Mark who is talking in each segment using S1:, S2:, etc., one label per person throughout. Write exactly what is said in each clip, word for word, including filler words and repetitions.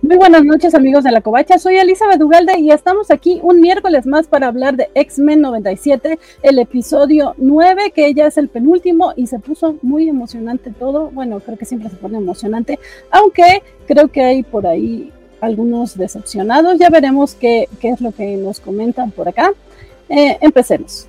S1: Muy buenas noches, amigos de la Covacha. Soy Elizabeth Ugalde y estamos aquí un miércoles más para hablar de X-Men noventa y siete, el episodio nueve, que ya es el penúltimo y se puso muy emocionante todo. Bueno, creo que siempre se pone emocionante, aunque creo que hay por ahí algunos decepcionados. Ya veremos qué, qué es lo que nos comentan por acá. Eh, empecemos.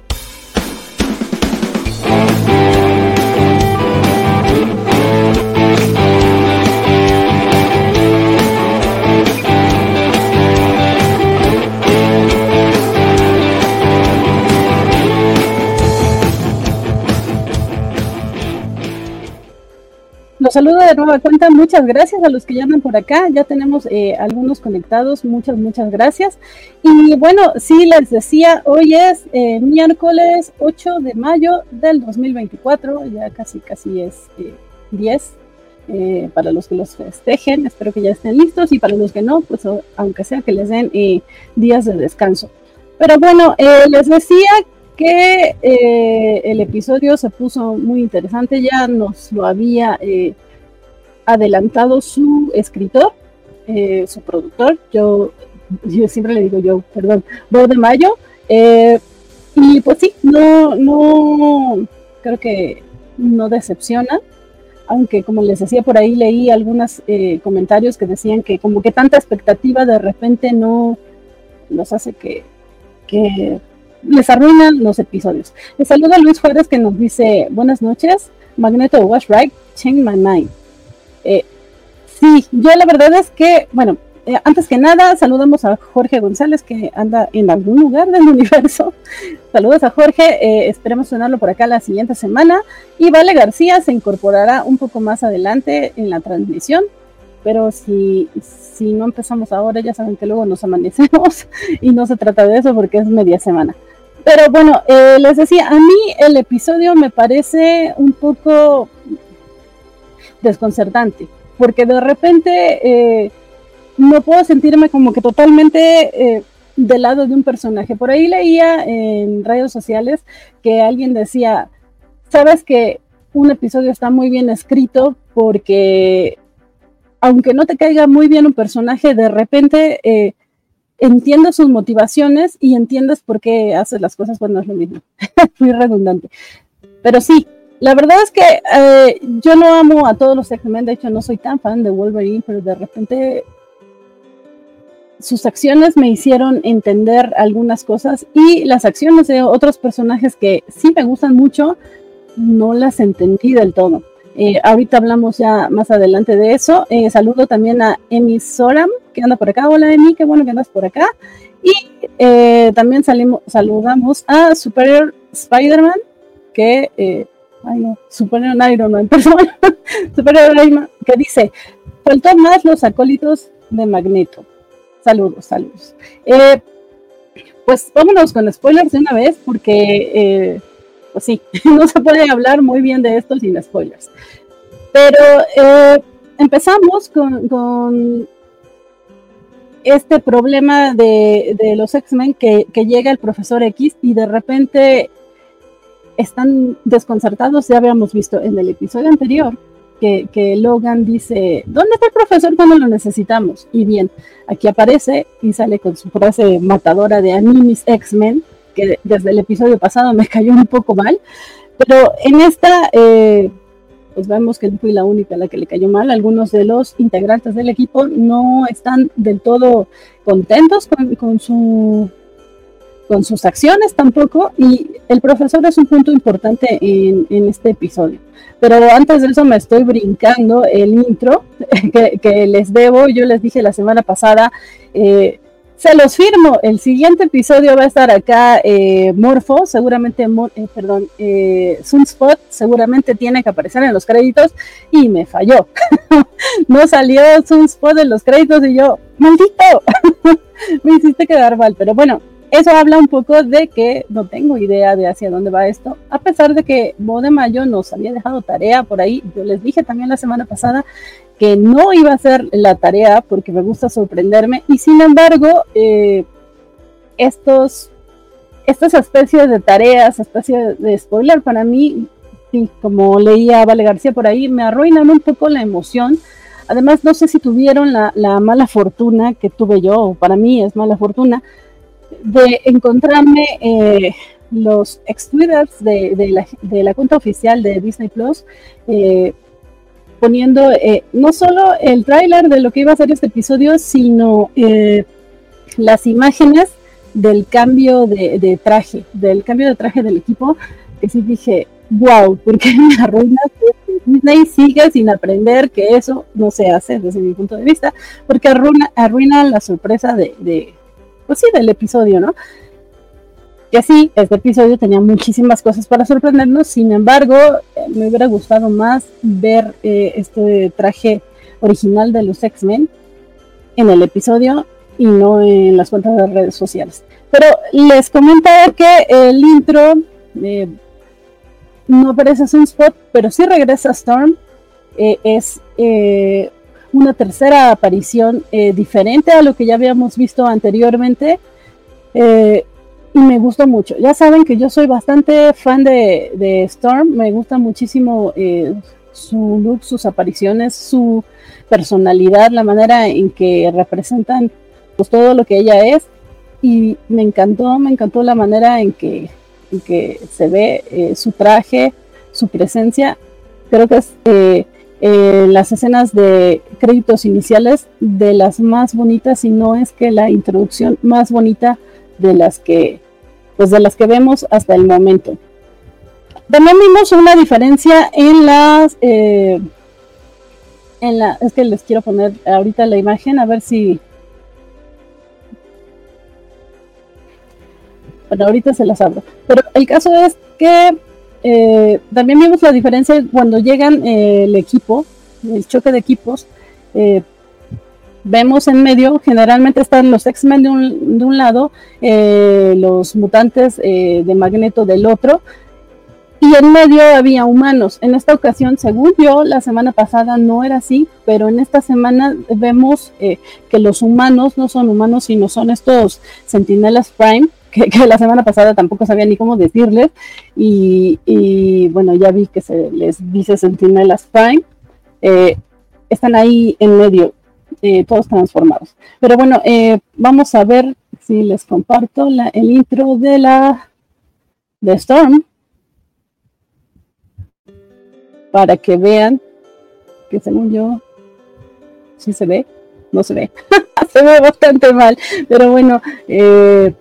S1: Los saludo de nueva cuenta, muchas gracias a los que ya andan por acá, ya tenemos eh, algunos conectados, muchas, muchas gracias. Y bueno, sí, les decía, hoy es eh, miércoles ocho de mayo del dos mil veinticuatro, ya casi, casi es eh, diez, eh, para los que los festejen, espero que ya estén listos, y para los que no, pues aunque sea que les den eh, días de descanso. Pero bueno, eh, les decía que eh, el episodio se puso muy interesante, ya nos lo había eh, adelantado su escritor, eh, su productor, yo, yo siempre le digo yo, perdón, Bob de Mayo, eh, y pues sí, no, no, creo que no decepciona, aunque como les decía por ahí, leí algunos eh, comentarios que decían que como que tanta expectativa de repente no nos hace que, que les arruinan los episodios. Les saludo a Luis Juárez, que nos dice: buenas noches, Magneto was right, change my mind. Eh, sí, yo la verdad es que, bueno, eh, antes que nada, saludamos a Jorge González, que anda en algún lugar del universo. Saludos a Jorge, eh, esperemos sonarlo por acá la siguiente semana. Y Vale García se incorporará un poco más adelante en la transmisión, pero si, si no empezamos ahora, ya saben que luego nos amanecemos y no se trata de eso porque es media semana. Pero bueno, eh, les decía, a mí el episodio me parece un poco desconcertante, porque de repente eh, no puedo sentirme como que totalmente eh, del lado de un personaje. Por ahí leía en redes sociales que alguien decía, sabes que un episodio está muy bien escrito porque aunque no te caiga muy bien un personaje, de repente eh, entiendes sus motivaciones y entiendes por qué haces las cosas cuando es lo mismo. Muy redundante. Pero sí, la verdad es que eh, yo no amo a todos los X-Men, de hecho no soy tan fan de Wolverine, pero de repente sus acciones me hicieron entender algunas cosas y las acciones de otros personajes que sí me gustan mucho, no las entendí del todo. Eh, ahorita hablamos ya más adelante de eso. Eh, saludo también a Emi Soram, que anda por acá. Hola Emi, qué bueno que andas por acá. Y eh, también salimos, saludamos a Superior Spider-Man, que, eh, ay no, Superior Iron Man, perdón, Superior Iron Man, que dice, faltó más los acólitos de Magneto. Saludos, saludos. Eh, pues vámonos con spoilers de una vez, porque... Eh, pues sí, no se puede hablar muy bien de esto sin spoilers. Pero eh, empezamos con, con este problema de, de los X-Men, que, que llega el Profesor X y de repente están desconcertados. Ya habíamos visto en el episodio anterior que, que Logan dice, ¿dónde está el profesor cuando lo necesitamos? Y bien, aquí aparece y sale con su frase matadora de Animis X-Men, que desde el episodio pasado me cayó un poco mal, pero en esta eh, pues vemos que no fui la única a la que le cayó mal. Algunos de los integrantes del equipo no están del todo contentos con, con su con sus acciones tampoco, y el profesor es un punto importante en, en este episodio. Pero antes de eso me estoy brincando el intro que, que les debo. Yo les dije la semana pasada, eh, se los firmo, el siguiente episodio va a estar acá eh, Morpho, seguramente, Mor eh, perdón, eh, Sunspot, seguramente tiene que aparecer en los créditos, y me falló. No salió Sunspot en los créditos y yo, ¡maldito! Me hiciste quedar mal, pero bueno, eso habla un poco de que no tengo idea de hacia dónde va esto, a pesar de que Bo de Mayo nos había dejado tarea por ahí. Yo les dije también la semana pasada que no iba a hacer la tarea porque me gusta sorprenderme, y sin embargo eh, estos estas especies de tareas, especies de spoiler, para mí, sí, como leía Vale García por ahí, me arruinan un poco la emoción, Además, no sé si tuvieron la, la mala fortuna que tuve yo, o para mí es mala fortuna, de encontrarme eh, los ex-tweeters de, de, la, de la cuenta oficial de Disney Plus, eh, poniendo eh, no solo el tráiler de lo que iba a ser este episodio, sino eh, las imágenes del cambio de, de traje, del cambio de traje del equipo, que sí dije, wow, ¿por qué me arruinas? Disney sigue sin aprender que eso no se hace desde mi punto de vista, porque arruina, arruina la sorpresa de, de, pues sí, del episodio, ¿no? Que sí, este episodio tenía muchísimas cosas para sorprendernos, sin embargo, eh, me hubiera gustado más ver eh, este traje original de los X-Men en el episodio y no en las cuentas de redes sociales. Pero les comento que el intro eh, no aparece Sunspot, pero sí regresa Storm. Eh, es eh, una tercera aparición eh, diferente a lo que ya habíamos visto anteriormente. Eh, y me gustó mucho. Ya saben que yo soy bastante fan de, de Storm. Me gusta muchísimo eh, su look, sus apariciones, su personalidad, la manera en que representan pues todo lo que ella es. Y me encantó, me encantó la manera en que, en que se ve eh, su traje, su presencia. Creo que es eh, eh, las escenas de créditos iniciales de las más bonitas, si no es que la introducción más bonita de las que pues de las que vemos hasta el momento. También vimos una diferencia en las eh, en la, es que les quiero poner ahorita la imagen a ver si bueno, ahorita se las abro, pero el caso es que eh, también vimos la diferencia cuando llegan eh, el equipo, el choque de equipos. eh, Vemos en medio, generalmente están los X-Men de un, de un lado, eh, los mutantes eh, de Magneto del otro, y en medio había humanos. En esta ocasión, según yo, la semana pasada no era así, pero en esta semana vemos eh, que los humanos no son humanos, sino son estos Centinelas Prime, que, que la semana pasada tampoco sabía ni cómo decirles, y, y bueno, ya vi que se les dice Centinelas Prime, eh, están ahí en medio. Eh, todos transformados. Pero bueno, eh, vamos a ver si les comparto la, el intro de la de Storm para que vean que según yo sí se ve, no se ve, se ve bastante mal, pero bueno, eh,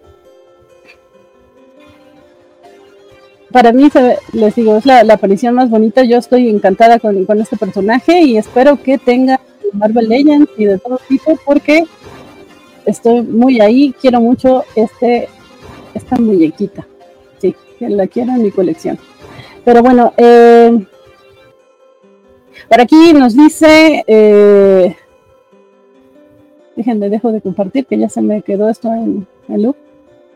S1: para mí se ve, les digo, es la, la aparición más bonita. Yo estoy encantada con, con este personaje y espero que tenga Marvel Legends y de todo tipo, porque estoy muy ahí, quiero mucho este esta muñequita, sí, que la quiero en mi colección. Pero bueno, eh, por aquí nos dice, eh, déjenme, dejo de compartir, que ya se me quedó esto en el loop.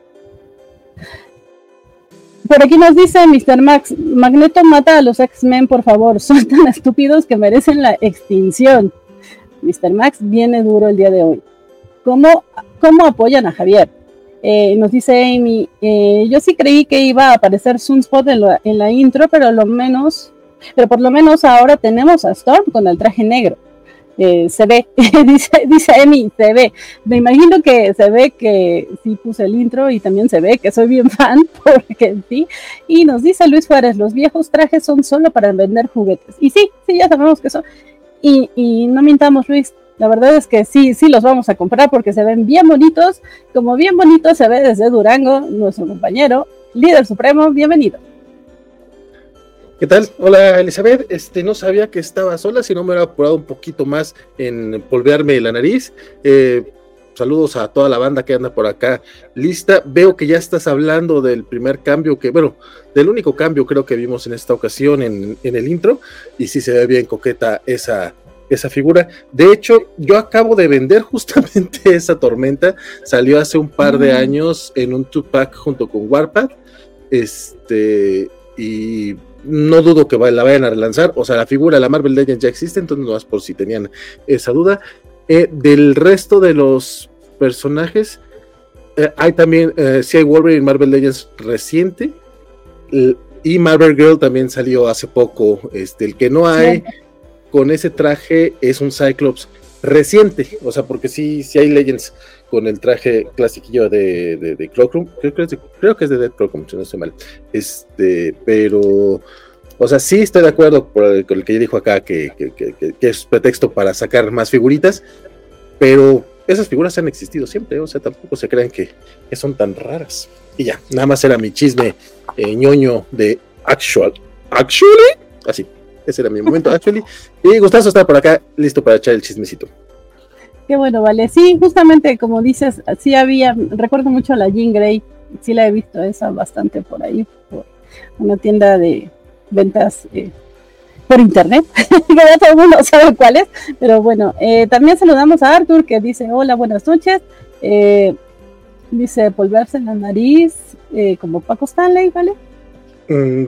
S1: Por aquí nos dice mister Max, Magneto mata a los X-Men, por favor, son tan estúpidos que merecen la extinción. mister Max viene duro el día de hoy. ¿Cómo, cómo apoyan a Javier? Eh, nos dice Amy, eh, yo sí creí que iba a aparecer Sunspot en la, en la intro, pero lo menos, pero por lo menos ahora tenemos a Storm con el traje negro. Eh, se ve, dice, dice Amy, se ve. Me imagino que se ve que sí puse el intro y también se ve que soy bien fan, porque sí. Y nos dice Luis Juárez, los viejos trajes son solo para vender juguetes. Y sí, sí, ya sabemos que son. Y, y no mintamos, Luis, la verdad es que sí, sí los vamos a comprar porque se ven bien bonitos, como bien bonito se ve desde Durango, nuestro compañero, líder supremo, bienvenido.
S2: ¿Qué tal? Hola Elizabeth, este, no sabía que estaba sola, si no me hubiera apurado un poquito más en polvearme la nariz. Eh, saludos a toda la banda que anda por acá lista. Veo que ya estás hablando del primer cambio, que bueno, del único cambio creo que vimos en esta ocasión en, en el intro, y sí se ve bien coqueta esa, esa figura. De hecho, yo acabo de vender justamente esa Tormenta, salió hace un par de años en un two-pack junto con Warpath, este, y no dudo que la vayan a relanzar. O sea, la figura, la Marvel Legends ya existe, entonces no es por si tenían esa duda. Eh, del resto de los personajes, eh, hay también, eh, sí hay Wolverine Marvel Legends reciente, y Marvel Girl también salió hace poco. Este, el que no hay, sí, con ese traje es un Cyclops reciente, o sea, porque sí, sí hay Legends con el traje clasiquillo de, de, de Cloakroom, creo que, es de, creo que es de Dead Cloakroom, si no estoy mal, este, pero, o sea, sí estoy de acuerdo con el, con el que ya dijo acá, que, que, que, que es pretexto para sacar más figuritas, pero esas figuras han existido siempre, o sea, tampoco se crean que, que son tan raras, y ya, nada más era mi chisme eh, ñoño de Actual, Actually, así. Ese era mi momento, actually. Y gustazo estar por acá, listo para echar el chismecito.
S1: Qué bueno, vale. Sí, justamente como dices, sí había, recuerdo mucho a la Jean Grey, sí la he visto esa bastante por ahí, por una tienda de ventas eh, por internet, que ya todo el mundo sabe cuál es, pero bueno, eh, también saludamos a Arthur, que dice, hola, buenas noches, eh, dice, polvarse en la nariz, eh, como Paco Stanley, ¿vale?
S2: Mm.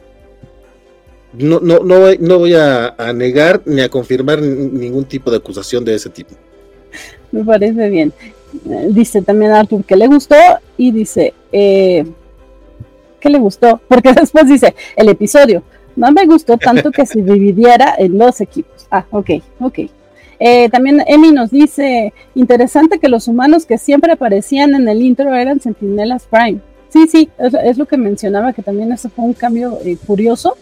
S2: No, no, no, voy, no voy a, a negar ni a confirmar ningún tipo de acusación de ese tipo.
S1: Me parece bien. Eh, dice también Arthur que le gustó y dice eh, que le gustó, porque después dice el episodio. No me gustó tanto que se dividiera en dos equipos. Ah, ok, ok. Eh, también Emi nos dice, interesante que los humanos que siempre aparecían en el intro eran Centinelas Prime. Sí, sí, es, es lo que mencionaba, que también eso fue un cambio eh, curioso.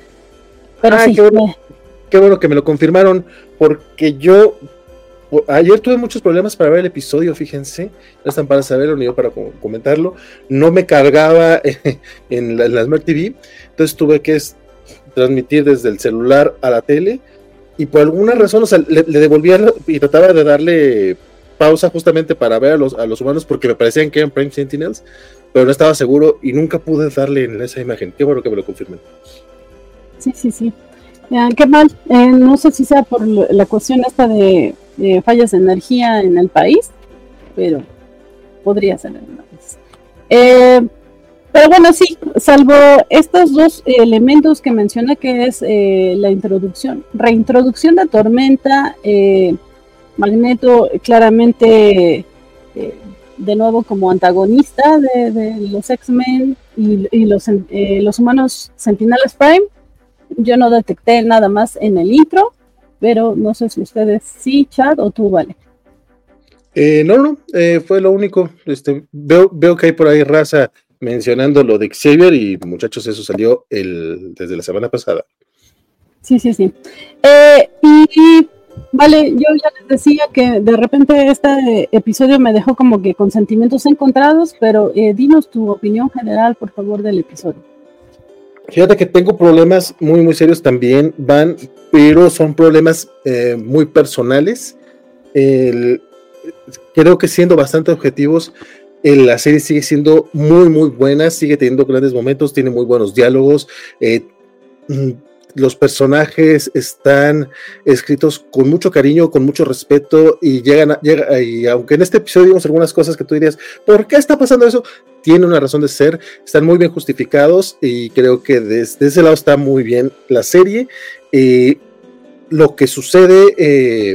S1: Pero
S2: ah,
S1: sí,
S2: qué, bueno,
S1: me...
S2: qué bueno que me lo confirmaron, porque yo ayer tuve muchos problemas para ver el episodio, fíjense, no están para saberlo ni yo para comentarlo, no me cargaba en la, en la Smart T V, entonces tuve que transmitir desde el celular a la tele, y por alguna razón, o sea, le, le devolvía y trataba de darle pausa justamente para ver a los, a los humanos, porque me parecían que eran Prime Sentinels, pero no estaba seguro y nunca pude darle en esa imagen. Qué bueno que me lo confirmen.
S1: Sí, sí, sí. Eh, qué mal. Eh, no sé si sea por la cuestión esta de eh, fallas de energía en el país, pero podría ser alguna vez. Eh, pero bueno, sí, salvo estos dos elementos que menciona, que es eh, la introducción, reintroducción de Tormenta, eh, Magneto claramente eh, de nuevo como antagonista de, de los X-Men y, y los, eh, los humanos Centinelas Prime. Yo no detecté nada más en el intro, pero no sé si ustedes sí, Chad, o tú, Vale.
S2: Eh, no, no, eh, fue lo único. Este, veo, veo que hay por ahí raza mencionando lo de Xavier y muchachos, eso salió el, desde la semana pasada.
S1: Sí, sí, sí. Eh, y vale, yo ya les decía que de repente este episodio me dejó como que con sentimientos encontrados, pero eh, dinos tu opinión general, por favor, del episodio.
S2: Fíjate que tengo problemas muy, muy serios también, Van, pero son problemas eh, muy personales. El, creo que siendo bastante objetivos, el, la serie sigue siendo muy, muy buena, sigue teniendo grandes momentos, tiene muy buenos diálogos. Eh, los personajes están escritos con mucho cariño, con mucho respeto y llegan a, llega, y aunque en este episodio vimos algunas cosas que tú dirías, ¿por qué está pasando eso? Tiene una razón de ser, están muy bien justificados y creo que desde ese lado está muy bien la serie. Eh, lo que sucede, eh,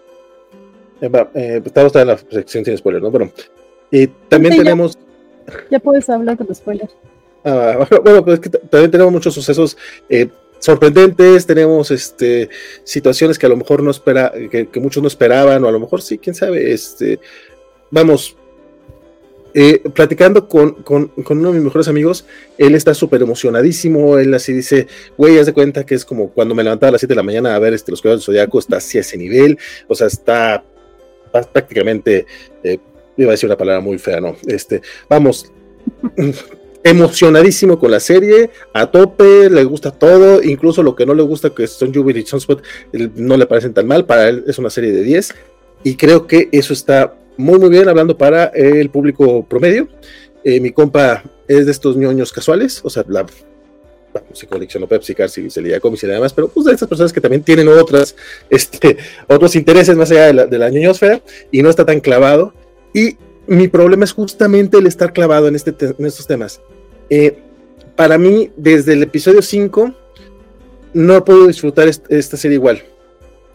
S2: eh, estamos en la sección sin spoiler, ¿no? Bueno, eh, también sí, tenemos...
S1: Ya, ya puedes hablar con spoiler.
S2: Ah, bueno, pues es que también tenemos muchos sucesos eh, sorprendentes, tenemos este, situaciones que a lo mejor no espera, que, que muchos no esperaban, o a lo mejor sí, quién sabe, este, vamos, eh, platicando con, con, con uno de mis mejores amigos, él está súper emocionadísimo, él así dice, güey, haz de cuenta que es como cuando me levantaba a las siete de la mañana a ver este, los Caballeros del Zodiaco, está así a ese nivel, o sea, está, está prácticamente, eh, iba a decir una palabra muy fea, no, este, vamos, emocionadísimo con la serie, a tope, le gusta todo, incluso lo que no le gusta, que son Jubilee y Sunspot, no le parecen tan mal, para él es una serie de diez, y creo que eso está muy muy bien, hablando para el público promedio. Eh, mi compa es de estos ñoños casuales, o sea, la, la se coleccionó Pepsi, Cars, se leía cómics y demás, pero pues de estas personas que también tienen otras, este, otros intereses más allá de la, de la ñoñosfera, y no está tan clavado, y mi problema es justamente el estar clavado en, este te- en estos temas. Eh, para mí, desde el episodio cinco, no puedo disfrutar est- esta serie igual.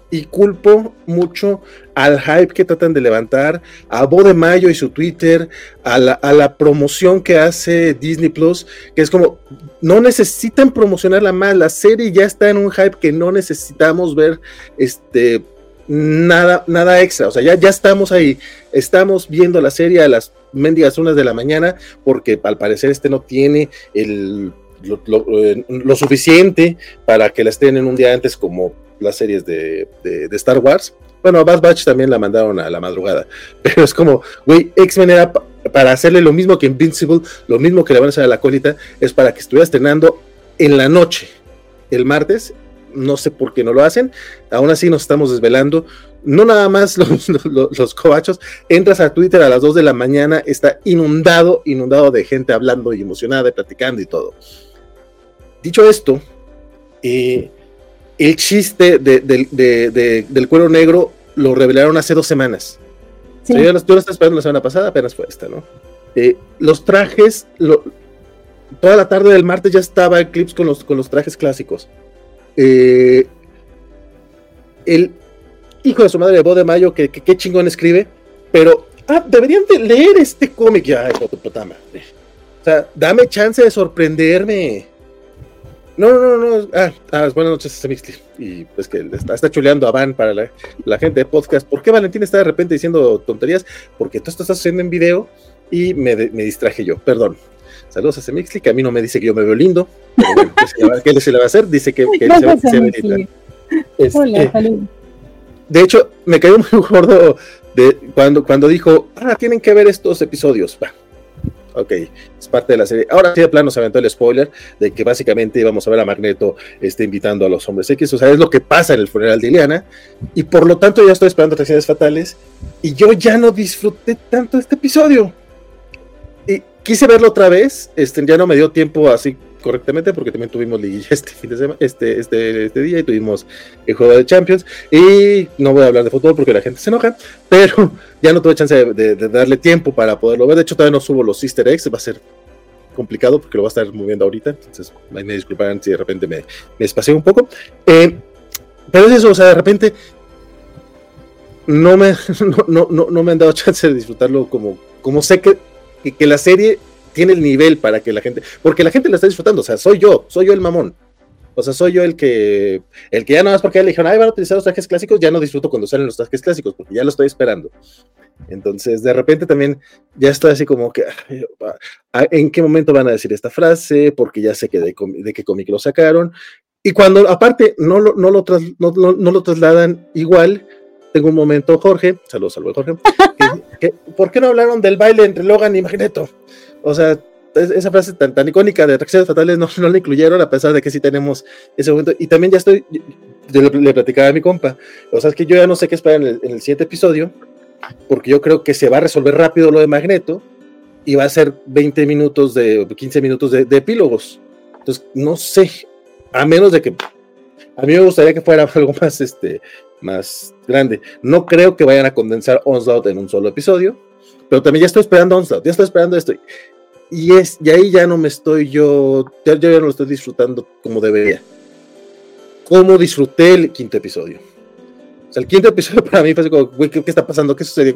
S2: y culpo mucho al hype que tratan de levantar, a Bo de Mayo y su Twitter, a la, a la promoción que hace Disney Plus, que es como, no necesitan promocionarla más, la serie ya está en un hype que no necesitamos ver este, nada, nada extra, o sea, ya, ya estamos ahí, estamos viendo la serie a las mendigas unas de la mañana, porque al parecer este no tiene el, lo, lo, lo suficiente para que la estén en un día antes como las series de, de, de Star Wars. Bueno, a Bad Batch también la mandaron a la madrugada, pero es como, güey, X-Men era pa- para hacerle lo mismo que Invincible, lo mismo que le van a hacer a la Acólita, es para que estuviera estrenando en la noche, el martes. No sé por qué no lo hacen, aún así nos estamos desvelando, no nada más los, los, los cobachos, entras a Twitter a las dos de la mañana, está inundado, inundado de gente hablando y emocionada, y platicando y todo. Dicho esto, eh, el chiste de, de, de, de, del cuero negro lo revelaron hace dos semanas. Sí. O sea, yo, lo, yo lo estaba esperando la semana pasada, apenas fue esta, ¿no? Eh, los trajes, lo, toda la tarde del martes ya estaba clips con los, con los trajes clásicos. Eh, el hijo de su madre de Bo de Mayo, que, que, que chingón escribe, pero ah, deberían de leer este cómic. Ya, hijo de puta madre. O sea, dame chance de sorprenderme. No, no, no, no. Ah, ah buenas noches, Semixli. Y pues que está, está chuleando a Van para la, la gente de podcast. ¿Por qué Valentín está de repente diciendo tonterías? Porque tú esto estás haciendo en video y me, me distraje yo, perdón. Saludos a Semixli, que a mí no me dice que yo me veo lindo. Bueno, ¿qué, se va, ¿Qué se le va a hacer? Dice que, que se, se ve linda. Es, Hola, eh, salud. De hecho, me cayó muy gordo de cuando, cuando dijo, ah, tienen que ver estos episodios. Va. Ok, es parte de la serie. Ahora sí de plano se aventó el spoiler de que básicamente íbamos a ver a Magneto este, invitando a los hombres X, o sea, es lo que pasa en el funeral de Illyana, y por lo tanto ya estoy esperando Atracciones Fatales, y yo ya no disfruté tanto este episodio. Y quise verlo otra vez, este, ya no me dio tiempo así correctamente, porque también tuvimos liguilla este fin de semana, este, este, este día, y tuvimos el juego de Champions, y no voy a hablar de fútbol porque la gente se enoja, pero ya no tuve chance de, de, de darle tiempo para poderlo ver. De hecho todavía no subo los easter eggs, va a ser complicado porque lo voy a estar moviendo ahorita, entonces me disculparán si de repente me, me espaceo un poco, eh, pero es eso, o sea, de repente no me, no, no, no me han dado chance de disfrutarlo como, como sé que, que, que la serie tiene el nivel para que la gente, porque la gente la está disfrutando, o sea, soy yo, soy yo el mamón, o sea, soy yo el que, el que ya nada más porque ya le dijeron, ay, van a utilizar los trajes clásicos, ya no disfruto cuando salen los trajes clásicos, porque ya lo estoy esperando. Entonces, de repente también ya estoy así como que, ¿en qué momento van a decir esta frase? Porque ya sé que de, de qué cómic lo sacaron, y cuando aparte no lo, no lo, tras, no, no, no lo trasladan igual. Tengo un momento, Jorge, saludos al buen Jorge, que, que, ¿por qué no hablaron del baile entre Logan y Magneto? O sea, esa frase tan, tan icónica de Atracciones Fatales no, no la incluyeron, a pesar de que sí tenemos ese momento. Y también ya estoy, yo le, le platicaba a mi compa, o sea, es que yo ya no sé qué esperar en el, en el siguiente episodio, porque yo creo que se va a resolver rápido lo de Magneto, y va a ser veinte minutos, de quince minutos de, de epílogos. Entonces, no sé, a menos de que, a mí me gustaría que fuera algo más, este, más grande. No creo que vayan a condensar Onslaught en un solo episodio, pero también ya estoy esperando Onslaught, ya estoy esperando esto, y, es, y ahí ya no me estoy yo, ya, yo ya no lo estoy disfrutando como debería, como disfruté el quinto episodio. O sea, el quinto episodio para mí fue así como, güey, ¿qué, ¿qué está pasando? ¿Qué sucedió?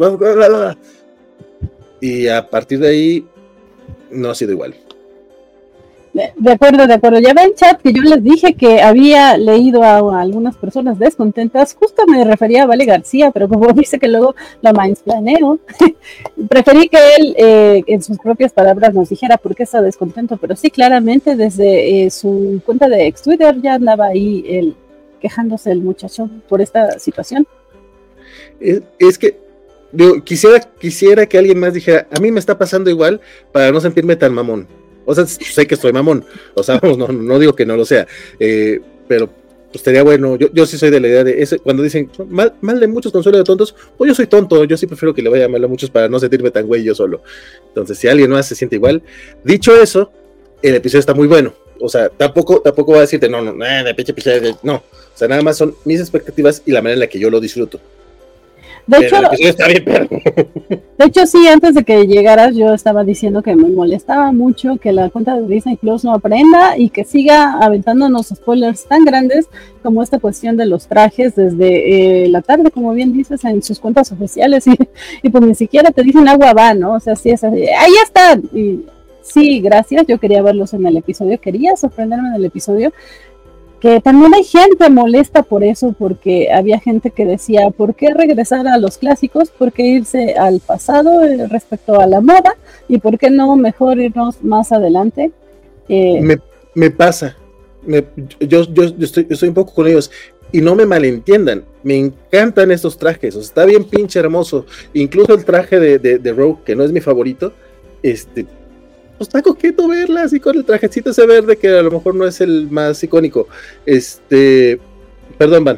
S2: Y a partir de ahí no ha sido igual.
S1: De acuerdo, de acuerdo. Ya ve el chat que yo les dije que había leído a, a algunas personas descontentas. Justo me refería a Vale García, pero como dice que luego la mindsplaneo, preferí que él eh, en sus propias palabras nos dijera por qué está descontento. Pero sí, claramente desde eh, su cuenta de ex Twitter ya andaba ahí él quejándose el muchacho por esta situación.
S2: Es, es que digo, quisiera, quisiera que alguien más dijera, a mí me está pasando igual, para no sentirme tan mamón. O sea, sé que soy mamón, o sea, no, no digo que no lo sea, eh, pero pues estaría bueno, yo, yo sí soy de la idea de ese, cuando dicen, mal, mal de muchos, consuelo de tontos, pues yo soy tonto, yo sí prefiero que le vaya mal a muchos para no sentirme tan güey yo solo. Entonces, si alguien más se siente igual, dicho eso, el episodio está muy bueno, o sea, tampoco, tampoco voy a decirte, no, no, no, de pinche, pinche, no, o sea, nada más son mis expectativas y la manera en la que yo lo disfruto.
S1: De hecho,
S2: está bien, pero...
S1: de hecho, sí, antes de que llegaras yo estaba diciendo que me molestaba mucho que la cuenta de Disney Plus no aprenda y que siga aventándonos spoilers tan grandes como esta cuestión de los trajes desde eh, la tarde, como bien dices, en sus cuentas oficiales y, y pues ni siquiera te dicen agua va, ¿no? O sea, sí es así, ahí están. Y sí, gracias, yo quería verlos en el episodio, quería sorprenderme en el episodio. Que también hay gente molesta por eso, porque había gente que decía, ¿por qué regresar a los clásicos? ¿Por qué irse al pasado eh, respecto a la moda? ¿Y por qué no mejor irnos más adelante?
S2: Eh, me, me pasa, me, yo, yo, yo, estoy, yo estoy un poco con ellos, y no me malentiendan, me encantan estos trajes, o sea, está bien pinche hermoso, incluso el traje de, de, de Rogue, que no es mi favorito, este... pues está coqueto verla así con el trajecito ese verde que a lo mejor no es el más icónico. Este, perdón, Van.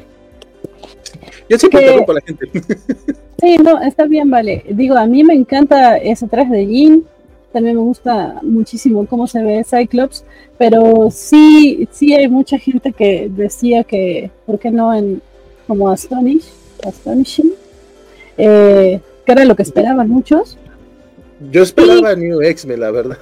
S2: Yo siempre
S1: que...
S2: interrumpo a la gente.
S1: Sí, no, está bien, vale. Digo, a mí me encanta ese traje de Jean, también me gusta muchísimo cómo se ve Cyclops, pero sí, sí hay mucha gente que decía que, ¿por qué no en como Astonish, Astonishing? Eh, que era lo que esperaban muchos.
S2: Yo esperaba y, New X-Men, la verdad.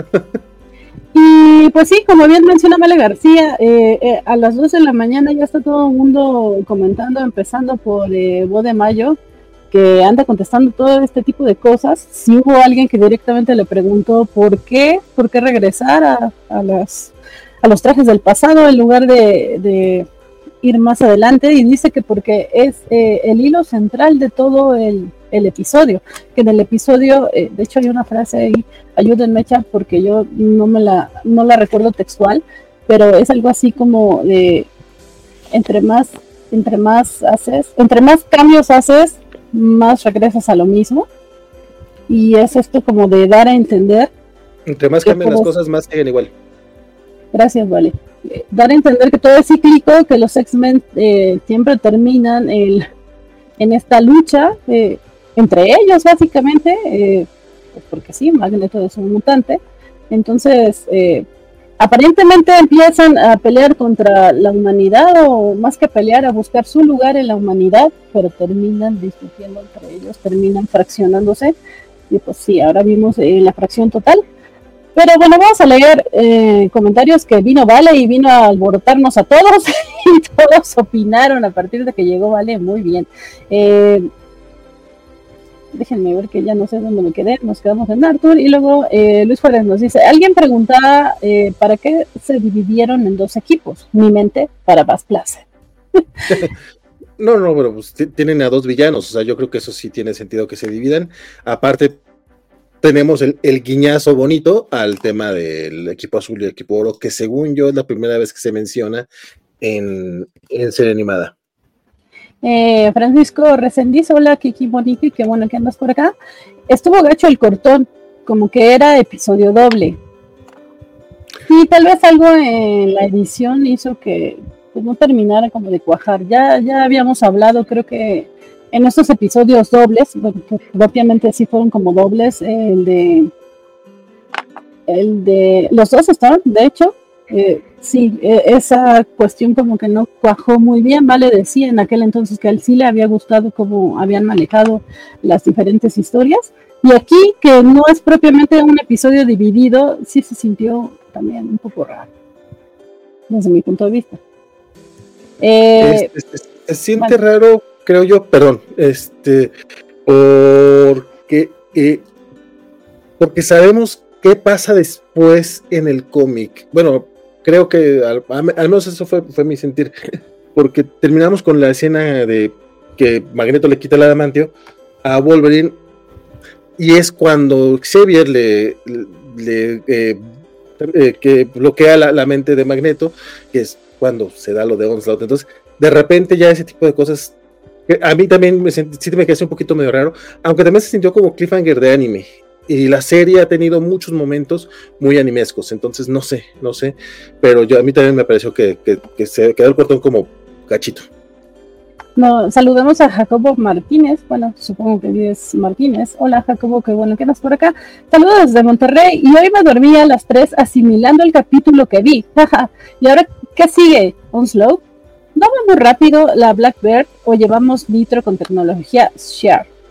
S1: Y pues sí, como bien menciona Male García, eh, eh, a las doce de la mañana ya está todo el mundo comentando, empezando por eh, Bo de Mayo, que anda contestando todo este tipo de cosas. Sí hubo alguien que directamente le preguntó por qué, por qué regresar a, a, las, a los trajes del pasado en lugar de, de ir más adelante, y dice que porque es eh, el hilo central de todo el el episodio, que en el episodio, eh, de hecho hay una frase ahí, ayúdenme chat porque yo no me la, no la recuerdo textual, pero es algo así como de entre más, entre más haces, entre más cambios haces, más regresas a lo mismo, y es esto como de dar a entender.
S2: Entre más cambian las cosas, más siguen igual.
S1: Gracias, Vale. Eh, dar a entender que todo es cíclico, que los X-Men eh, siempre terminan el, en esta lucha, eh, entre ellos básicamente, eh, pues porque sí, Magneto es un mutante, entonces eh, aparentemente empiezan a pelear contra la humanidad, o más que pelear, a buscar su lugar en la humanidad, pero terminan discutiendo entre ellos, terminan fraccionándose, y pues sí, ahora vimos eh, la fracción total. Pero bueno, vamos a leer eh, comentarios que vino Vale y vino a alborotarnos a todos y todos opinaron a partir de que llegó Vale, muy bien. Eh, déjenme ver que ya no sé dónde me quedé, nos quedamos en Arthur, y luego eh, Luis Juárez nos dice, alguien preguntaba eh, ¿para qué se dividieron en dos equipos? Mi mente para Bass Plaza.
S2: No, no, pero pues t- tienen a dos villanos, o sea, yo creo que eso sí tiene sentido que se dividan. Aparte, tenemos el, el guiñazo bonito al tema del equipo azul y el equipo oro, que según yo es la primera vez que se menciona en, en serie animada.
S1: Eh, Francisco Resendiz, hola Kiki Boniki, qué bueno que andas por acá. Estuvo gacho el cortón, como que era episodio doble. Y tal vez algo en la edición hizo que pues, no terminara como de cuajar. Ya, ya habíamos hablado, creo que en estos episodios dobles, bueno, que propiamente sí fueron como dobles, el de el de los dos Storm, de hecho, eh, sí, eh, esa cuestión como que no cuajó muy bien. Vale decía en aquel entonces que a él sí le había gustado cómo habían manejado las diferentes historias, y aquí que no es propiamente un episodio dividido, sí se sintió también un poco raro desde mi punto de vista.
S2: Eh, es, es, se siente vale. raro, creo yo, perdón, este, porque eh, porque sabemos qué pasa después en el cómic. Bueno, creo que al, al menos eso fue, fue mi sentir, porque terminamos con la escena de que Magneto le quita el adamantio a Wolverine, y es cuando Xavier le, le eh, eh, que bloquea la, la mente de Magneto, que es cuando se da lo de Onslaught. Entonces, de repente ya ese tipo de cosas, a mí también me sentí, sí me quedé un poquito medio raro, aunque también se sintió como cliffhanger de anime. Y la serie ha tenido muchos momentos muy animescos, entonces no sé, no sé, pero yo a mí también me pareció que, que, que se quedó el cortón como cachito.
S1: No, saludemos a Jacobo Martínez, bueno, supongo que es Martínez. Hola Jacobo, qué bueno que andas por acá. Saludos desde Monterrey, y hoy me dormí a las tres asimilando el capítulo que vi. ¿Y ahora qué sigue? ¿Onslaught? ¿No va muy rápido la Blackbird o llevamos litro con tecnología Share?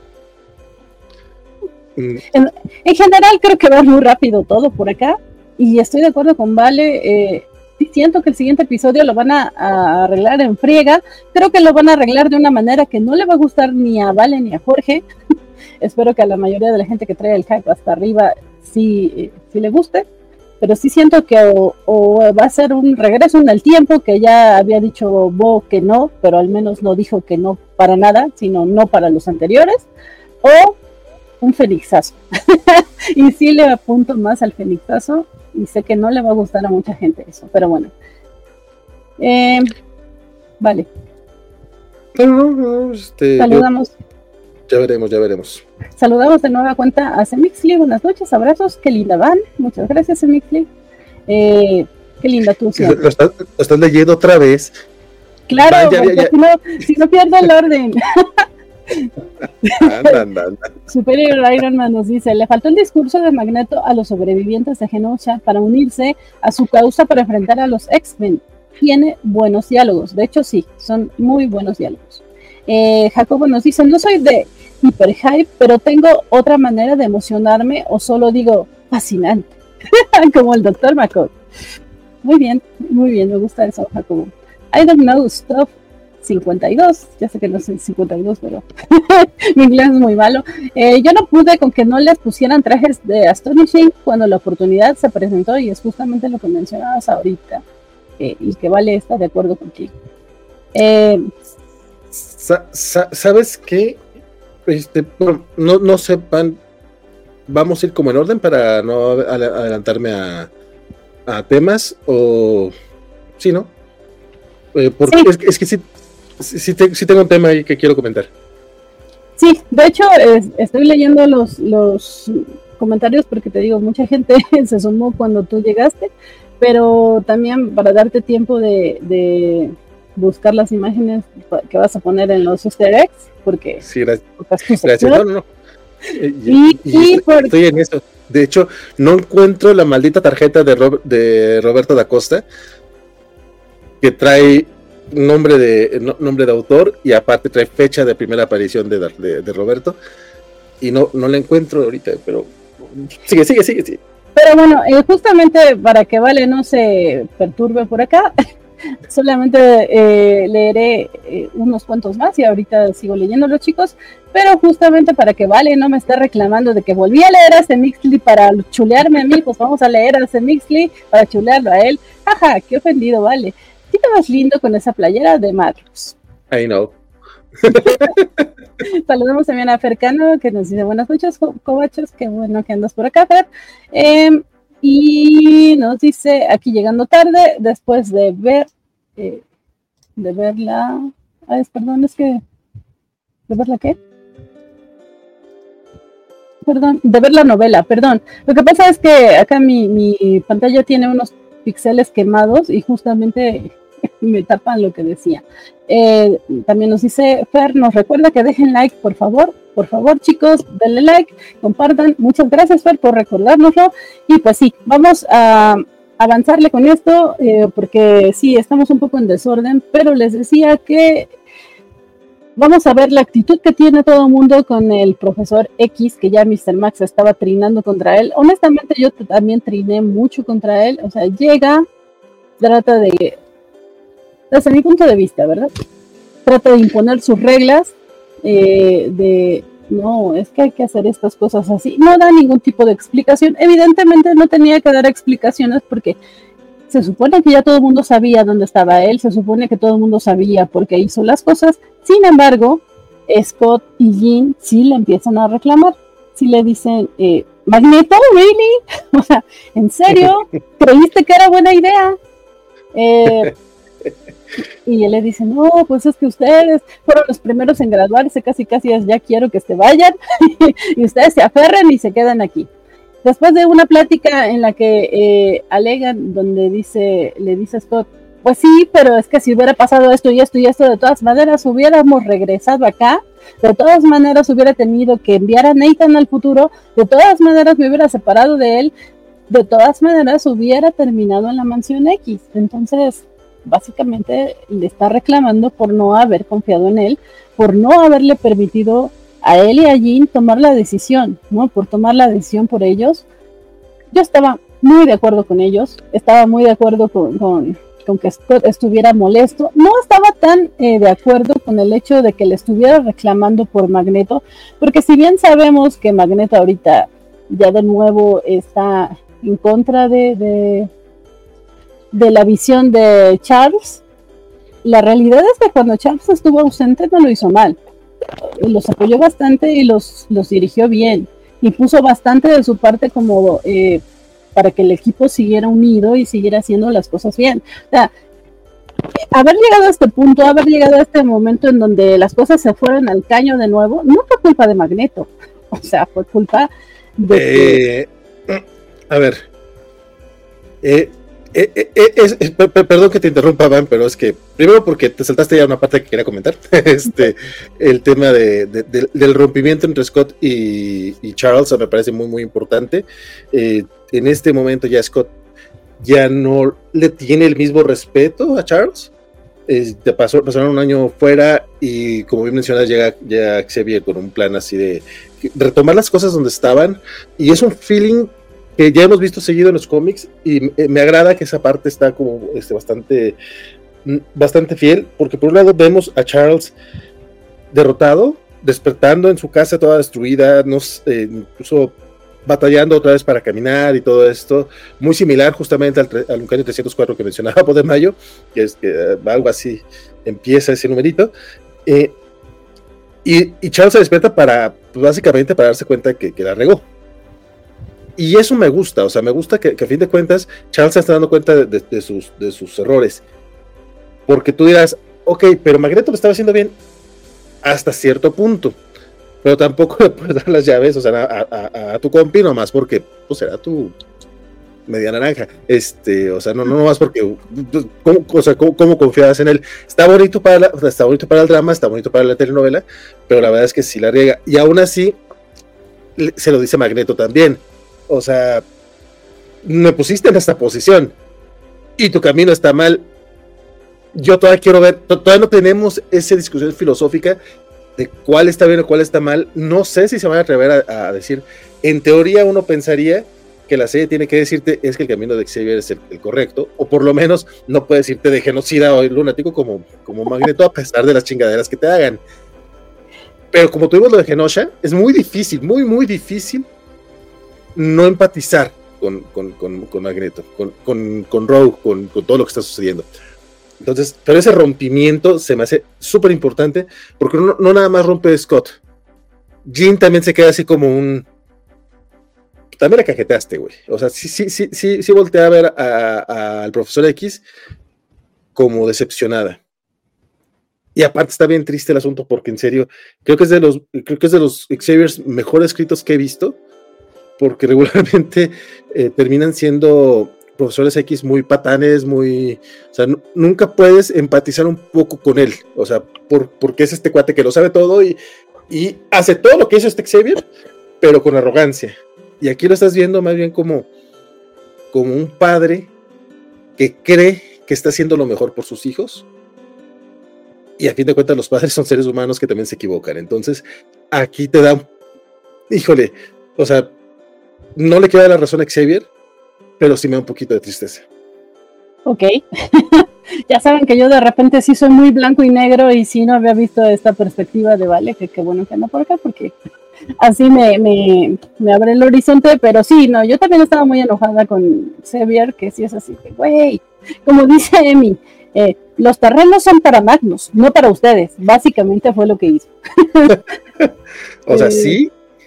S1: Mm. En, en general creo que va muy rápido todo por acá, y estoy de acuerdo con Vale. eh, siento que el siguiente episodio lo van a, a arreglar en friega. Creo que lo van a arreglar de una manera que no le va a gustar ni a Vale ni a Jorge. Espero que a la mayoría de la gente que trae el hype hasta arriba sí, sí le guste, pero sí siento que o, o va a ser un regreso en el tiempo, que ya había dicho Bo que no, pero al menos no dijo que no para nada, sino no para los anteriores, o un Fenixazo. Y sí le apunto más al Fenixazo, y sé que no le va a gustar a mucha gente eso, pero bueno. Eh, vale.
S2: No, no, no, este,
S1: Saludamos.
S2: Yo, ya veremos, ya veremos.
S1: Saludamos de nueva cuenta a Semixly. Buenas noches, abrazos. Qué linda van. Muchas gracias, Semixly. Eh, qué linda tú.
S2: Lo, lo, estás, lo estás leyendo otra vez.
S1: Claro, ya, ya, ya. Si, no, si no pierdo el orden.
S2: anda, anda, anda.
S1: Superior Iron Man nos dice: le faltó el discurso de Magneto a los sobrevivientes de Genosha para unirse a su causa para enfrentar a los X-Men. Tiene buenos diálogos, de hecho sí, son muy buenos diálogos. eh, Jacobo nos dice: no soy de hiper hype, pero tengo otra manera de emocionarme, o solo digo fascinante, como el doctor McCoy. Muy bien, muy bien, me gusta eso, Jacobo. I don't know stuff cincuenta y dos, ya sé que no soy cincuenta y dos, pero mi inglés es muy malo. Eh, yo no pude con que no les pusieran trajes de Astonishing cuando la oportunidad se presentó, y es justamente lo que mencionabas ahorita, eh, y que Vale está de acuerdo contigo. Eh,
S2: sa sa ¿Sabes qué? Este, bueno, no, no sepan, vamos a ir como en orden para no adelantarme a, a temas, o sí, ¿no? Eh, porque sí. Es, es que sí, sí, te, sí tengo un tema ahí que quiero comentar.
S1: Sí, de hecho es, estoy leyendo los, los comentarios porque te digo, mucha gente se sumó cuando tú llegaste, pero también para darte tiempo de, de buscar las imágenes que vas a poner en los easter eggs, porque
S2: sí, gracias, gracias. No, no, no.
S1: Y, y, y
S2: estoy, por... estoy en eso. De hecho, no encuentro la maldita tarjeta de, Rob, de Roberto da Costa, que trae nombre de no, nombre de autor, y aparte trae fecha de primera aparición de, de, de Roberto, y no, no la encuentro ahorita, pero sigue, sigue, sigue, sigue.
S1: Pero bueno, eh, justamente para que Vale no se perturbe por acá, solamente eh, leeré eh, unos cuantos más, y ahorita sigo leyendo los chicos, pero justamente para que Vale no me esté reclamando de que volví a leer a Semixly para chulearme a mí, pues vamos a leer a Semixly para chulearlo a él. Ajá, qué ofendido, Vale. Sí te vas lindo con esa playera de Madros.
S2: I know.
S1: Saludamos también a Fercano, que nos dice: buenas noches, cobachos, qué bueno que andas por acá, Fer. Eh, y nos dice: aquí llegando tarde, después de ver, eh, de ver la... Ay, perdón, es que... ¿De ver la qué? Perdón, de ver la novela, perdón. Lo que pasa es que acá mi, mi pantalla tiene unos píxeles quemados y justamente me tapan lo que decía. Eh, también nos dice Fer, nos recuerda que dejen like, por favor, por favor chicos, denle like, compartan. Muchas gracias, Fer, por recordárnoslo. Y pues sí, vamos a avanzarle con esto, eh, porque sí, estamos un poco en desorden, pero les decía que vamos a ver la actitud que tiene todo el mundo con el profesor X, que ya mister Max estaba trinando contra él. Honestamente, yo también triné mucho contra él. O sea, llega, trata de, desde mi punto de vista, ¿verdad? Trata de imponer sus reglas, eh, de, no, es que hay que hacer estas cosas así. No da ningún tipo de explicación. Evidentemente no tenía que dar explicaciones porque se supone que ya todo el mundo sabía dónde estaba él, se supone que todo el mundo sabía por qué hizo las cosas. Sin embargo, Scott y Jean sí le empiezan a reclamar, sí le dicen, eh, Magneto, ¿really? O sea, ¿en serio? ¿Creíste que era buena idea? Eh, y él le dice, no, pues es que ustedes fueron los primeros en graduarse, casi casi es, ya quiero que se vayan, y ustedes se aferran y se quedan aquí. Después de una plática en la que eh, alegan, donde dice, le dice Scott, pues sí, pero es que si hubiera pasado esto y esto y esto, de todas maneras hubiéramos regresado acá, de todas maneras hubiera tenido que enviar a Nathan al futuro, de todas maneras me hubiera separado de él, de todas maneras hubiera terminado en la mansión X. Entonces, básicamente le está reclamando por no haber confiado en él, por no haberle permitido a él y a Jean tomar la decisión, ¿no? Por tomar la decisión por ellos. Yo estaba muy de acuerdo con ellos, estaba muy de acuerdo con, con, con que Scott estuviera molesto. No estaba tan eh, de acuerdo con el hecho de que le estuviera reclamando por Magneto, porque si bien sabemos que Magneto ahorita ya de nuevo está en contra de, de, de la visión de Charles, la realidad es que cuando Charles estuvo ausente no lo hizo mal. Los apoyó bastante y los, los dirigió bien. Y puso bastante de su parte como eh, para que el equipo siguiera unido y siguiera haciendo las cosas bien. O sea, haber llegado a este punto, haber llegado a este momento en donde las cosas se fueron al caño de nuevo, no fue culpa de Magneto. O sea, fue culpa de...
S2: Eh, que... A ver. Eh, eh, eh, es, es, perdón que te interrumpa, Van, pero es que primero porque te saltaste ya una parte que quería comentar. este, el tema de, de, de, del rompimiento entre Scott y, y Charles me parece muy, muy importante. Eh, en este momento ya Scott ya no le tiene el mismo respeto a Charles. Eh, te pasó, pasaron un año fuera y como bien mencionas llega ya Xavier con un plan así de, de retomar las cosas donde estaban, y es un feeling que ya hemos visto seguido en los cómics y eh, me agrada que esa parte está como este, bastante bastante fiel, porque por un lado vemos a Charles derrotado, despertando en su casa toda destruida, nos, eh, incluso batallando otra vez para caminar y todo esto, muy similar justamente al, al Uncanny trescientos cuatro que mencionaba Poder Mayo, que es que uh, algo así empieza ese numerito, eh, y, y Charles se despierta para, pues básicamente para darse cuenta que, que la regó. Y eso me gusta, o sea, me gusta que, que a fin de cuentas Charles se está dando cuenta de, de, de, sus, de sus errores. Porque tú dirás, ok, pero Magneto lo estaba haciendo bien hasta cierto punto, pero tampoco le puedes dar las llaves, o sea, a, a, a tu compi nomás porque pues será tu media naranja, este, o sea, no, no más porque, ¿cómo, o sea, ¿cómo, cómo confías en él? Está bonito para la, está bonito para el drama, está bonito para la telenovela, pero la verdad es que sí la riega, y aún así se lo dice Magneto también. O sea, me pusiste en esta posición y tu camino está mal. Yo todavía quiero ver, todavía no tenemos esa discusión filosófica de cuál está bien o cuál está mal. No sé si se van a atrever a, a decir. En teoría uno pensaría que la serie tiene que decirte es que el camino de Xavier es el, el correcto, o por lo menos no puede decirte de genocida o lunático como, como Magneto, a pesar de las chingaderas que te hagan. Pero como tuvimos lo de Genosha, es muy difícil, muy muy difícil no empatizar con, con, con, con Magneto, con, con, con Rogue, con, con todo lo que está sucediendo. Entonces, pero ese rompimiento se me hace súper importante, porque no, no nada más rompe Scott. Jean también se queda así como un... También la cajeteaste, güey. O sea, sí, sí, sí, sí, sí voltea a ver a, a, al profesor X como decepcionada. Y aparte está bien triste el asunto, porque en serio, creo que es de los, creo que es de los Xaviers mejor escritos que he visto, porque regularmente eh, terminan siendo profesores X muy patanes, muy, o sea, n- nunca puedes empatizar un poco con él, o sea, por, porque es este cuate que lo sabe todo y, y hace todo lo que hizo este Xavier, pero con arrogancia. Y aquí lo estás viendo más bien como, como un padre que cree que está haciendo lo mejor por sus hijos, y a fin de cuentas los padres son seres humanos que también se equivocan. Entonces aquí te da, híjole, o sea, no le queda la razón a Xavier, pero sí me da un poquito de tristeza.
S1: Ok. Ya saben que yo de repente sí soy muy blanco y negro y sí no había visto esta perspectiva de Vale, que qué bueno que anda por acá, porque así me, me, me abre el horizonte, pero sí, no, yo también estaba muy enojada con Xavier, que sí es así, que güey, como dice Emi, eh, los terrenos son para Magnus, no para ustedes, básicamente fue lo que hizo.
S2: O sea,
S1: eh,
S2: sí,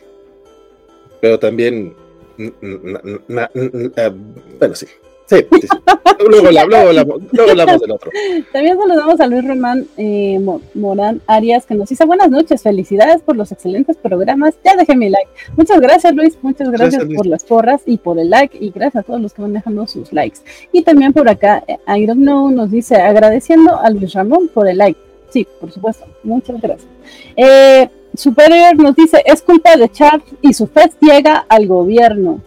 S2: pero también... Na, na, na, na, bueno, sí. Sí, sí, sí. Luego, luego, luego, luego, luego hablamos del otro.
S1: También saludamos a Luis Román eh, Morán Arias, que nos dice buenas noches, felicidades por los excelentes programas, ya dejé mi like. Muchas gracias, Luis, muchas gracias, gracias por Luis. Las porras y por el like, y gracias a todos los que van dejando sus likes. Y también por acá, I don't know, nos dice agradeciendo a Luis Ramón por el like. Sí, por supuesto, muchas gracias. Eh, Superior nos dice, es culpa de Charles y su fe ciega al gobierno.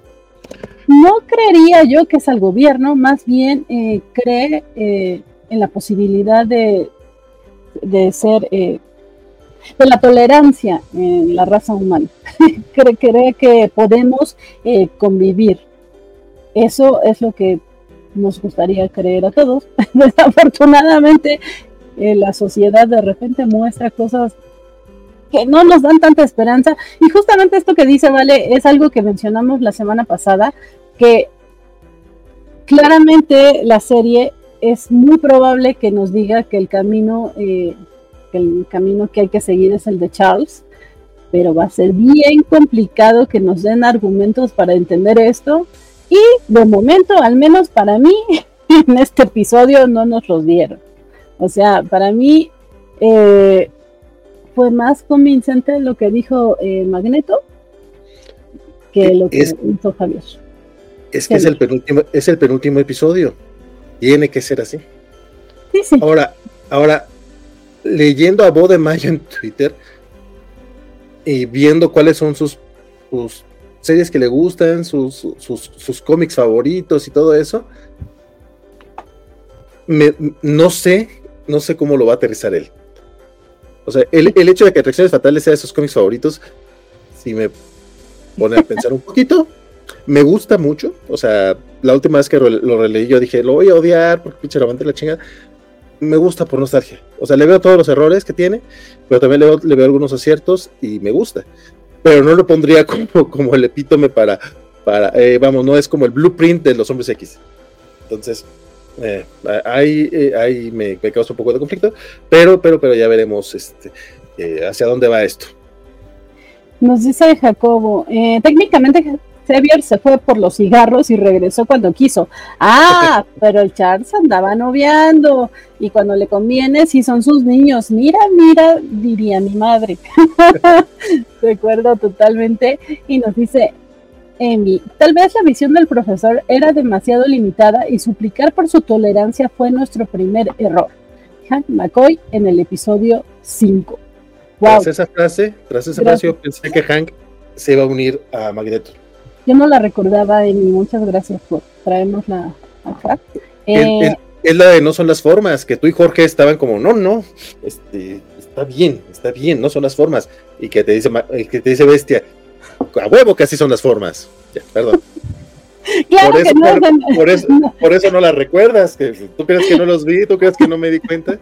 S1: No creería yo que es al gobierno, más bien eh, cree eh, en la posibilidad de, de ser, eh, de la tolerancia en la raza humana. cree, cree que podemos eh, convivir. Eso es lo que nos gustaría creer a todos. Desafortunadamente, eh, la sociedad de repente muestra cosas que no nos dan tanta esperanza. Y justamente esto que dice Vale es algo que mencionamos la semana pasada, que claramente la serie es muy probable que nos diga que el camino, eh, que el camino que hay que seguir es el de Charles, pero va a ser bien complicado que nos den argumentos para entender esto. Y de momento, al menos para mí, en este episodio no nos los dieron. O sea, para mí eh, fue más convincente lo que dijo eh, Magneto que lo que es, hizo Javier.
S2: Es que es el, penúltimo, es el penúltimo episodio. Tiene que ser así.
S1: Sí, sí.
S2: Ahora, ahora, leyendo a Bo de Mayo en Twitter y viendo cuáles son sus, sus series que le gustan, sus, sus, sus cómics favoritos y todo eso, me, no sé, no sé cómo lo va a aterrizar él. O sea, el, el hecho de que Atracciones Fatales sea de sus cómics favoritos, si me pone a pensar un poquito, me gusta mucho. O sea, la última vez que lo releí yo dije, lo voy a odiar porque pinche levante la chingada. Me gusta por nostalgia. O sea, le veo todos los errores que tiene, pero también le veo, le veo algunos aciertos y me gusta. Pero no lo pondría como, como el epítome para, para eh, vamos, no es como el blueprint de los Hombres X. Entonces, eh, ahí, eh, ahí me, me causa un poco de conflicto, pero, pero, pero ya veremos este, eh, hacia dónde va esto.
S1: Nos dice Jacobo, eh, técnicamente Xavier se fue por los cigarros y regresó cuando quiso. Ah, pero el Charles andaba noviando y cuando le conviene sí son sus niños. Mira, mira, diría mi madre. Recuerdo totalmente. Y nos dice Amy, tal vez la visión del profesor era demasiado limitada y suplicar por su tolerancia fue nuestro primer error. Hank McCoy en el episodio cinco. Wow.
S2: Tras esa frase, tras esa frase yo pensé que Hank se iba a unir a Magneto.
S1: Yo no la recordaba, Amy, muchas gracias por traernosla acá.
S2: Eh, es, es, es la de no son las formas, que tú y Jorge estaban como, no, no, este, está bien, está bien, no son las formas. Y que te dice, que te dice Bestia, a huevo que así son las formas. Ya, perdón.
S1: Claro
S2: por, eso,
S1: que no,
S2: por,
S1: no.
S2: por, eso, por eso no la recuerdas, que tú crees que no los vi, tú crees que no me di cuenta.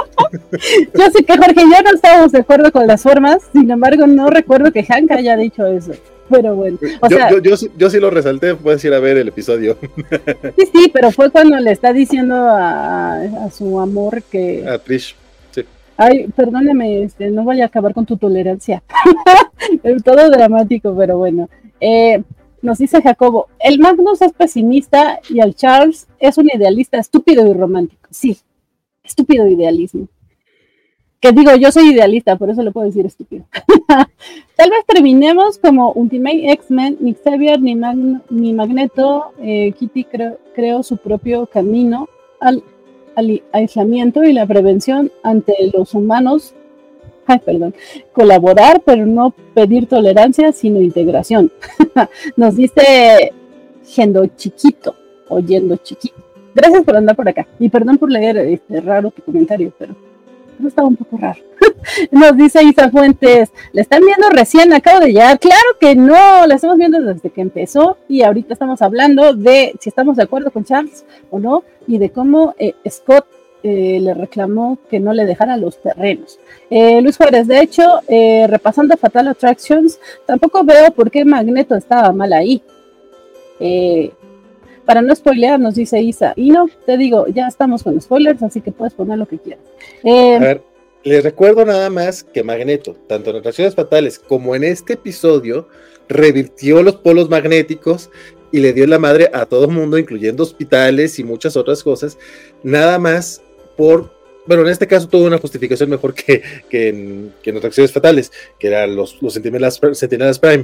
S1: Yo sé que Jorge y yo no estábamos de acuerdo con las formas, sin embargo no recuerdo que Hank haya dicho eso. Pero bueno, o
S2: yo,
S1: sea,
S2: yo, yo, yo sí lo resalté, puedes ir a ver el episodio.
S1: Sí, sí, pero fue cuando le está diciendo a, a su amor que...
S2: A Trish, sí.
S1: Ay, perdóname, este, no vaya a acabar con tu tolerancia. Todo dramático, pero bueno. Eh, nos dice Jacobo, el Magnus es pesimista y el Charles es un idealista estúpido y romántico. Sí, estúpido idealismo. Que digo, yo soy idealista, por eso le puedo decir estúpido. Tal vez terminemos como Ultimate X-Men, ni Xavier, ni, Mag- ni Magneto, eh, Kitty creo, creó su propio camino al, al aislamiento y la prevención ante los humanos. Ay, perdón. Colaborar, pero no pedir tolerancia, sino integración. Nos dice Yendo Chiquito, oyendo Chiquito. Gracias por andar por acá. Y perdón por leer este raro tu comentario, pero no estaba un poco raro. Nos dice Isa Fuentes, ¿la están viendo recién? Acabo de llegar. Claro que no, la estamos viendo desde que empezó y ahorita estamos hablando de si estamos de acuerdo con Charles o no y de cómo eh, Scott eh, le reclamó que no le dejara los terrenos. Eh, Luis Juárez, de hecho, eh, repasando Fatal Attractions, tampoco veo por qué Magneto estaba mal ahí. Eh, Para no spoilear, nos dice Isa. Y no, te digo, ya estamos con spoilers, así que puedes poner lo que quieras. Eh,
S2: A ver, les recuerdo nada más que Magneto, tanto en Atracciones Fatales como en este episodio, revirtió los polos magnéticos y le dio la madre a todo el mundo, incluyendo hospitales y muchas otras cosas, nada más por... Bueno, en este caso tuvo una justificación mejor que, que, en, que en Atracciones Fatales, que eran los, los Centinelas, Centinelas Prime.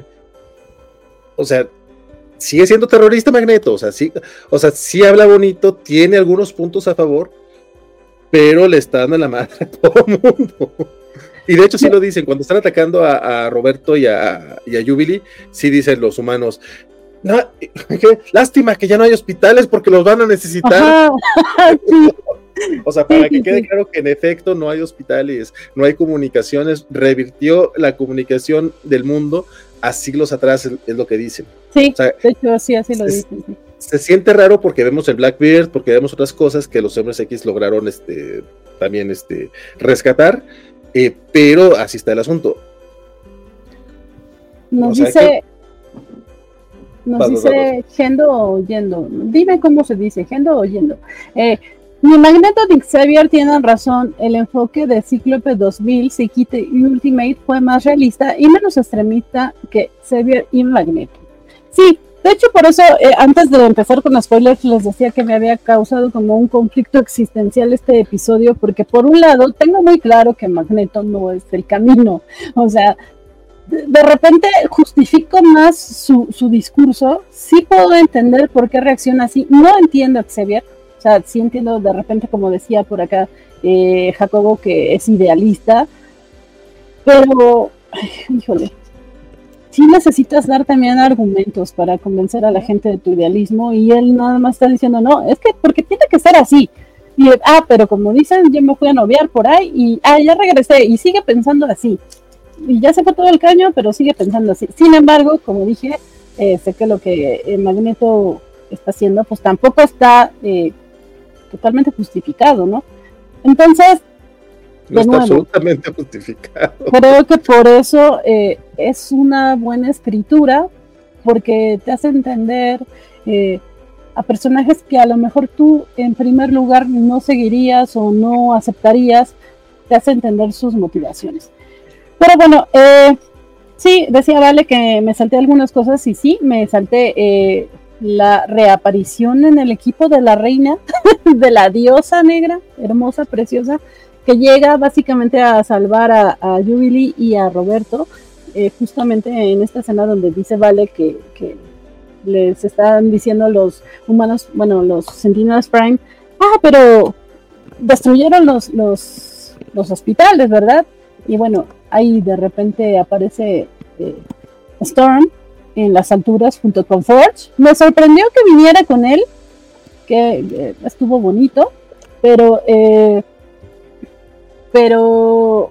S2: O sea... Sigue siendo terrorista Magneto, o sea, sí, o sea, sí habla bonito, tiene algunos puntos a favor, pero le está dando la madre a todo el mundo. Y de hecho sí lo dicen, cuando están atacando a, a Roberto y a, y a Jubilee, sí dicen los humanos, no, qué lástima que ya no hay hospitales porque los van a necesitar.
S1: Sí.
S2: O sea, para que quede claro que en efecto no hay hospitales, no hay comunicaciones, revirtió la comunicación del mundo a siglos atrás, es, es lo que dicen.
S1: Sí, o sea, de hecho, sí, así lo dicen. Sí.
S2: Se siente raro porque vemos el Blackbeard, porque vemos otras cosas que los hombres X lograron este, también este, rescatar, eh, pero así está el asunto.
S1: Nos o sea, dice... Que... Nos va, dice va, va. Gendo o Yendo. Dime cómo se dice, Gendo o Yendo. Eh, mi Magneto de Xavier tienen razón. El enfoque de Cíclope dos mil, Psyche y Ultimate fue más realista y menos extremista que Xavier y Magneto. Sí, de hecho por eso eh, antes de empezar con spoilers les decía que me había causado como un conflicto existencial este episodio, porque por un lado tengo muy claro que Magneto no es el camino. O sea, de repente justifico más su, su discurso, sí puedo entender por qué reacciona así, no entiendo a Xavier, o sea, sí entiendo de repente, como decía por acá eh, Jacobo, que es idealista, pero, ay, híjole, sí necesitas dar también argumentos para convencer a la gente de tu idealismo, y él nada más está diciendo, no, es que porque tiene que ser así, y ah, pero como dicen, yo me fui a noviar por ahí, y ah, ya regresé, y sigue pensando así. Y ya se fue todo el caño, pero sigue pensando así. Sin embargo, como dije, eh, sé que lo que eh, Magneto está haciendo, pues tampoco está eh, totalmente justificado, ¿no? Entonces,
S2: no está nuevo, absolutamente justificado.
S1: Creo que por eso eh, es una buena escritura, porque te hace entender eh, a personajes que a lo mejor tú, en primer lugar, no seguirías o no aceptarías, te hace entender sus motivaciones. Pero bueno, eh, sí, decía Vale que me salté algunas cosas y sí, me salté eh, la reaparición en el equipo de la reina, de la diosa negra, hermosa, preciosa, que llega básicamente a salvar a, a Jubilee y a Roberto, eh, justamente en esta escena donde dice Vale que, que les están diciendo los humanos, bueno, los Sentinels Prime, ah, pero destruyeron los, los, los hospitales, ¿verdad? Y bueno, ahí de repente aparece eh, Storm en las alturas junto con Forge. Me sorprendió que viniera con él, que eh, estuvo bonito, pero eh, pero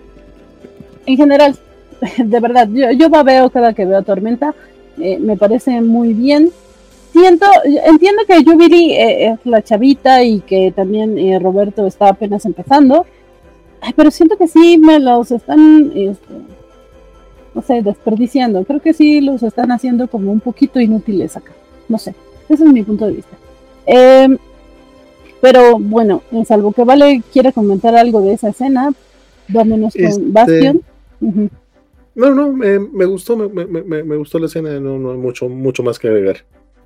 S1: en general, de verdad, yo, yo babeo cada que veo a Tormenta, eh, me parece muy bien. Siento, entiendo que Jubilee eh, es la chavita y que también eh, Roberto está apenas empezando. Ay, pero siento que sí me los están, este, no sé, desperdiciando. Creo que sí los están haciendo como un poquito inútiles acá. No sé, ese es mi punto de vista. Eh, pero bueno, salvo que Vale quiere comentar algo de esa escena, vámonos con este... Bastion. Uh-huh.
S2: No, no, me, me gustó, me, me, me gustó la escena, no, no hay mucho, mucho más que agregar.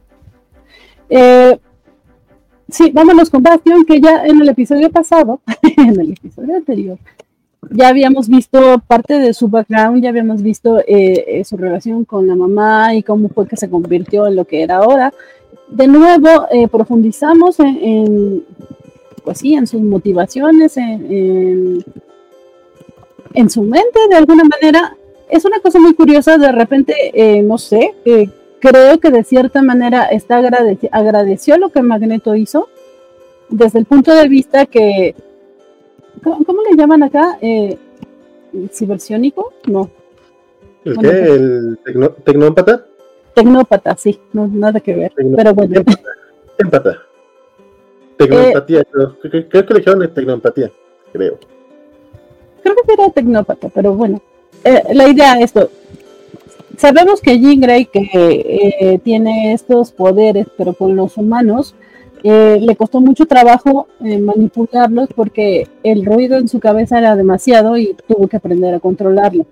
S1: Eh, Sí, vámonos con Bastion, que ya en el episodio pasado, en el episodio anterior, ya habíamos visto parte de su background, ya habíamos visto eh, su relación con la mamá y cómo fue que se convirtió en lo que era ahora. De nuevo, eh, profundizamos en, en, pues sí, en sus motivaciones, en, en, en su mente, de alguna manera. Es una cosa muy curiosa, de repente, eh, no sé, eh, creo que de cierta manera está agradeci- agradeció lo que Magneto hizo, desde el punto de vista que, ¿cómo, cómo le llaman acá? Eh, ¿Cibersiónico? No.
S2: ¿El bueno, qué? ¿El tecno- tecnópata?
S1: Tecnópata, sí, no, nada que ver, Tecno- pero bueno.
S2: Tecnópata. Tecnoempatía, eh, creo, creo, creo que le llamaron tecnoempatía, creo.
S1: Creo que era tecnópata, pero bueno. Eh, la idea es esto. Sabemos que Jean Grey, que eh, tiene estos poderes, pero con los humanos, eh, le costó mucho trabajo eh, manipularlos porque el ruido en su cabeza era demasiado y tuvo que aprender a controlarlo.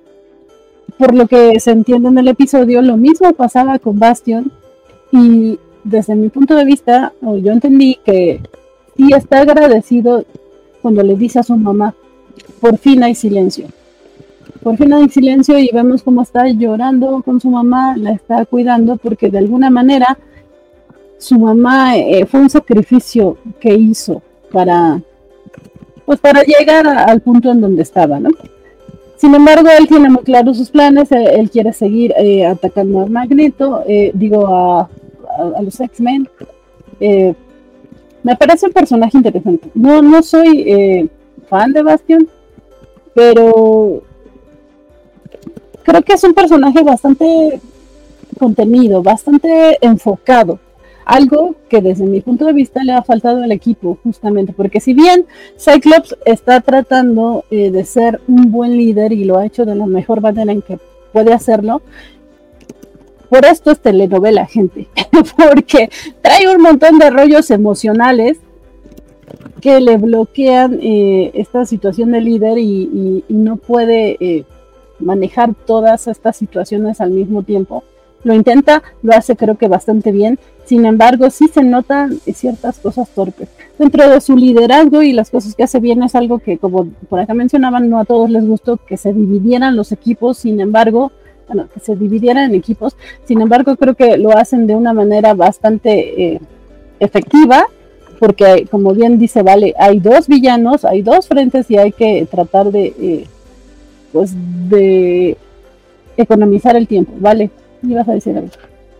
S1: Por lo que se entiende en el episodio, lo mismo pasaba con Bastion, y desde mi punto de vista, yo entendí que sí está agradecido cuando le dice a su mamá, por fin hay silencio. Por fin hay silencio y vemos cómo está llorando con su mamá, la está cuidando porque de alguna manera su mamá eh, fue un sacrificio que hizo para, pues para llegar a, al punto en donde estaba, ¿no? Sin embargo, él tiene muy claros sus planes, él, él quiere seguir eh, atacando a Magneto, eh, digo a, a, a los X-Men, eh, me parece un personaje interesante. No, no soy eh, fan de Bastion, pero creo que es un personaje bastante contenido, bastante enfocado. Algo que desde mi punto de vista le ha faltado al equipo, justamente, porque si bien Cyclops está tratando eh, de ser un buen líder y lo ha hecho de la mejor manera en que puede hacerlo, por esto es telenovela, gente, porque trae un montón de rollos emocionales que le bloquean eh, esta situación de líder y, y, y no puede eh, manejar todas estas situaciones al mismo tiempo. Lo intenta, lo hace creo que bastante bien, sin embargo sí se notan ciertas cosas torpes. Dentro de su liderazgo y las cosas que hace bien es algo que, como por acá mencionaban, no a todos les gustó que se dividieran los equipos, sin embargo, bueno, que se dividieran en equipos, sin embargo creo que lo hacen de una manera bastante eh, efectiva, porque como bien dice Vale, hay dos villanos, hay dos frentes y hay que tratar de eh, pues de economizar el tiempo, ¿vale? ¿Ibas a decir algo?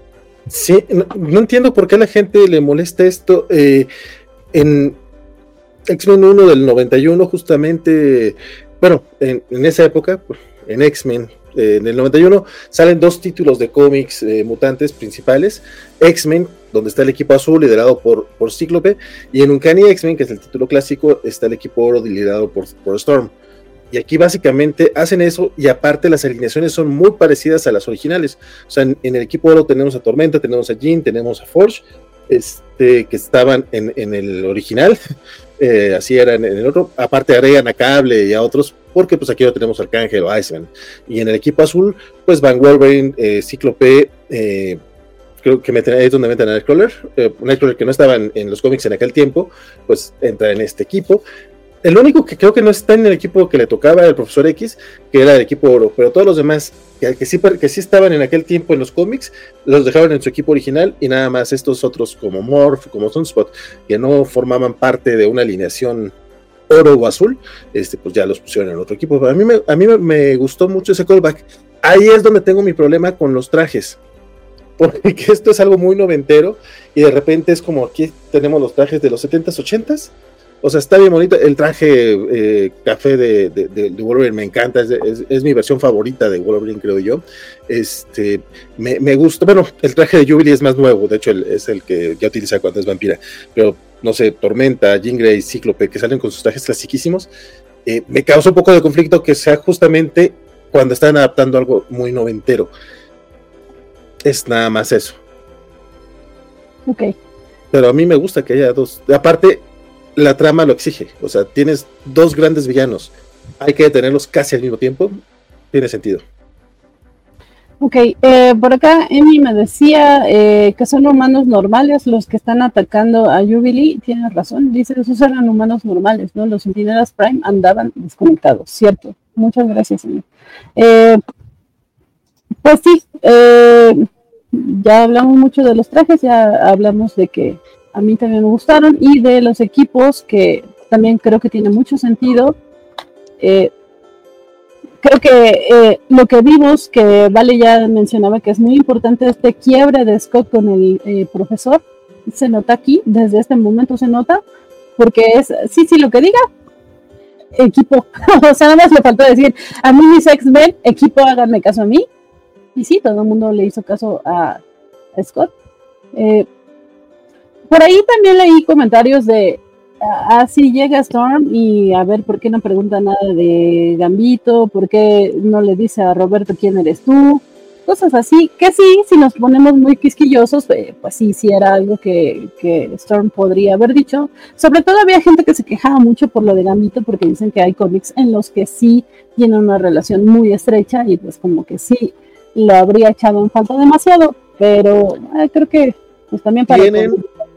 S2: Sí, no, no entiendo por qué a la gente le molesta esto. Eh, en X-Men uno del noventa y uno, justamente, bueno, en, en esa época, en X-Men, eh, en el noventa y uno, salen dos títulos de cómics eh, mutantes principales: X-Men, donde está el equipo azul liderado por, por Cíclope, y en Uncanny X-Men, que es el título clásico, está el equipo oro liderado por, por Storm. Y aquí básicamente hacen eso, y aparte las alineaciones son muy parecidas a las originales. O sea, en, en el equipo oro tenemos a Tormenta, tenemos a Jean, tenemos a Forge, este, que estaban en, en el original, eh, así eran en el otro. Aparte agregan a Cable y a otros, porque pues aquí no tenemos Arcángel o Iceman. Y en el equipo azul, pues van Wolverine, eh, Cíclope, eh, creo que meten, es donde meten a Nightcrawler, eh, Nightcrawler que no estaba en, en los cómics en aquel tiempo, pues entra en este equipo. El único que creo que no está en el equipo que le tocaba era el Profesor X, que era el equipo oro, pero todos los demás que, que, sí, que sí estaban en aquel tiempo en los cómics, los dejaron en su equipo original, y nada más estos otros como Morph, como Sunspot, que no formaban parte de una alineación oro o azul, este, pues ya los pusieron en otro equipo. Pero a mí, me, a mí me gustó mucho ese callback. Ahí es donde tengo mi problema con los trajes, porque esto es algo muy noventero, y de repente es como aquí tenemos los trajes de los setentas, ochentas. O sea, está bien bonito. El traje eh, café de, de, de Wolverine me encanta, es, es, es mi versión favorita de Wolverine, creo yo. Este, me, me gusta. Bueno, el traje de Jubilee es más nuevo, de hecho el, es el que ya utiliza cuando es vampira, pero no sé, Tormenta, Jean Grey, Cíclope, que salen con sus trajes clasiquísimos, eh, me causa un poco de conflicto que sea justamente cuando están adaptando algo muy noventero. Es nada más eso.
S1: Ok.
S2: Pero a mí me gusta que haya dos. Aparte, la trama lo exige. O sea, tienes dos grandes villanos, hay que detenerlos casi al mismo tiempo. Tiene sentido.
S1: Ok, eh, por acá Emi me decía eh, que son humanos normales los que están atacando a Jubilee. Tienes razón, dice, esos eran humanos normales, ¿no? Los Centinelas Prime andaban desconectados, cierto. Muchas gracias, Emi. Eh, pues sí, eh, ya hablamos mucho de los trajes, ya hablamos de que a mí también me gustaron, y de los equipos, que también creo que tiene mucho sentido. Eh, creo que eh, lo que vimos, que Vale ya mencionaba que es muy importante, este quiebre de Scott con el eh, profesor, se nota aquí, desde este momento se nota, porque es, sí, sí, lo que diga, equipo. O sea, nada más le faltó decir, a mí mis X-Men, equipo, háganme caso a mí. Y sí, todo el mundo le hizo caso a, a Scott. Eh, Por ahí también leí comentarios de, ah, sí, llega Storm y a ver, ¿por qué no pregunta nada de Gambito? ¿Por qué no le dice a Roberto quién eres tú? Cosas así, que sí, si nos ponemos muy quisquillosos, eh, pues sí, sí era algo que, que Storm podría haber dicho. Sobre todo había gente que se quejaba mucho por lo de Gambito, porque dicen que hay cómics en los que sí tienen una relación muy estrecha, y pues como que sí lo habría echado en falta demasiado, pero eh, creo que pues también para...
S2: ¿Tienen...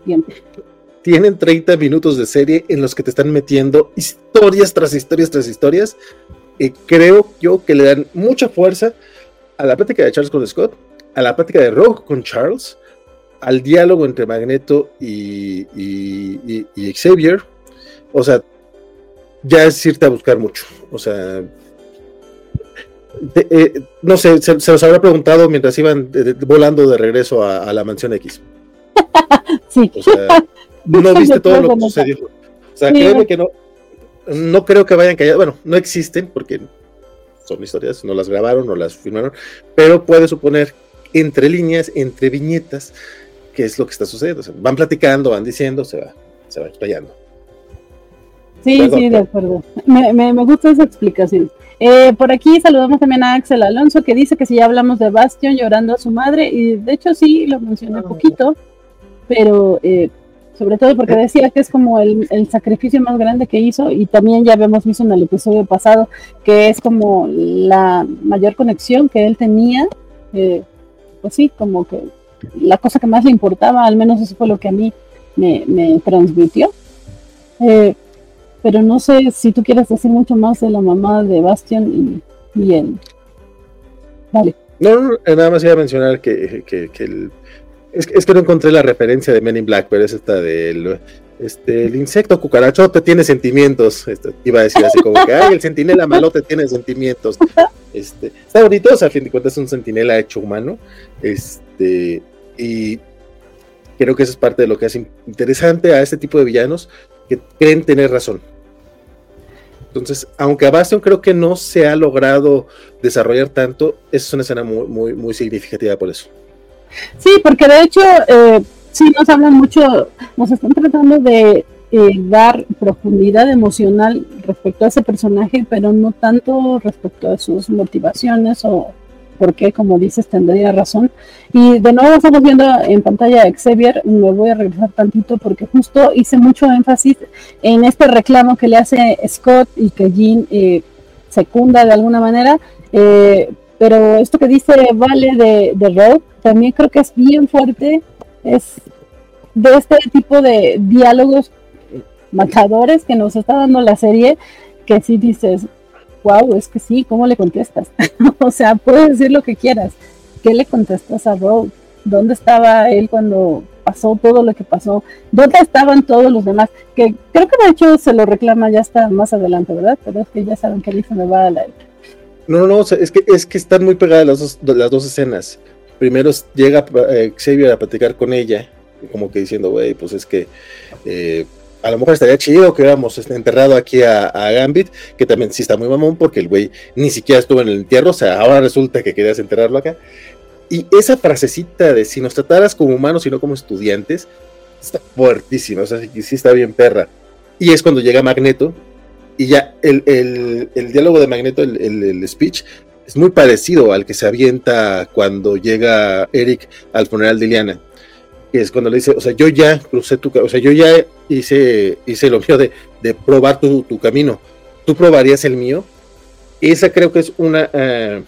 S2: Tienen treinta minutos de serie en los que te están metiendo historias tras historias tras historias. Eh, creo yo que le dan mucha fuerza a la plática de Charles con Scott, a la plática de Rogue con Charles, al diálogo entre Magneto y, y, y, y Xavier. O sea, ya es irte a buscar mucho. O sea, de, eh, no sé, se, se los habrá preguntado mientras iban de, de, volando de regreso a, a la Mansión X.
S1: Sí.
S2: O sea, no viste todo lo que sucedió. O sea, sí, créeme que no, no creo que vayan callados. Bueno, no existen porque son historias, no las grabaron, no las filmaron, pero puede suponer entre líneas, entre viñetas, qué es lo que está sucediendo. O sea, van platicando, van diciendo, se va, se va explayando.
S1: Sí, Perdón, sí, de acuerdo. Me, me, me gusta esa explicación. Eh, por aquí saludamos también a Axel Alonso, que dice que si ya hablamos de Bastion llorando a su madre, y de hecho sí, lo mencioné poquito, pero eh, sobre todo porque decía que es como el, el sacrificio más grande que hizo, y también ya habíamos visto en el episodio pasado que es como la mayor conexión que él tenía, eh, pues sí, como que la cosa que más le importaba, al menos eso fue lo que a mí me, me transmitió. Eh, pero no sé si tú quieres decir mucho más de la mamá de Bastion y, y él. Vale.
S2: No, no, nada más iba a mencionar que, que, que el, es, es que no encontré la referencia de Men in Black, pero es esta del este, el insecto cucarachote tiene sentimientos. Este, iba a decir así como que ay, el centinela malote tiene sentimientos. Este, está bonito, o sea, a fin de cuentas es un centinela hecho humano. Este, y creo que eso es parte de lo que hace interesante a este tipo de villanos que creen tener razón. Entonces, aunque a Bastion creo que no se ha logrado desarrollar tanto, esa es una escena muy, muy, muy significativa por eso.
S1: Sí, porque de hecho, eh, sí nos hablan mucho, nos están tratando de eh, dar profundidad emocional respecto a ese personaje, pero no tanto respecto a sus motivaciones o por qué, como dices, tendría razón. Y de nuevo estamos viendo en pantalla a Xavier. Me voy a regresar tantito porque justo hice mucho énfasis en este reclamo que le hace Scott y que Jean eh, secunda de alguna manera, eh, pero esto que dice Vale de, de Rogue también creo que es bien fuerte, es de este tipo de diálogos matadores que nos está dando la serie, que sí dices, wow, es que sí, ¿cómo le contestas? O sea, puedes decir lo que quieras. ¿Qué le contestas a Rogue? ¿Dónde estaba él cuando pasó todo lo que pasó? ¿Dónde estaban todos los demás? Que creo que de hecho se lo reclama ya hasta más adelante, ¿verdad? Pero es que ya saben que Lisa me va a la...
S2: No, no, no, o sea, es que, es que están muy pegadas las dos, las dos escenas. Primero llega eh, Xavier a platicar con ella, como que diciendo, güey, pues es que... Eh, a lo mejor estaría chido que hubiéramos enterrado aquí a, a Gambit, que también sí está muy mamón, porque el güey ni siquiera estuvo en el entierro, o sea, ahora resulta que querías enterrarlo acá. Y esa frasecita de si nos trataras como humanos y no como estudiantes, está fuertísima, o sea, sí, sí está bien perra. Y es cuando llega Magneto, y ya el, el, el diálogo de Magneto, el, el, el speech, es muy parecido al que se avienta cuando llega Eric al funeral de Illyana. Que es cuando le dice, o sea, yo ya crucé tu, o sea, yo ya hice, hice lo mío de, de probar tu, tu camino, ¿tú probarías el mío? Esa creo que es una, uh,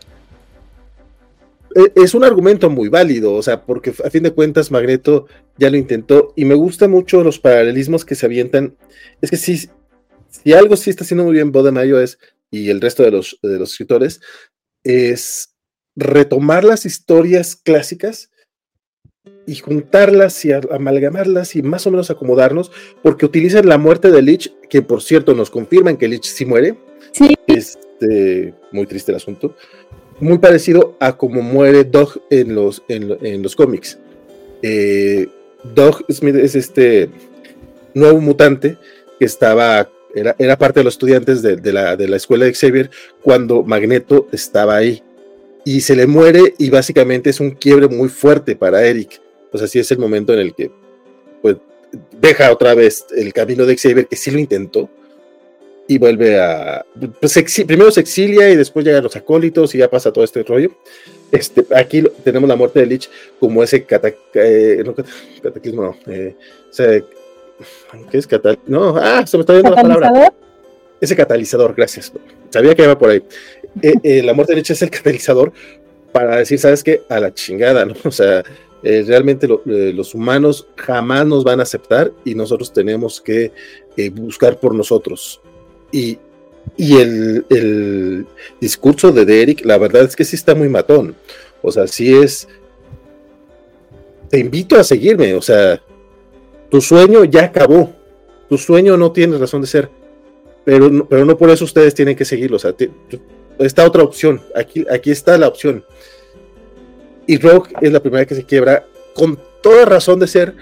S2: es un argumento muy válido, o sea, porque a fin de cuentas Magneto ya lo intentó, y me gustan mucho los paralelismos que se avientan. Es que sí, si algo sí está haciendo muy bien Bob DeMaio es, y el resto de los, de los escritores, es retomar las historias clásicas y juntarlas y amalgamarlas y más o menos acomodarnos, porque utilizan la muerte de Leech, que por cierto nos confirman que Leech sí muere.
S1: Sí.
S2: Este, muy triste el asunto. Muy parecido a como muere Doug en los, en, en los cómics. Eh, Doug Smith es este nuevo mutante que estaba, era, era parte de los estudiantes de, de, la, de la escuela de Xavier cuando Magneto estaba ahí. Y se le muere y básicamente es un quiebre muy fuerte para Eric. O sea, sí es el momento en el que pues, deja otra vez el camino de Xavier, que sí lo intentó, y vuelve a... Pues, exi- primero se exilia y después llegan los acólitos y ya pasa todo este rollo. Este, aquí lo, tenemos la muerte de Leech como ese catac- eh, no, cataclismo, no. Eh, o sea, ¿qué es cataclismo? No, ah, se me está viendo la palabra. Ese catalizador, gracias. Sabía que iba por ahí. Eh, eh, la muerte de Leech es el catalizador para decir, ¿sabes qué? A la chingada, ¿no? O sea, eh, realmente lo, eh, los humanos jamás nos van a aceptar y nosotros tenemos que eh, buscar por nosotros. Y, y el, el discurso de Derek, la verdad es que sí está muy matón. O sea, sí es... Te invito a seguirme, o sea, tu sueño ya acabó. Tu sueño no tiene razón de ser. Pero, pero no por eso ustedes tienen que seguirlo. O sea, te, está otra opción. Aquí, aquí está la opción. Y Rogue es la primera que se quiebra con toda razón de ser,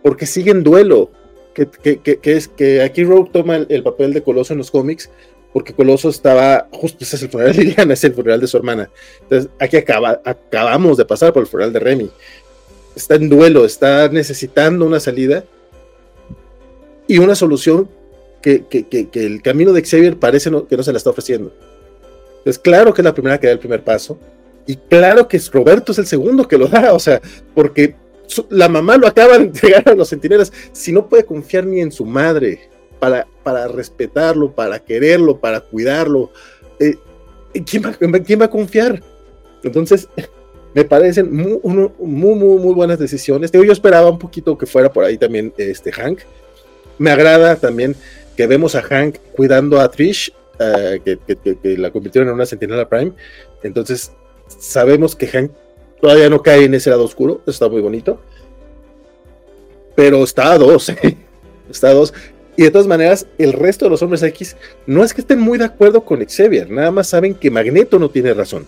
S2: porque sigue en duelo, que, que, que, que es que aquí Rogue toma el, el papel de Coloso en los cómics, porque Coloso estaba, justo ese es el funeral de Liliana, es el funeral de su hermana, entonces aquí acaba, acabamos de pasar por el funeral de Remy, está en duelo, está necesitando una salida, y una solución que, que, que, que el camino de Xavier parece no, que no se la está ofreciendo. Entonces claro que es la primera que da el primer paso, y claro que Roberto es el segundo que lo da, o sea, porque su, la mamá lo acaba de entregar a los centinelas, si no puede confiar ni en su madre, para, para respetarlo, para quererlo, para cuidarlo, eh, ¿quién, va, ¿quién va a confiar? Entonces, me parecen muy, muy, muy, muy buenas decisiones. Yo esperaba un poquito que fuera por ahí también este Hank. Me agrada también que vemos a Hank cuidando a Trish, uh, que, que, que, que la convirtieron en una Sentinela Prime. Entonces sabemos que Hank todavía no cae en ese lado oscuro. Eso está muy bonito, pero está a dos ¿eh? Está a dos, y de todas maneras el resto de los hombres X no es que estén muy de acuerdo con Xavier, nada más saben que Magneto no tiene razón.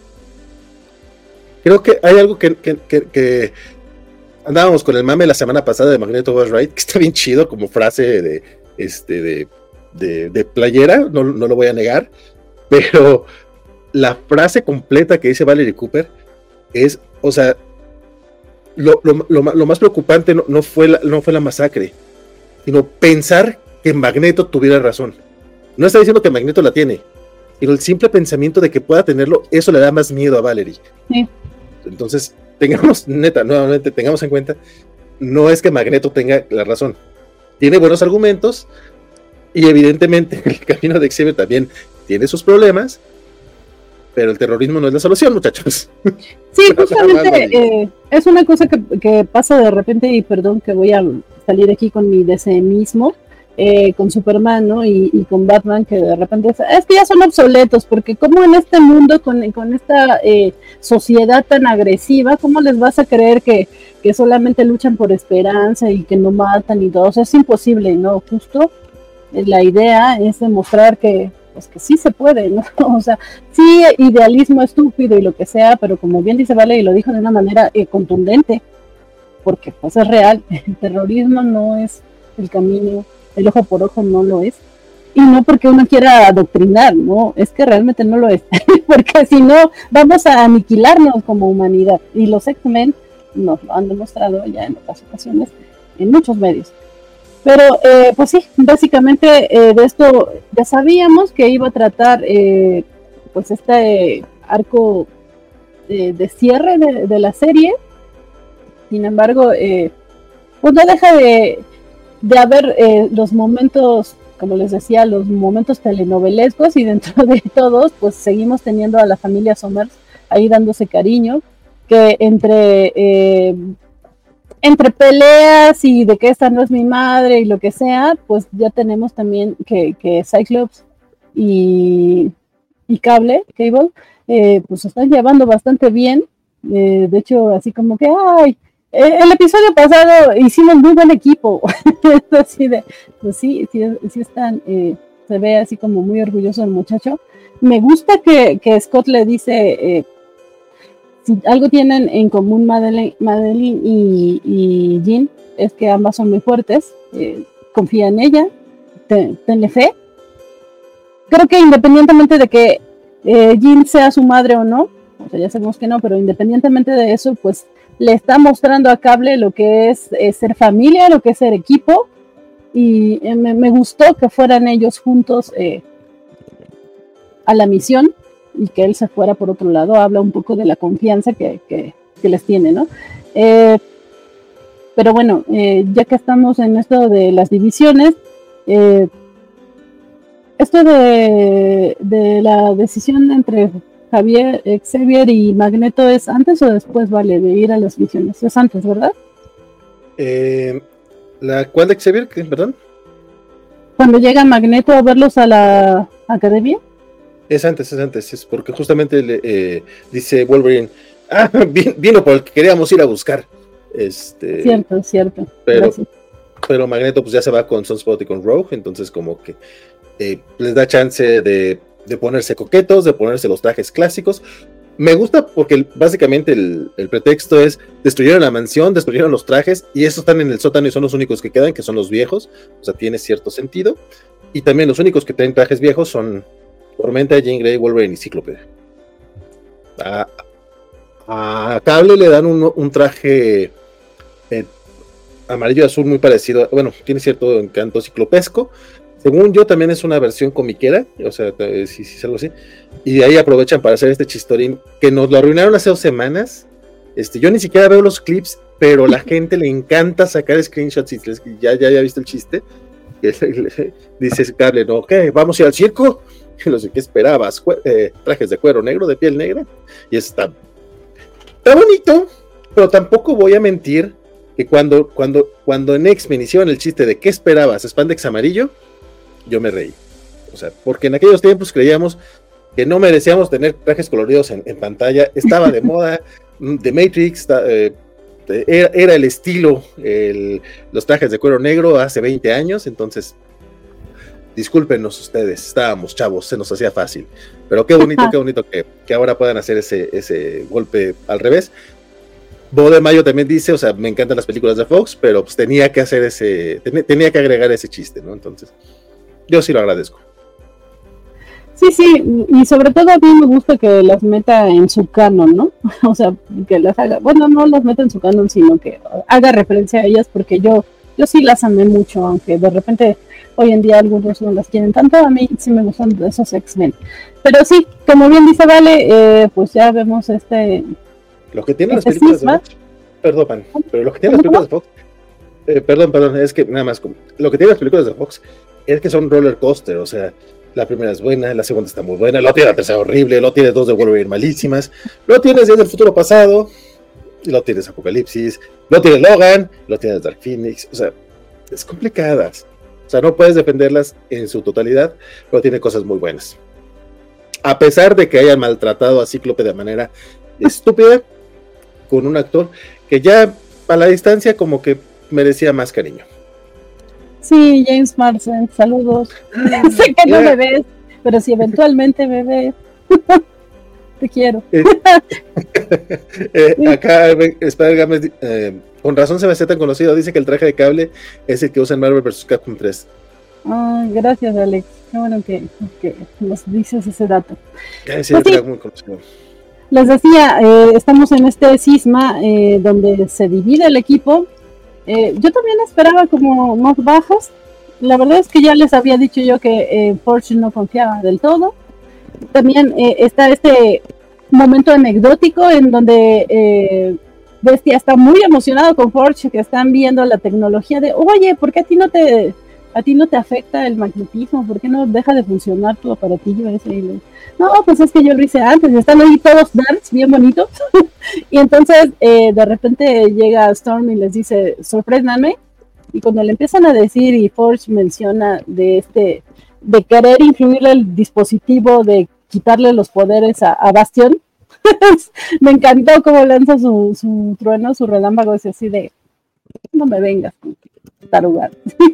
S2: Creo que hay algo que, que, que, que andábamos con el mame la semana pasada de Magneto was right, que está bien chido como frase de, este, de, de, de playera, no, no lo voy a negar, pero la frase completa que dice Valerie Cooper es, o sea, lo, lo, lo, lo más preocupante no, no, fue la, no fue la masacre, sino pensar que Magneto tuviera razón. No está diciendo que Magneto la tiene, sino el simple pensamiento de que pueda tenerlo, eso le da más miedo a Valerie. Sí. Entonces, tengamos, neta, nuevamente, tengamos en cuenta, no es que Magneto tenga la razón, tiene buenos argumentos, y evidentemente el camino de Xavier también tiene sus problemas, pero el terrorismo no es la solución, muchachos.
S1: Sí, justamente eh, es una cosa que, que pasa de repente, y perdón que voy a salir aquí con mi D C mismo, eh, con Superman, ¿no? Y, y con Batman, que de repente es, es que ya son obsoletos, porque como en este mundo, con, con esta eh, sociedad tan agresiva, ¿cómo les vas a creer que, que solamente luchan por esperanza y que no matan y todo? O sea, es imposible, ¿no? Justo la idea es demostrar que, pues que sí se puede, ¿no? O sea, sí, idealismo estúpido y lo que sea, pero como bien dice Vale, y lo dijo de una manera eh, contundente, porque pues es real, el terrorismo no es el camino, el ojo por ojo no lo es, y no porque uno quiera adoctrinar, no, es que realmente no lo es, porque si no, vamos a aniquilarnos como humanidad, y los X-Men nos lo han demostrado ya en otras ocasiones, en muchos medios. Pero, eh, pues sí, básicamente eh, de esto ya sabíamos que iba a tratar, eh, pues este eh, arco de, de cierre de, de la serie. Sin embargo, eh, pues no deja de, de haber eh, los momentos, como les decía, los momentos telenovelescos, y dentro de todos, pues seguimos teniendo a la familia Summers ahí dándose cariño, que entre... Eh, entre peleas y de que esta no es mi madre y lo que sea, pues ya tenemos también que, que Cyclops y, y Cable, Cable, eh, pues se están llevando bastante bien. Eh, de hecho, así como que, ay, eh, el episodio pasado hicimos muy buen equipo. Así de, pues sí, sí, sí están, eh, se ve así como muy orgulloso el muchacho. Me gusta que, que Scott le dice... Eh, si algo tienen en común Madeline, Madeline y, y Jean, es que ambas son muy fuertes, eh, confía en ella, ten, tenle fe. Creo que independientemente de que eh, Jean sea su madre o no, o sea, ya sabemos que no, pero independientemente de eso, pues le está mostrando a Cable lo que es eh, ser familia, lo que es ser equipo, y eh, me, me gustó que fueran ellos juntos eh, a la misión, y que él se fuera por otro lado. Habla un poco de la confianza que, que, que les tiene, ¿no? Eh, pero bueno, eh, ya que estamos en esto de las divisiones, eh, esto de, de la decisión entre Javier, Xavier y Magneto, ¿es antes o después, Vale, de ir a las misiones? Es antes, ¿verdad?
S2: Eh, ¿la cuál de Xavier? ¿Perdón?
S1: Cuando llega Magneto a verlos a la academia.
S2: Es antes, es antes, es porque justamente le, eh, dice Wolverine, ah, vino por el que queríamos ir a buscar. Este,
S1: cierto, cierto.
S2: Pero, pero Magneto pues ya se va con Sunspot y con Rogue, entonces como que eh, les da chance de, de ponerse coquetos, de ponerse los trajes clásicos, me gusta porque básicamente el, el pretexto es destruyeron la mansión, destruyeron los trajes y esos están en el sótano y son los únicos que quedan, que son los viejos, o sea, tiene cierto sentido. Y también los únicos que tienen trajes viejos son Tormenta, Jean Grey, Wolverine y Cíclope. A, a Cable le dan un, un traje eh, amarillo y azul muy parecido, bueno, tiene cierto encanto ciclopesco. Según yo, también es una versión comiquera, o sea, si es algo así. Y de ahí aprovechan para hacer este chistorín que nos lo arruinaron hace dos semanas. Este, yo ni siquiera veo los clips, pero la gente le encanta sacar screenshots y ya, ya había visto el chiste. Dice Cable, ¿no? ¿Qué? ¿Vamos a ir al circo? Y no sé, ¿qué esperabas? Eh, trajes de cuero negro, de piel negra. Y está, está bonito, pero tampoco voy a mentir que cuando, cuando, cuando en X-Men hicieron el chiste de ¿qué esperabas? Spandex amarillo, yo me reí. O sea, porque en aquellos tiempos creíamos que no merecíamos tener trajes coloridos en, en pantalla. Estaba de moda, The Matrix, eh, era, era el estilo, el, los trajes de cuero negro hace veinte años, entonces discúlpenos ustedes, estábamos chavos, se nos hacía fácil. Pero qué bonito, qué bonito que, que ahora puedan hacer ese, ese golpe al revés. Bo de Mayo también dice, o sea, me encantan las películas de Fox, pero pues tenía que hacer ese, ten, tenía que agregar ese chiste, ¿no? Entonces, yo sí lo agradezco.
S1: Sí, sí, y sobre todo a mí me gusta que las meta en su canon, ¿no? O sea, que las haga, bueno, no las meta en su canon, sino que haga referencia a ellas, porque yo, yo sí las amé mucho, aunque de repente hoy en día algunos no las quieren tanto, a mí sí me gustan de esos X-Men. Pero sí, como bien dice Vale, eh, pues ya vemos este...
S2: Lo que tienen este las películas cisma. de Fox, perdón, pan, pero lo que tienen las películas de Fox, eh, perdón, perdón, es que nada más, lo que tienen las películas de Fox es que son roller coaster, o sea, la primera es buena, la segunda está muy buena, luego tiene la tercera horrible, luego tienes dos de Wolverine malísimas, luego tienes Días del Futuro Pasado, y luego tienes Apocalipsis, luego tienes Logan, luego tienes Dark Phoenix, o sea, es complicadas, o sea, no puedes defenderlas en su totalidad, pero tiene cosas muy buenas. A pesar de que hayan maltratado a Cíclope de manera estúpida, con un actor que ya a la distancia como que merecía más cariño.
S1: Sí, James Marsden, saludos. Sé que no me ves, pero si eventualmente me ves, te quiero.
S2: Eh, eh, acá Spider Games, eh, con razón se me hace tan conocido, dice que el traje de Cable es el que usa en Marvel versus. Capcom tres.
S1: Ah, gracias, Alex. Qué bueno que, que nos dices ese dato.
S2: Ya decía, pues sí, muy conocido.
S1: Les decía, eh, estamos en este cisma eh, donde se divide el equipo. Eh, yo también esperaba como más bajas. La verdad es que ya les había dicho yo que eh, Forge no confiaba del todo. También eh, está este momento anecdótico en donde eh, Bestia está muy emocionado con Forge, que están viendo la tecnología de, oye, ¿por qué a ti no te a ti no te afecta el magnetismo? ¿Por qué no deja de funcionar tu aparatillo ese? Y le, no, pues es que yo lo hice antes, están ahí todos nerds, bien bonitos. Y entonces eh, de repente llega Storm y les dice, sorpréndanme. Y cuando le empiezan a decir, y Forge menciona de este, de querer incluirle el dispositivo de quitarle los poderes a, a Bastion, me encantó cómo lanza su, su trueno, su relámpago, es así de, no me vengas, tarugar.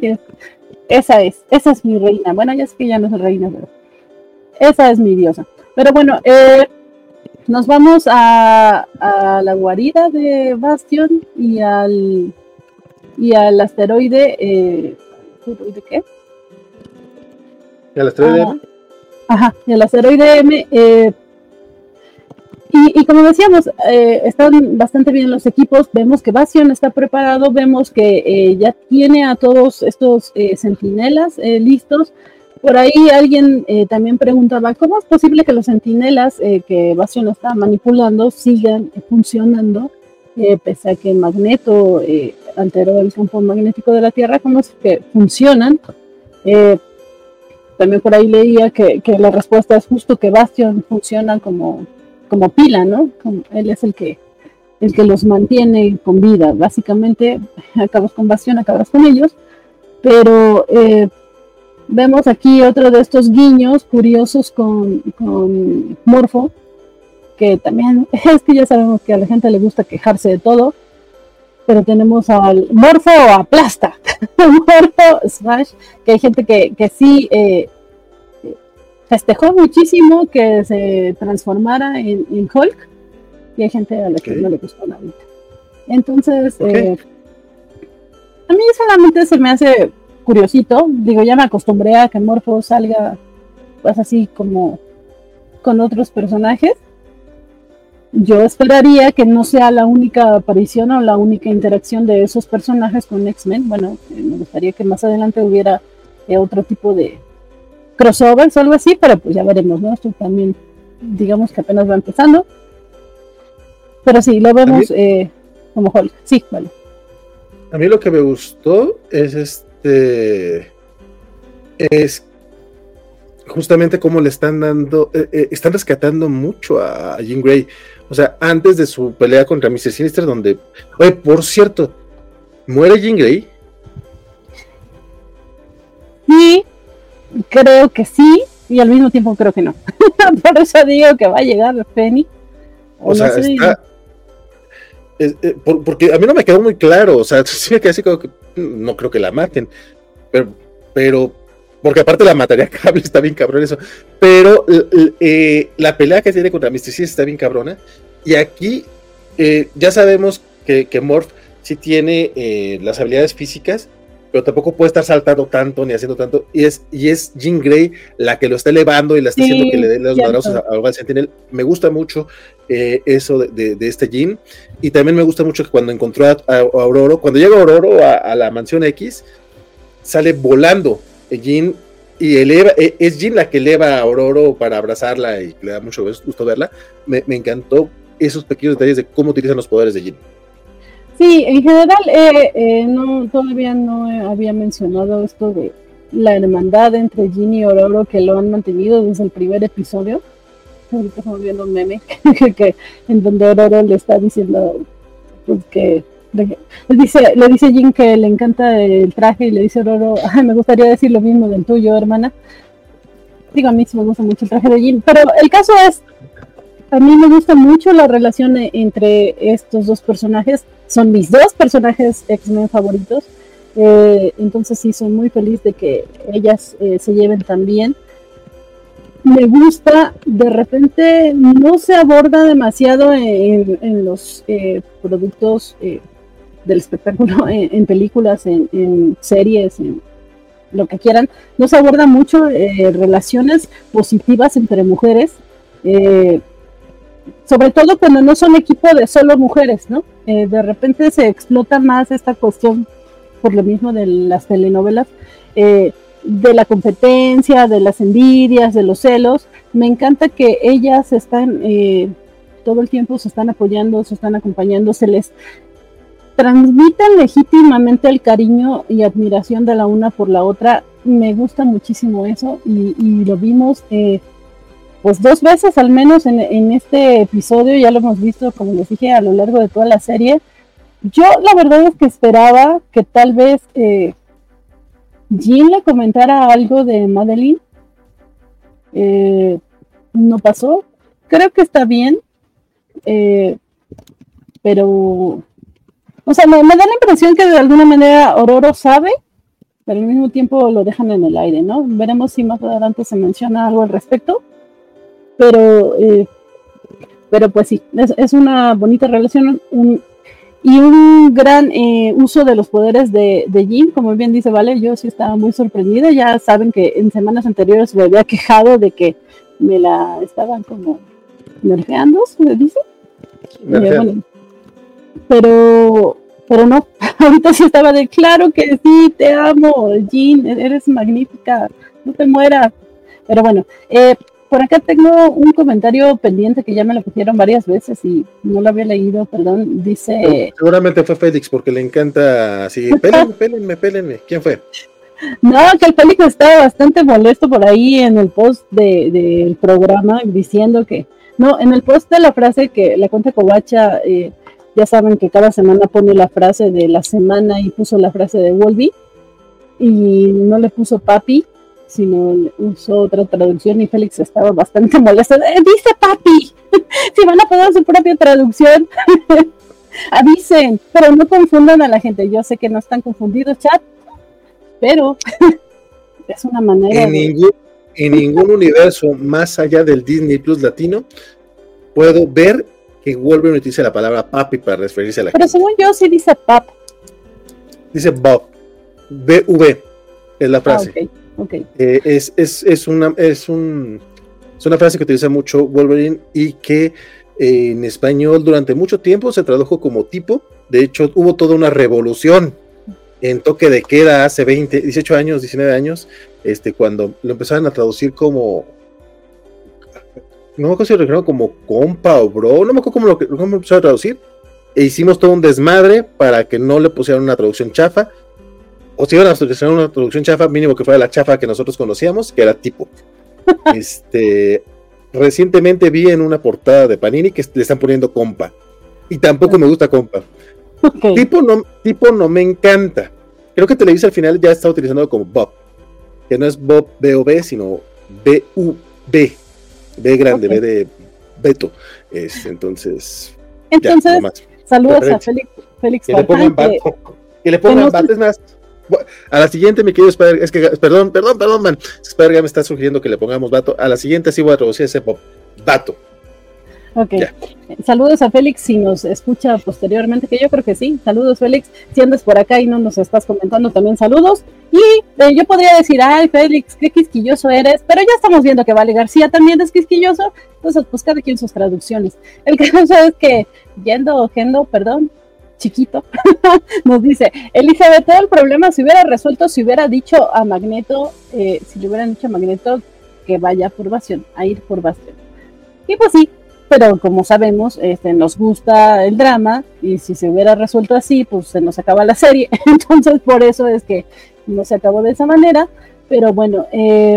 S1: Esa es, esa es mi reina. Bueno, ya sé que ya no es reina, pero esa es mi diosa. Pero bueno, eh, nos vamos a, a la guarida de Bastion y al y al asteroide. Eh, ¿Asteroide qué?
S2: ¿Y al asteroide
S1: ah, M? Ajá, y al asteroide M. Eh, y, y como decíamos, eh, están bastante bien los equipos. Vemos que Bastion está preparado, vemos que eh, ya tiene a todos estos eh, centinelas eh, listos. Por ahí alguien eh, también preguntaba, ¿cómo es posible que los centinelas eh, que Bastion está manipulando sigan eh, funcionando, eh, pese a que Magneto eh, alteró el campo magnético de la Tierra? ¿Cómo es que funcionan? Eh, también por ahí leía que, que la respuesta es justo que Bastion funciona como, como pila, ¿no? Como él es el que, el que los mantiene con vida. Básicamente, acabas con Bastion, acabas con ellos, pero... Eh, vemos aquí otro de estos guiños curiosos con, con Morpho, que también es que ya sabemos que a la gente le gusta quejarse de todo, pero tenemos al Morpho aplasta, Morpho Smash, que hay gente que, que sí eh, festejó muchísimo que se transformara en, en Hulk, y hay gente a la okay. que no le gustó nada. Entonces, okay. eh, a mí solamente se me hace curiosito, digo, ya me acostumbré a que Morpho salga pues así como con otros personajes. Yo esperaría que no sea la única aparición o la única interacción de esos personajes con X-Men. Bueno, eh, me gustaría que más adelante hubiera eh, otro tipo de crossovers o algo así, pero pues ya veremos, ¿no? Esto también, digamos que apenas va empezando. Pero sí, lo vemos eh, como Hulk. Sí, vale.
S2: A mí lo que me gustó es este... es justamente cómo le están dando... Eh, eh, están rescatando mucho a, a Jean Grey. O sea, antes de su pelea contra mister Sinister, donde... Oye, por cierto, ¿muere Jean Grey?
S1: Sí, creo que sí, y al mismo tiempo creo que no. Por eso digo que va a llegar Penny.
S2: O, o sea, no sé, está... Es, eh, por, porque a mí no me quedó muy claro, o sea, sí me quedé así como que no creo que la maten, pero, pero porque aparte la mataría Cable, está bien cabrón eso, pero eh, la pelea que tiene contra mister Sinister está bien cabrona, y aquí eh, ya sabemos que, que Morph sí tiene eh, las habilidades físicas, pero tampoco puede estar saltando tanto ni haciendo tanto, y es, y es Jean Grey la que lo está elevando y la está sí, haciendo que le dé los madrazos a, a Val Sentinel. Me gusta mucho eh, eso de, de, de este Jean, y también me gusta mucho que cuando encontró a, a, a Aurora, cuando llega Aurora a, a la mansión X, sale volando Jean, y eleva, es Jean la que eleva a Aurora para abrazarla, y le da mucho gusto verla. Me, me encantó esos pequeños detalles de cómo utilizan los poderes de Jean.
S1: Sí, en general eh, eh, no, todavía no había mencionado esto de la hermandad entre Jean y Aurora, que lo han mantenido desde el primer episodio. Ahorita estamos viendo un meme que, en donde Aurora le está diciendo pues, que le dice, le dice Jean que le encanta el traje, y le dice Aurora, ay, me gustaría decir lo mismo del tuyo, hermana. Digo, a mí sí me gusta mucho el traje de Jean, pero el caso es, a mí me gusta mucho la relación entre estos dos personajes. Son mis dos personajes X-Men favoritos. Eh, entonces sí, soy muy feliz de que ellas eh, se lleven tan bien. Me gusta, de repente no se aborda demasiado en, en los eh, productos eh, del espectáculo, en, en películas, en, en series, en lo que quieran. No se aborda mucho eh, relaciones positivas entre mujeres. Eh, sobre todo cuando no son equipo de solo mujeres, ¿no? Eh, de repente se explota más esta cuestión por lo mismo de las telenovelas, eh, de la competencia, de las envidias, de los celos. Me encanta que ellas están eh, todo el tiempo se están apoyando, se están acompañando, se les transmiten legítimamente el cariño y admiración de la una por la otra. Me gusta muchísimo eso, y, y lo vimos eh, pues dos veces al menos en, en este episodio. Ya lo hemos visto, como les dije, a lo largo de toda la serie. Yo la verdad es que esperaba que tal vez eh, Jean le comentara algo de Madeline. Eh, no pasó. Creo que está bien, eh, pero o sea, me, me da la impresión que de alguna manera Aurora sabe, pero al mismo tiempo lo dejan en el aire, ¿no? Veremos si más adelante se menciona algo al respecto. Pero, eh, pero pues sí, es, es una bonita relación, un, y un gran eh, uso de los poderes de, de Jean, como bien dice Vale. Yo sí estaba muy sorprendida. Ya saben que en semanas anteriores me había quejado de que me la estaban como nerfeando, ¿se le dice? Eh, bueno, pero, pero no, ahorita sí estaba de claro que sí, te amo, Jean, eres magnífica, no te mueras. Pero bueno, eh, por acá tengo un comentario pendiente que ya me lo pusieron varias veces y no lo había leído, perdón. Dice...
S2: Seguramente fue Félix, porque le encanta así, pélenme, pélenme, pélenme. ¿Quién fue?
S1: No, que el Félix estaba bastante molesto por ahí en el post de, del programa, diciendo que... No, en el post de la frase que la cuenta Covacha, eh, ya saben que cada semana pone la frase de la semana, y puso la frase de Wolby, y no le puso papi, sino usó otra traducción, y Félix estaba bastante molesto. Eh, dice papi, si van a poner su propia traducción, avisen, pero no confundan a la gente. Yo sé que no están confundidos, chat, pero es una manera
S2: en
S1: de...
S2: ningún en ningún universo más allá del Disney Plus latino puedo ver que Wolverine utilice la palabra papi para referirse a la
S1: Pero
S2: gente.
S1: según yo sí dice pap.
S2: Dice Bob, B V es la frase.
S1: Ah, ok, ok.
S2: Eh, es, es, es, una, es, un, es una frase que utiliza mucho Wolverine y que eh, en español durante mucho tiempo se tradujo como tipo. De hecho, hubo toda una revolución en toque de queda hace veinte, dieciocho años, diecinueve años, este, cuando lo empezaron a traducir como, no me acuerdo si lo dijeron como compa o bro, no me acuerdo cómo lo, cómo lo empezaron a traducir, e hicimos todo un desmadre para que no le pusieran una traducción chafa, o si iban a utilizar una traducción chafa, mínimo que fuera la chafa que nosotros conocíamos, que era tipo. este, recientemente vi en una portada de Panini que le están poniendo compa, y tampoco me gusta compa. Okay. Tipo, no, tipo no me encanta. Creo que Televisa al final ya está utilizando como Bob, que no es Bob B O B, sino B U B, B grande, okay. B de Beto. Es, entonces,
S1: entonces ya, saludos a Félix, Félix
S2: que, le pongan que, bat, que le pongan bat, es más. A la siguiente, mi querido Spider, es que, perdón, perdón, perdón, man. Spider me está sugiriendo que le pongamos vato. A la siguiente sí voy a traducir ese Bob, vato.
S1: Ok, ya. Saludos a Félix si nos escucha posteriormente, que yo creo que sí. Saludos, Félix, si andas por acá y no nos estás comentando, también saludos. Y eh, yo podría decir, ay, Félix, qué quisquilloso eres, pero ya estamos viendo que Vale García también es quisquilloso, entonces pues cada quien sus traducciones. El caso es que, yendo, Gendo, perdón, chiquito, nos dice, Elizabeth, todo el problema se hubiera resuelto si hubiera dicho a Magneto, eh, si le hubieran dicho a Magneto que vaya por Bastión, a ir por Bastión. Y pues sí, pero como sabemos, este, nos gusta el drama, y si se hubiera resuelto así, pues se nos acaba la serie, entonces por eso es que no se acabó de esa manera, pero bueno, eh,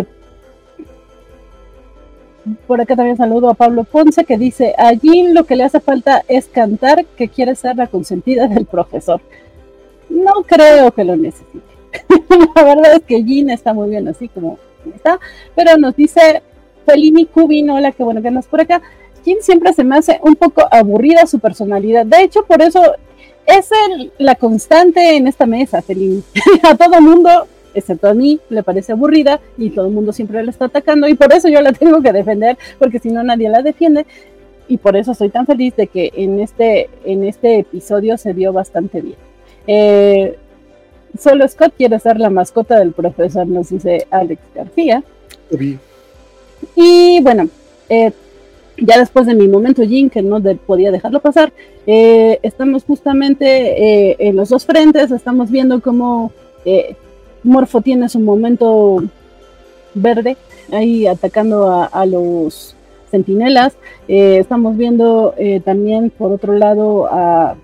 S1: por acá también saludo a Pablo Ponce, que dice, a Jean lo que le hace falta es cantar, que quiere ser la consentida del profesor. No creo que lo necesite, la verdad es que Jean está muy bien así como está, pero nos dice Felini Cubin, hola, qué bueno que andas por acá. Jean siempre se me hace un poco aburrida su personalidad. De hecho, por eso es el, la constante en esta mesa, Felini. A todo mundo, excepto a mí, le parece aburrida y todo el mundo siempre la está atacando y por eso yo la tengo que defender, porque si no nadie la defiende. Y por eso estoy tan feliz de que en este, en este episodio se vio bastante bien. Eh, solo Scott quiere ser la mascota del profesor, nos dice Alex García.
S2: Sí.
S1: Y bueno, eh, ya después de mi momento Jean, que no de, podía dejarlo pasar, eh, estamos justamente eh, en los dos frentes, estamos viendo cómo eh, Morfo tiene su momento verde, ahí atacando a, a los centinelas, eh, estamos viendo eh, también por otro lado a,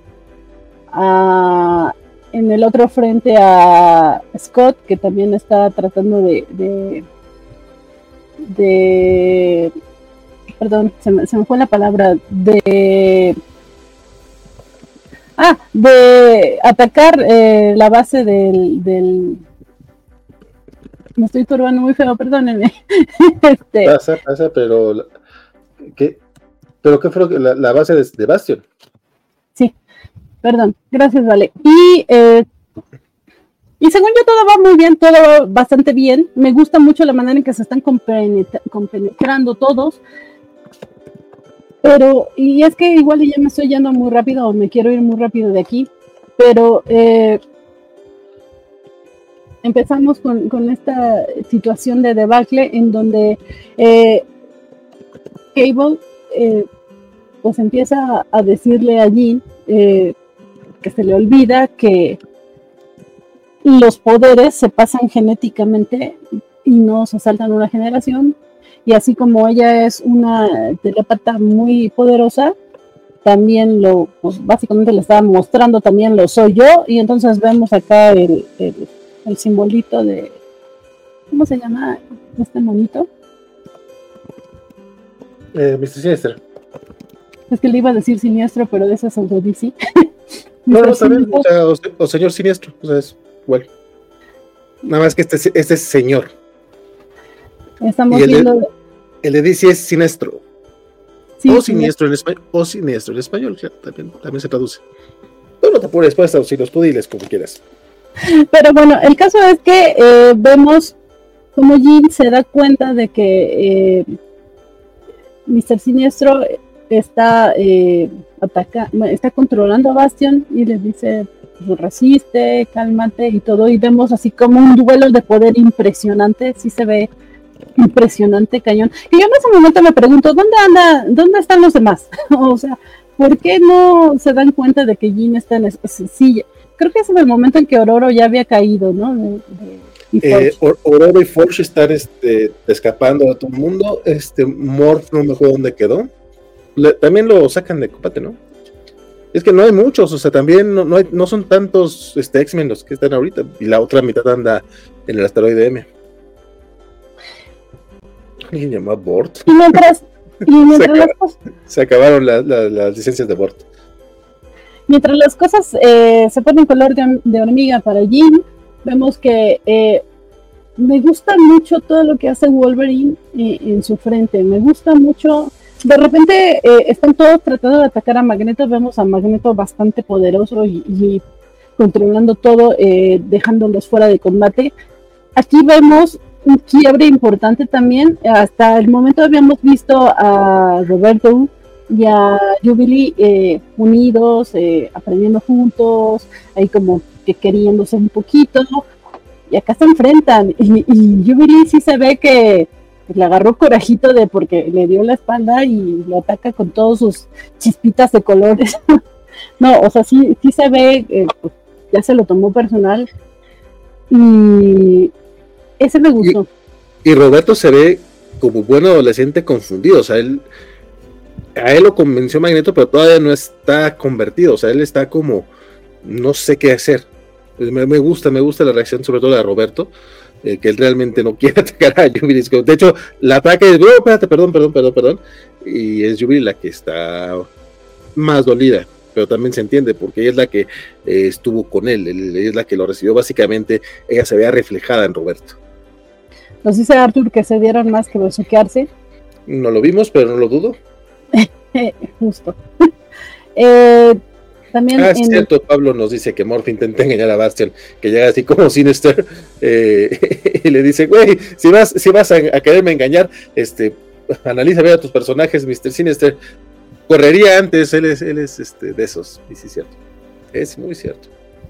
S1: a, en el otro frente a Scott, que también está tratando de, de, de perdón, se me, se me fue la palabra, de ah, de atacar eh, la base del, del me estoy turbando muy feo, perdónenme. este,
S2: pasa, pasa, pero ¿qué? ¿Pero qué fue la, la base de, de Bastion?
S1: Sí, perdón, gracias, Vale. Y eh, y según yo todo va muy bien, todo va bastante bien, me gusta mucho la manera en que se están compenetra- compenetrando todos. Pero, y es que igual ya me estoy yendo muy rápido, o me quiero ir muy rápido de aquí, pero eh, empezamos con, con esta situación de debacle en donde eh, Cable eh, pues empieza a decirle a Jean eh, que se le olvida que los poderes se pasan genéticamente y no se saltan una generación. Y así como ella es una telépata muy poderosa, también lo, pues básicamente le estaba mostrando, también lo soy yo, y entonces vemos acá el, el, el simbolito de, ¿cómo se llama este monito?
S2: Eh, mister Siniestro.
S1: Es que le iba a decir siniestro, pero de ese es auto D C.
S2: No, no, también, o, sea, o, o señor siniestro, o sea, es igual. Nada más que este, este es señor.
S1: Estamos
S2: y el
S1: viendo.
S2: De, el de D C es siniestro.
S1: Sí,
S2: o siniestro en español. O siniestro en español, ya, también, también se traduce. Pero no te apures, después si los tú diles como quieras.
S1: Pero bueno, el caso es que eh, vemos como Jean se da cuenta de que eh, míster Siniestro está eh, ataca, está controlando a Bastion y le dice, pues, resiste, cálmate y todo, y vemos así como un duelo de poder impresionante, sí se ve impresionante, cañón. Y yo en ese momento me pregunto, ¿dónde anda, dónde están los demás? O sea, ¿por qué no se dan cuenta de que Jean está en esa silla? Creo que es en el momento en que Ororo ya había caído, ¿no? De,
S2: de, eh, Ororo y Forge están este, escapando de todo el mundo. Este, Morph no me acuerdo dónde quedó. Le, también lo sacan de combate, ¿no? Es que no hay muchos, o sea, también no, no, hay, no son tantos este, X-Men los que están ahorita, y la otra mitad anda en el asteroide M. ¿Alguien llamó a Bort?
S1: Y mientras, y mientras
S2: se,
S1: las
S2: acab
S1: cosas,
S2: se acabaron la, la, las licencias de Bort.
S1: Mientras las cosas eh, se ponen color de, de hormiga para Jean, vemos que eh, me gusta mucho todo lo que hace Wolverine eh, en su frente, me gusta mucho. De repente eh, están todos tratando de atacar a Magneto, vemos a Magneto bastante poderoso y, y controlando todo, eh, dejándolos fuera de combate. Aquí vemos un quiebre importante también. Hasta el momento habíamos visto a Roberto y a Jubilee eh, unidos, eh, aprendiendo juntos, ahí como que queriéndose un poquito, y acá se enfrentan, y, y Jubilee sí se ve que le agarró corajito de porque le dio la espalda y lo ataca con todos sus chispitas de colores. No, o sea, sí, sí se ve, eh, pues, ya se lo tomó personal, y ese me gustó.
S2: Y, y Roberto se ve como buen adolescente confundido, o sea, él a él lo convenció Magneto, pero todavía no está convertido, o sea, él está como, no sé qué hacer. Me, me gusta, me gusta la reacción, sobre todo la de Roberto, eh, que él realmente no quiere atacar a Jubilee. De hecho, la ataca y dice, oh, espérate, perdón, perdón, perdón, perdón, y es Jubilee la que está más dolida, pero también se entiende, porque ella es la que eh, estuvo con él, él, ella es la que lo recibió, básicamente, ella se veía reflejada en Roberto.
S1: Nos dice Arthur que se dieron más que besuquearse.
S2: No lo vimos, pero no lo dudo.
S1: Justo. eh, también
S2: ah, es
S1: en...
S2: cierto, Pablo nos dice que Morph intenta engañar a Bastion, que llega así como Sinister eh, y le dice, güey, si vas, si vas a, a quererme engañar, este, analiza bien a tus personajes, mister Sinister, correría antes, él es, él es este, de esos, y sí es cierto, es muy cierto.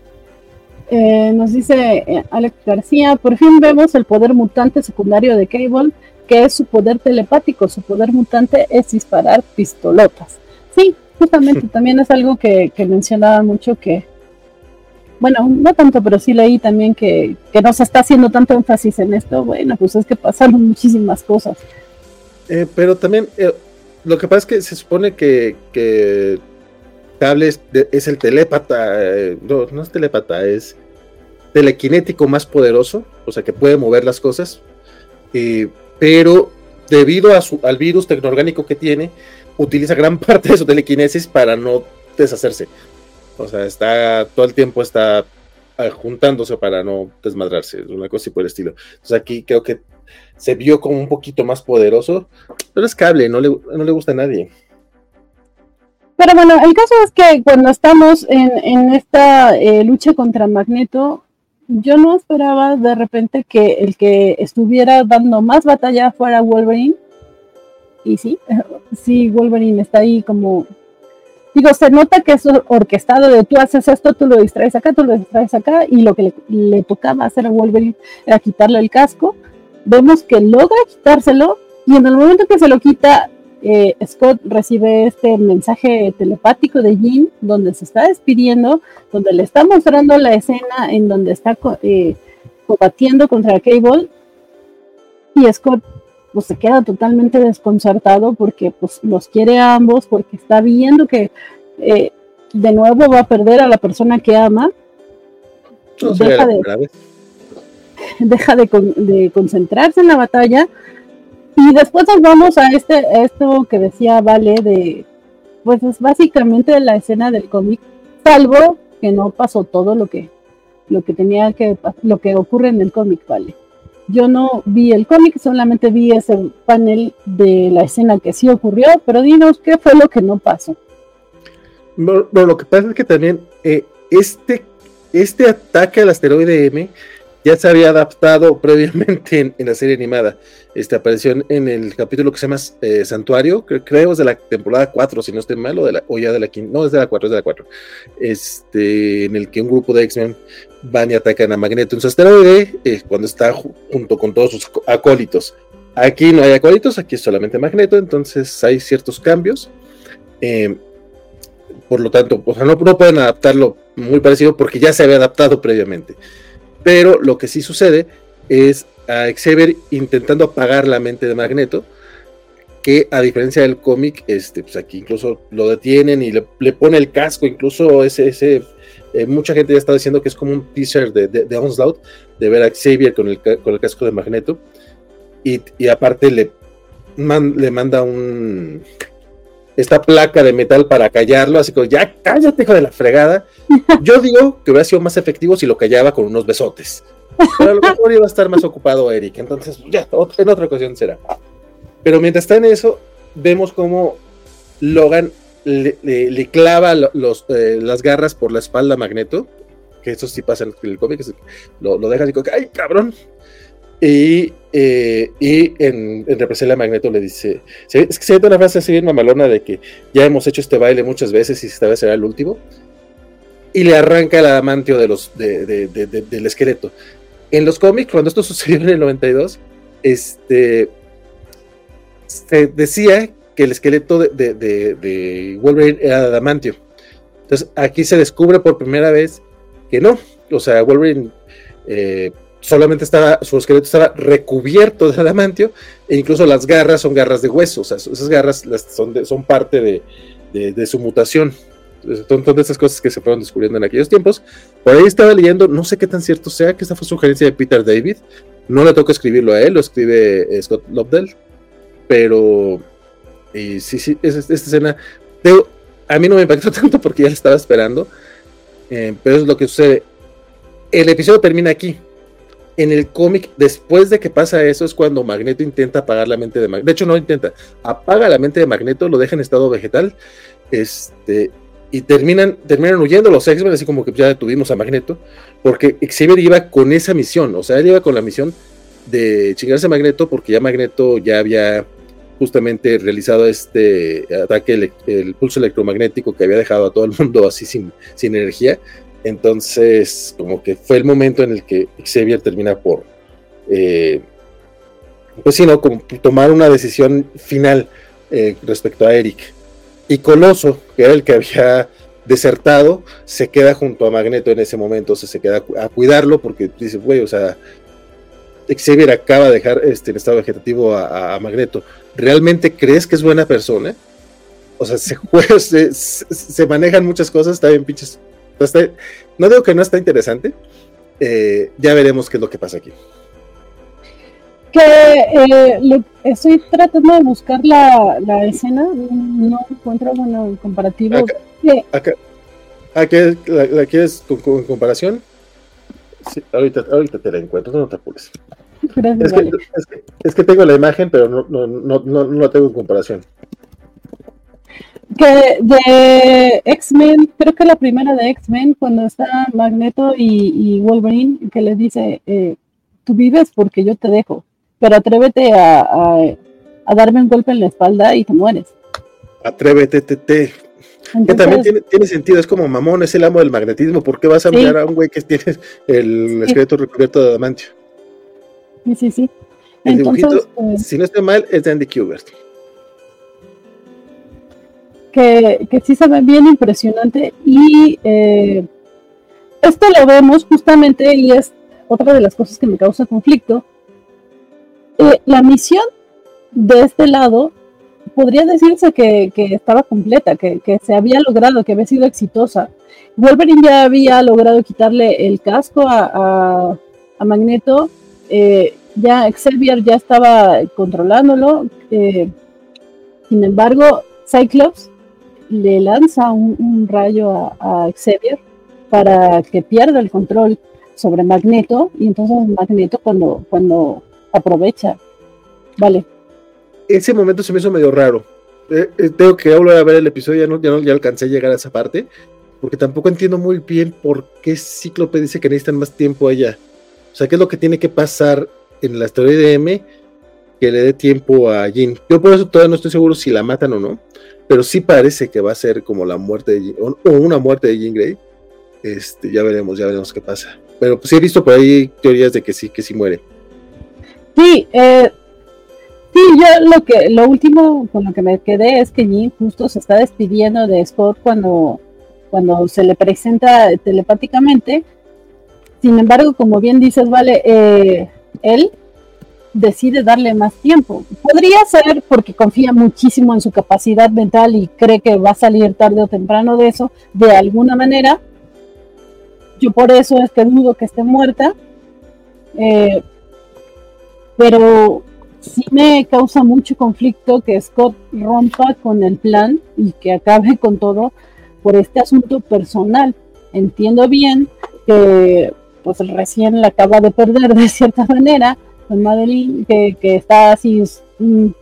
S1: Eh, nos dice eh, Alex García, por fin vemos el poder mutante secundario de Cable, que es su poder telepático, su poder mutante es disparar pistolotas. Sí, justamente también es algo que, que mencionaba mucho que, bueno, no tanto, pero sí leí también que, que no se está haciendo tanto énfasis en esto. Bueno, pues es que pasaron muchísimas cosas.
S2: Eh, pero también, eh, lo que pasa es que se supone que, que Cable es, de, es el telépata, eh, no, no es telépata, es telequinético más poderoso, o sea que puede mover las cosas, eh, pero debido a su, al virus tecnoorgánico que tiene, utiliza gran parte de su telequinesis para no deshacerse. O sea, está todo el tiempo está juntándose para no desmadrarse, una cosa así por el estilo. Entonces aquí creo que se vio como un poquito más poderoso, pero es Cable, no le, no le gusta a nadie.
S1: Pero bueno, el caso es que cuando estamos en, en esta eh, lucha contra Magneto, yo no esperaba de repente que el que estuviera dando más batalla fuera Wolverine. Y sí, sí, Wolverine está ahí como... Digo, se nota que es orquestado de tú haces esto, tú lo distraes acá, tú lo distraes acá, y lo que le, le tocaba hacer a Wolverine era quitarle el casco. Vemos que logra quitárselo, y en el momento que se lo quita, eh, Scott recibe este mensaje telepático de Jean, donde se está despidiendo, donde le está mostrando la escena en donde está eh, combatiendo contra Cable, y Scott pues se queda totalmente desconcertado porque pues los quiere a ambos, porque está viendo que eh, de nuevo va a perder a la persona que ama. No deja de, deja de, con, de concentrarse en la batalla, y después nos vamos a este a esto que decía Vale de pues es básicamente la escena del cómic, salvo que no pasó todo lo que lo que tenía que lo que ocurre en el cómic, Vale. Yo no vi el cómic, solamente vi ese panel de la escena que sí ocurrió, pero dinos qué fue lo que no pasó.
S2: Bueno, lo que pasa es que también eh, este, este ataque al asteroide M ya se había adaptado previamente en, en la serie animada. Este, apareció en, en el capítulo que se llama eh, Santuario, que creo es de la temporada cuatro, si no estoy mal, o, de la, o ya de la quinta, no, es de la cuatro, es de la cuatro, este, en el que un grupo de X-Men van y atacan a Magneto en su asteroide, eh, cuando está ju- junto con todos sus acólitos. Aquí no hay acólitos, aquí es solamente Magneto, entonces hay ciertos cambios. Eh, por lo tanto, o sea, no, no pueden adaptarlo muy parecido porque ya se había adaptado previamente. Pero lo que sí sucede es a Xavier intentando apagar la mente de Magneto, que a diferencia del cómic, este, pues aquí incluso lo detienen y le, le pone el casco, incluso ese, ese eh, mucha gente ya está diciendo que es como un teaser de, de, de Onslaught, de ver a Xavier con el, con el casco de Magneto, y, y aparte le, man, le manda un esta placa de metal para callarlo, así como, ya cállate, hijo de la fregada. Yo digo que hubiera sido más efectivo si lo callaba con unos besotes, pero a lo mejor iba a estar más ocupado Eric, entonces ya, en otra ocasión será. Pero mientras está en eso, vemos como Logan le, le, le clava los, eh, las garras por la espalda a Magneto, que eso sí pasa en el cómic, lo, lo deja así como, ¡ay, cabrón! Y, eh, y en, en represalia Magneto le dice, es que se ve una frase así bien mamalona de que ya hemos hecho este baile muchas veces y esta vez será el último, y le arranca el adamantio de los, de, de, de, de, del esqueleto. En los cómics, cuando esto sucedió en el noventa y dos, este, se decía que el esqueleto de, de, de, de Wolverine era de adamantio. Entonces aquí se descubre por primera vez que no, o sea, Wolverine eh, solamente estaba, su esqueleto estaba recubierto de adamantio, e incluso las garras son garras de hueso, o sea, esas garras las, son, de, son parte de, de, de su mutación. Entonces, son todas estas cosas que se fueron descubriendo en aquellos tiempos. Por ahí estaba leyendo, no sé qué tan cierto sea, que esta fue sugerencia de Peter David, no le toca escribirlo a él, lo escribe eh, Scott Lobdell, pero y sí, sí, es, esta escena, de, a mí no me impactó tanto porque ya la estaba esperando, eh, pero es lo que sucede. El episodio termina aquí. En el cómic, después de que pasa eso, es cuando Magneto intenta apagar la mente de Magneto. De hecho, no intenta, apaga la mente de Magneto, lo deja en estado vegetal, este, y terminan, terminan huyendo los X-Men, así como que ya detuvimos a Magneto, porque Xavier iba con esa misión, o sea, él iba con la misión de chingarse a Magneto, porque ya Magneto ya había justamente realizado este ataque, el, el pulso electromagnético que había dejado a todo el mundo así sin, sin energía. Entonces, como que fue el momento en el que Xavier termina por, eh, pues sí, ¿no? Como tomar una decisión final eh, respecto a Eric. Y Coloso, que era el que había desertado, se queda junto a Magneto en ese momento, o sea, se queda a cuidarlo porque dice, güey, o sea, Xavier acaba de dejar este, en estado vegetativo a, a Magneto. ¿Realmente crees que es buena persona? O sea, se, juega, se, se manejan muchas cosas, está bien pinches. Está, no digo que no está interesante, eh, ya veremos qué es lo que pasa aquí.
S1: Que eh, le, estoy tratando de buscar la, la escena, no encuentro bueno comparativo.
S2: Acá,
S1: ¿Qué?
S2: acá, acá la, la quieres con, con comparación. Sí, ahorita, ahorita te la encuentro, no te apures.
S1: Gracias,
S2: es, que,
S1: vale.
S2: es, que, es que tengo la imagen, pero no, no, no, no, no la tengo en comparación.
S1: Que de X-Men, creo que la primera de X-Men, cuando está Magneto y, y Wolverine, que les dice, eh, tú vives porque yo te dejo, pero atrévete a, a, a darme un golpe en la espalda y te mueres.
S2: Atrévete, te, te. Entonces, que también tiene, tiene sentido, es como mamón, es el amo del magnetismo, ¿por qué vas a sí. mirar a un güey que tiene el sí. esqueleto recubierto de adamantio?
S1: Sí, sí, sí.
S2: El Entonces, dibujito, eh, si no estoy mal, es de Andy Kubert.
S1: Que, que sí se ve bien impresionante y eh, esto lo vemos justamente y es otra de las cosas que me causa conflicto. Eh, la misión de este lado podría decirse que, que estaba completa, que, que se había logrado, que había sido exitosa. Wolverine ya había logrado quitarle el casco a, a, a Magneto, eh, ya Xavier ya estaba controlándolo, eh, sin embargo Cyclops le lanza un, un rayo a, a Xavier para que pierda el control sobre Magneto, y entonces Magneto cuando, cuando aprovecha, vale.
S2: Ese momento se me hizo medio raro. Eh, eh, tengo que volver a ver el episodio, ya no, ya no ya alcancé a llegar a esa parte, porque tampoco entiendo muy bien por qué Cíclope dice que necesitan más tiempo allá. O sea, ¿qué es lo que tiene que pasar en el asteroide M que le dé tiempo a Jean? Yo por eso todavía no estoy seguro si la matan o no, pero sí parece que va a ser como la muerte de Jean, o una muerte de Jean Grey. Este, ya veremos, ya veremos qué pasa. Pero pues sí he visto por ahí teorías de que sí, que sí muere.
S1: Sí, eh, sí, yo lo que, lo último con lo que me quedé es que Jean justo se está despidiendo de Scott cuando, cuando se le presenta telepáticamente. Sin embargo, como bien dices, vale, eh, él decide darle más tiempo. Podría ser porque confía muchísimo en su capacidad mental y cree que va a salir tarde o temprano de eso, de alguna manera. Yo por eso es que dudo que esté muerta. Eh, pero sí me causa mucho conflicto que Scott rompa con el plan y que acabe con todo por este asunto personal. Entiendo bien que pues recién la acaba de perder de cierta manera con Madeline, que, que está así un,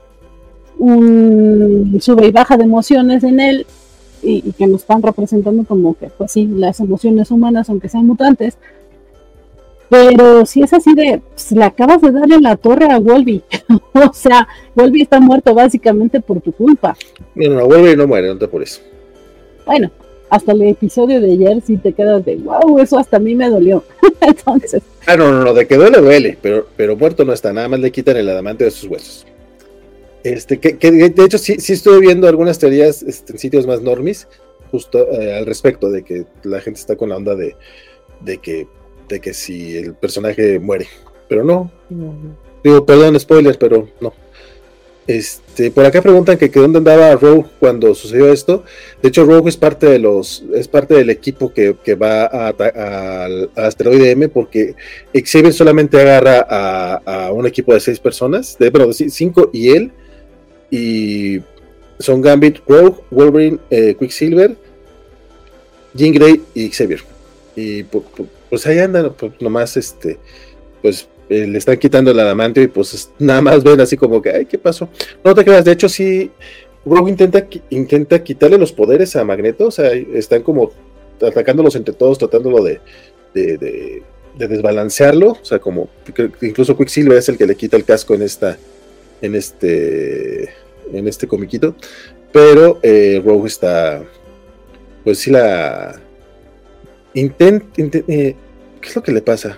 S1: un sube y baja de emociones en él y, y que nos están representando como que pues sí, las emociones humanas aunque sean mutantes. Pero si es así de, pues, le acabas de darle la torre a Wolverine. O sea, Wolverine está muerto básicamente por tu culpa.
S2: No, no, Wolverine no muere, no te por eso.
S1: Bueno, hasta el episodio de ayer sí te quedas de, wow, eso hasta a mí me dolió. Entonces.
S2: Ah, no, no, no, de que duele, duele, pero, pero muerto no está, nada más le quitan el adamante de sus huesos. Este, que, que de hecho sí, sí estuve viendo algunas teorías este, en sitios más normis, justo eh, al respecto, de que la gente está con la onda de, de que de que si el personaje muere, pero no, no, no. Digo, perdón, spoiler, pero no. Este, por acá preguntan que, que dónde andaba Rogue cuando sucedió esto. De hecho, Rogue es parte de los, es parte del equipo que, que va a, a, al asteroide M, porque Xavier solamente agarra a, a un equipo de seis personas, de, bueno, de cinco y él, y son Gambit, Rogue, Wolverine, eh, Quicksilver, Jean Grey y Xavier. Y por, por, pues ahí andan, pues nomás este, pues eh, le están quitando el adamantio y pues nada más ven así como que, ay, ¿qué pasó? No te creas, de hecho sí, Rogue intenta, intenta quitarle los poderes a Magneto, o sea, están como atacándolos entre todos, tratándolo de, de, de, de desbalancearlo, o sea, como, incluso Quicksilver es el que le quita el casco en esta, en este, en este comiquito, pero eh, Rogue está, pues sí la... Intent, intent eh, ¿qué es lo que le pasa?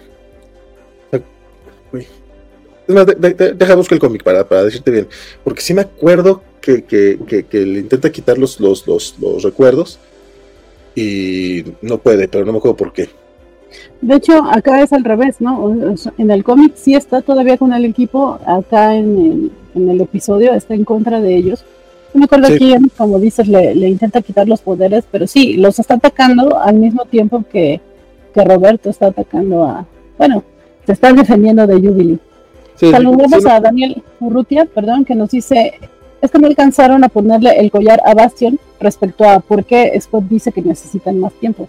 S2: Uy. Es más, de, de, deja buscar el cómic para, para decirte bien, porque sí me acuerdo que, que, que, que le intenta quitar los, los, los, los recuerdos y no puede, pero no me acuerdo por qué.
S1: De hecho, acá es al revés, ¿no? En el cómic sí está todavía con el equipo, acá en el, en el episodio está en contra de ellos. No me acuerdo sí. quién, como dices, le, le intenta quitar los poderes, pero sí, los está atacando al mismo tiempo que, que Roberto está atacando a... Bueno, se está defendiendo de Jubilee. Sí, Saludamos sí, sí, a Daniel Urrutia, perdón, que nos dice, es que no alcanzaron a ponerle el collar a Bastion respecto a por qué Scott dice que necesitan más tiempo.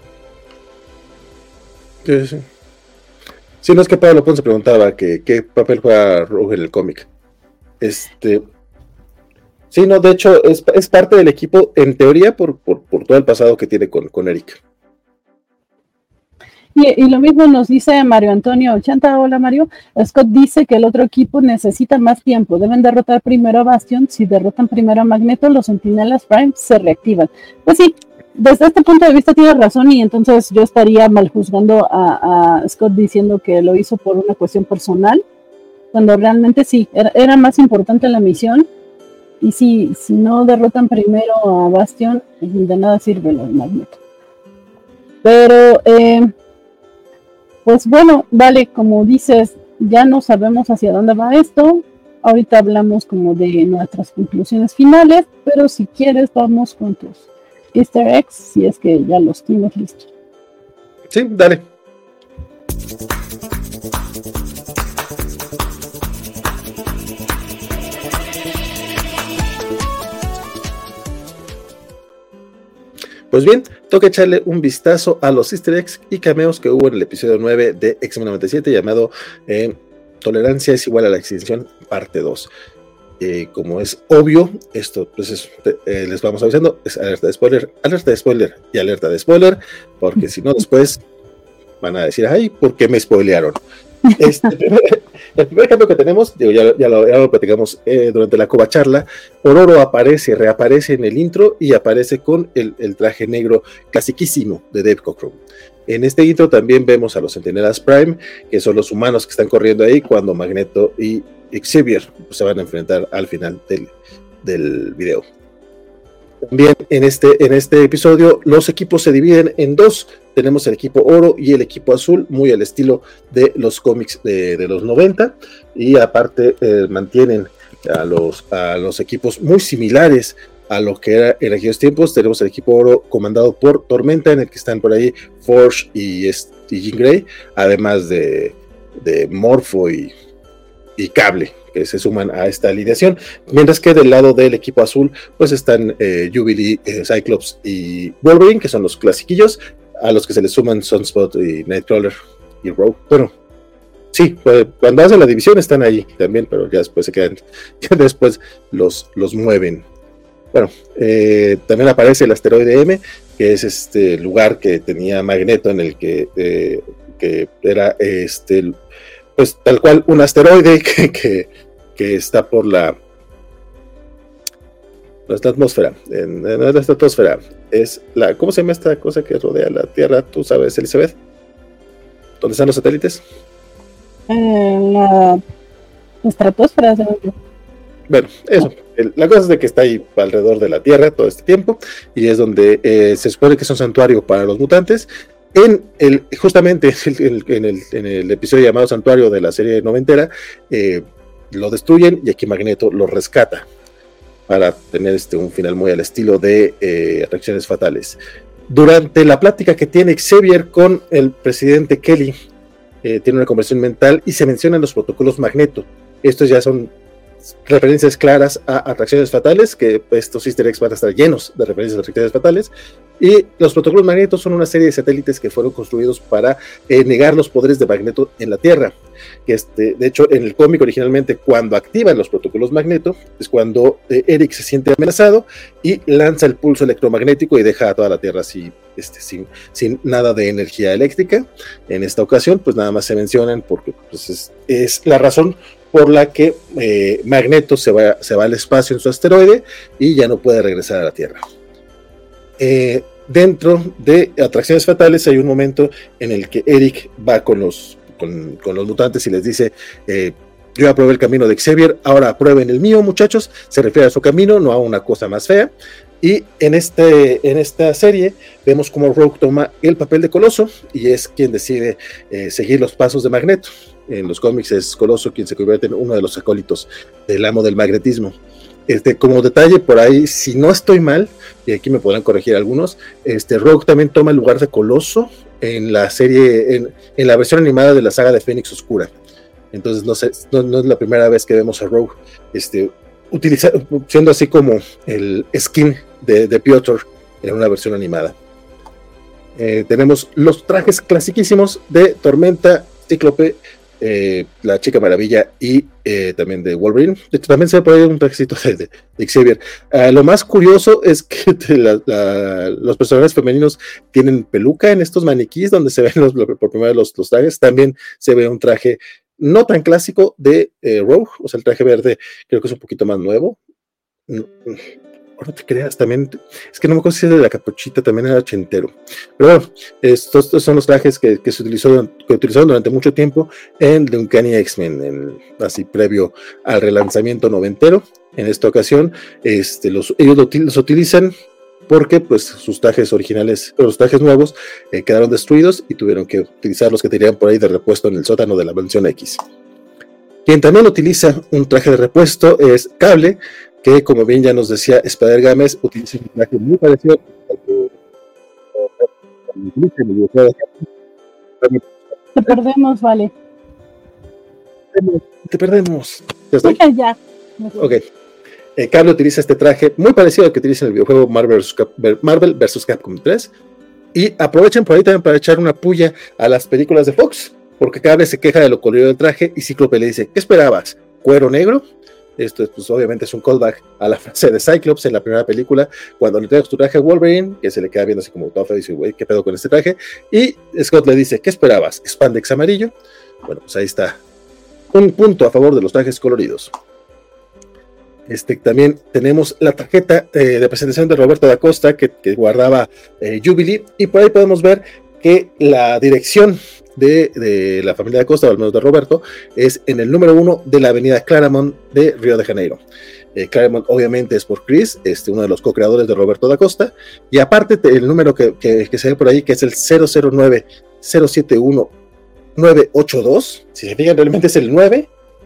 S2: Sí, sí. Sí, no es que Pablo Ponce preguntaba que qué papel juega Rogue en el cómic. Este... Sí, no, de hecho es, es parte del equipo en teoría por, por, por todo el pasado que tiene con, con Eric.
S1: Y, y lo mismo nos dice Mario Antonio ochenta, hola Mario, Scott dice que el otro equipo necesita más tiempo, deben derrotar primero a Bastion, si derrotan primero a Magneto, los Centinelas Prime se reactivan. Pues sí, desde este punto de vista tiene razón y entonces yo estaría mal juzgando a, a Scott diciendo que lo hizo por una cuestión personal, cuando realmente sí, era, era más importante la misión. Y si, si no derrotan primero a Bastion, de nada sirve lo de Magneto. Pero, eh, pues bueno, vale, como dices, ya no sabemos hacia dónde va esto. Ahorita hablamos como de nuestras conclusiones finales, pero si quieres vamos con tus Easter eggs, si es que ya los tienes listos.
S2: Sí, dale. Pues bien, toca echarle un vistazo a los easter eggs y cameos que hubo en el episodio nueve de X-Men noventa y siete llamado eh, Tolerancia es igual a la extinción, parte dos. Eh, como es obvio, esto pues es, eh, les vamos avisando, es alerta de spoiler, alerta de spoiler y alerta de spoiler, porque si no después van a decir, ay, ¿por qué me spoilearon? Este, el primer cambio que tenemos, digo, ya, ya, lo, ya lo platicamos eh, durante la Coba charla, Ororo aparece, reaparece en el intro y aparece con el, el traje negro clasiquísimo de Dave Cockrum. En este intro también vemos a los Centinelas Prime, que son los humanos que están corriendo ahí cuando Magneto y Xavier pues, se van a enfrentar al final del, del video. También en este, en este episodio los equipos se dividen en dos. Tenemos el equipo oro y el equipo azul, muy al estilo de los cómics de, de los noventa, y aparte eh, mantienen a los, a los equipos muy similares a lo que era en aquellos tiempos. Tenemos el equipo oro comandado por Tormenta, en el que están por ahí Forge y, y Jean Grey, además de, de Morpho y, y Cable, que se suman a esta alineación, mientras que del lado del equipo azul pues están eh, Jubilee, eh, Cyclops y Wolverine, que son los clasiquillos, a los que se les suman Sunspot y Nightcrawler y Rogue. Bueno, sí, pues, cuando hacen la división están ahí también, pero ya después se quedan, ya después los, los mueven. Bueno, eh, también aparece el asteroide M, que es este lugar que tenía Magneto, en el que, eh, que era este, pues tal cual un asteroide que, que, que está por la nuestra atmósfera, en, en la estratosfera, es la, ¿cómo se llama esta cosa que rodea la Tierra? ¿Tú sabes, Elizabeth? ¿Dónde están los satélites?
S1: Eh, la estratosfera.
S2: Bueno, eso. El, la cosa es de que está ahí alrededor de la Tierra todo este tiempo, y es donde eh, se supone que es un santuario para los mutantes. En el, justamente en el, en, el, en el episodio llamado Santuario de la serie noventera, eh, lo destruyen y aquí Magneto lo rescata para tener este, un final muy al estilo de eh, Reacciones Fatales. Durante la plática que tiene Xavier con el presidente Kelly, eh, tiene una conversación mental y se mencionan los protocolos Magneto. Estos ya son referencias claras a Atracciones Fatales, que estos easter eggs van a estar llenos de referencias a Atracciones Fatales, y los protocolos Magneto son una serie de satélites que fueron construidos para eh, negar los poderes de Magneto en la Tierra. Que este, de hecho, en el cómic originalmente, cuando activan los protocolos Magneto, es cuando eh, Eric se siente amenazado y lanza el pulso electromagnético y deja a toda la Tierra así, este, sin, sin nada de energía eléctrica. En esta ocasión, pues nada más se mencionan porque pues, es, es la razón por la que eh, Magneto se va, se va al espacio en su asteroide y ya no puede regresar a la Tierra. Eh, dentro de Atracciones Fatales hay un momento en el que Eric va con los, con, con los mutantes y les dice, eh, yo aprobé el camino de Xavier, ahora aprueben el mío, muchachos. Se refiere a su camino, no a una cosa más fea. Y en, este, en esta serie vemos cómo Rogue toma el papel de Coloso y es quien decide eh, seguir los pasos de Magneto. En los cómics es Coloso quien se convierte en uno de los acólitos del amo del magnetismo. Este, como detalle por ahí, si no estoy mal, y aquí me podrán corregir algunos, este, Rogue también toma el lugar de Coloso en la serie, en, en la versión animada de la saga de Fénix Oscura. Entonces no, sé, no, no es la primera vez que vemos a Rogue este, utiliza, siendo así como el skin de, de Piotr en una versión animada. Eh, tenemos los trajes clasiquísimos de Tormenta, Cíclope, Eh, la Chica Maravilla y eh, también de Wolverine. De hecho, también se ve por ahí un trajecito de, de, de Xavier. Uh, lo más curioso es que la, la, los personajes femeninos tienen peluca en estos maniquís donde se ven los, por primera vez los, los trajes. También se ve un traje no tan clásico de eh, Rogue, o sea, el traje verde creo que es un poquito más nuevo. No, no te creas, también, es que no me acuerdo si es de la capuchita, también era ochentero. Pero bueno, estos, estos son los trajes que, que se utilizó, que utilizaron durante mucho tiempo en The Uncanny X-Men, así previo al relanzamiento noventero. En esta ocasión, este, los, ellos los utilizan porque pues sus trajes originales, los trajes nuevos, eh, quedaron destruidos y tuvieron que utilizar los que tenían por ahí de repuesto en el sótano de la Mansión X. Quien también utiliza un traje de repuesto es Cable, que como bien ya nos decía Spider Games, utiliza un traje muy parecido al que utiliza en el videojuego.
S1: Te perdemos, vale.
S2: Te perdemos. ¿Ya estoy?
S1: Ya.
S2: Ok. Eh, Cable utiliza este traje muy parecido al que utiliza en el videojuego Marvel versus. Cap- Marvel versus. Capcom tres. Y aprovechan por ahí también para echar una puya a las películas de Fox, porque Cable se queja de lo colorido del traje y Cíclope le dice, ¿qué esperabas? ¿Cuero negro? Esto es, pues, obviamente es un callback a la frase de Cyclops en la primera película, cuando le entregas tu traje a Wolverine, que se le queda viendo así como todo feo y dice, güey, ¿qué pedo con este traje? Y Scott le dice, ¿qué esperabas? ¿Spandex amarillo? Bueno, pues ahí está. Un punto a favor de los trajes coloridos. Este, también tenemos la tarjeta eh, de presentación de Roberto da Costa que, que guardaba eh, Jubilee, y por ahí podemos ver que la dirección de, de la familia da Costa, o al menos de Roberto, es en el número uno de la avenida Claremont de Río de Janeiro. Eh, Claremont obviamente es por Chris, este, uno de los co-creadores de Roberto da Costa, y aparte el número que, que, que se ve por ahí, que es el cero cero nueve cero siete uno nueve ocho dos, si se fijan realmente es el nueve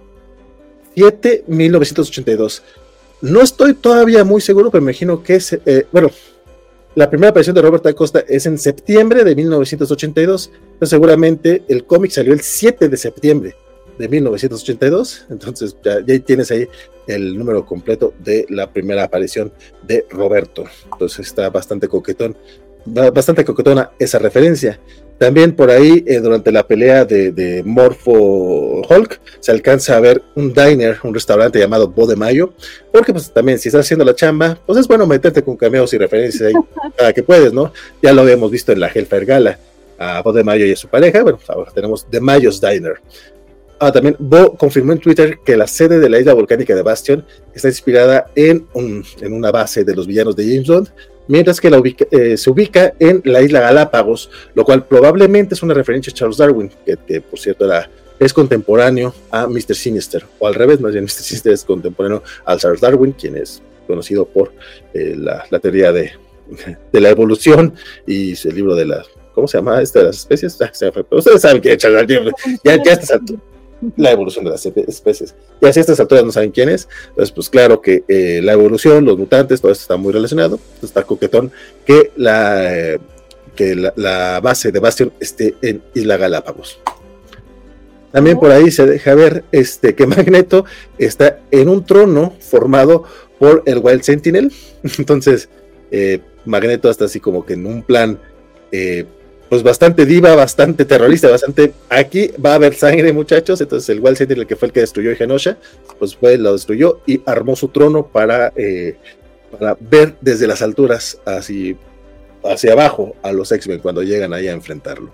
S2: siete mil novecientos ochenta y dos. No estoy todavía muy seguro, pero me imagino que es, eh, bueno, la primera aparición de Roberto da Costa es en septiembre de mil novecientos ochenta y dos, entonces seguramente el cómic salió el siete de septiembre de mil novecientos ochenta y dos, entonces ya, ya tienes ahí el número completo de la primera aparición de Roberto, entonces está bastante coquetón, bastante coquetona esa referencia. También por ahí, eh, durante la pelea de, de Morpho Hulk, se alcanza a ver un diner, un restaurante llamado Bo de Mayo, porque pues también si estás haciendo la chamba, pues es bueno meterte con cameos y referencias ahí cada que puedes, ¿no? Ya lo habíamos visto en la Hellfire Gala, a Bo de Mayo y a su pareja. Bueno, ahora tenemos The Mayo's Diner. Ah, también Bo confirmó en Twitter que la sede de la isla volcánica de Bastion está inspirada en, un, en una base de los villanos de James Bond, mientras que la ubica, eh, se ubica en la isla Galápagos, lo cual probablemente es una referencia a Charles Darwin, que, que por cierto era, es contemporáneo a mister Sinister, o al revés, más bien mister Sinister es contemporáneo a Charles Darwin, quien es conocido por eh, la, la teoría de, de la evolución y el libro de la, ¿cómo se llama? Este de las especies. Ah, se fue, pero ustedes saben que Charles Darwin, ya, ya está salto. La evolución de las especies, y así a estas alturas no saben quién es, entonces pues claro que eh, la evolución, los mutantes, todo esto está muy relacionado, está coquetón que la, eh, que la, la base de Bastion esté en Isla Galápagos. También por ahí se deja ver este, que Magneto está en un trono formado por el Wild Sentinel, entonces eh, Magneto está así como que en un plan eh, pues bastante diva, bastante terrorista, bastante, aquí va a haber sangre, muchachos. Entonces el Wild Sentinel, que fue el que destruyó Genosha, pues fue, lo destruyó y armó su trono para, eh, para ver desde las alturas hacia, hacia abajo a los X-Men cuando llegan ahí a enfrentarlo.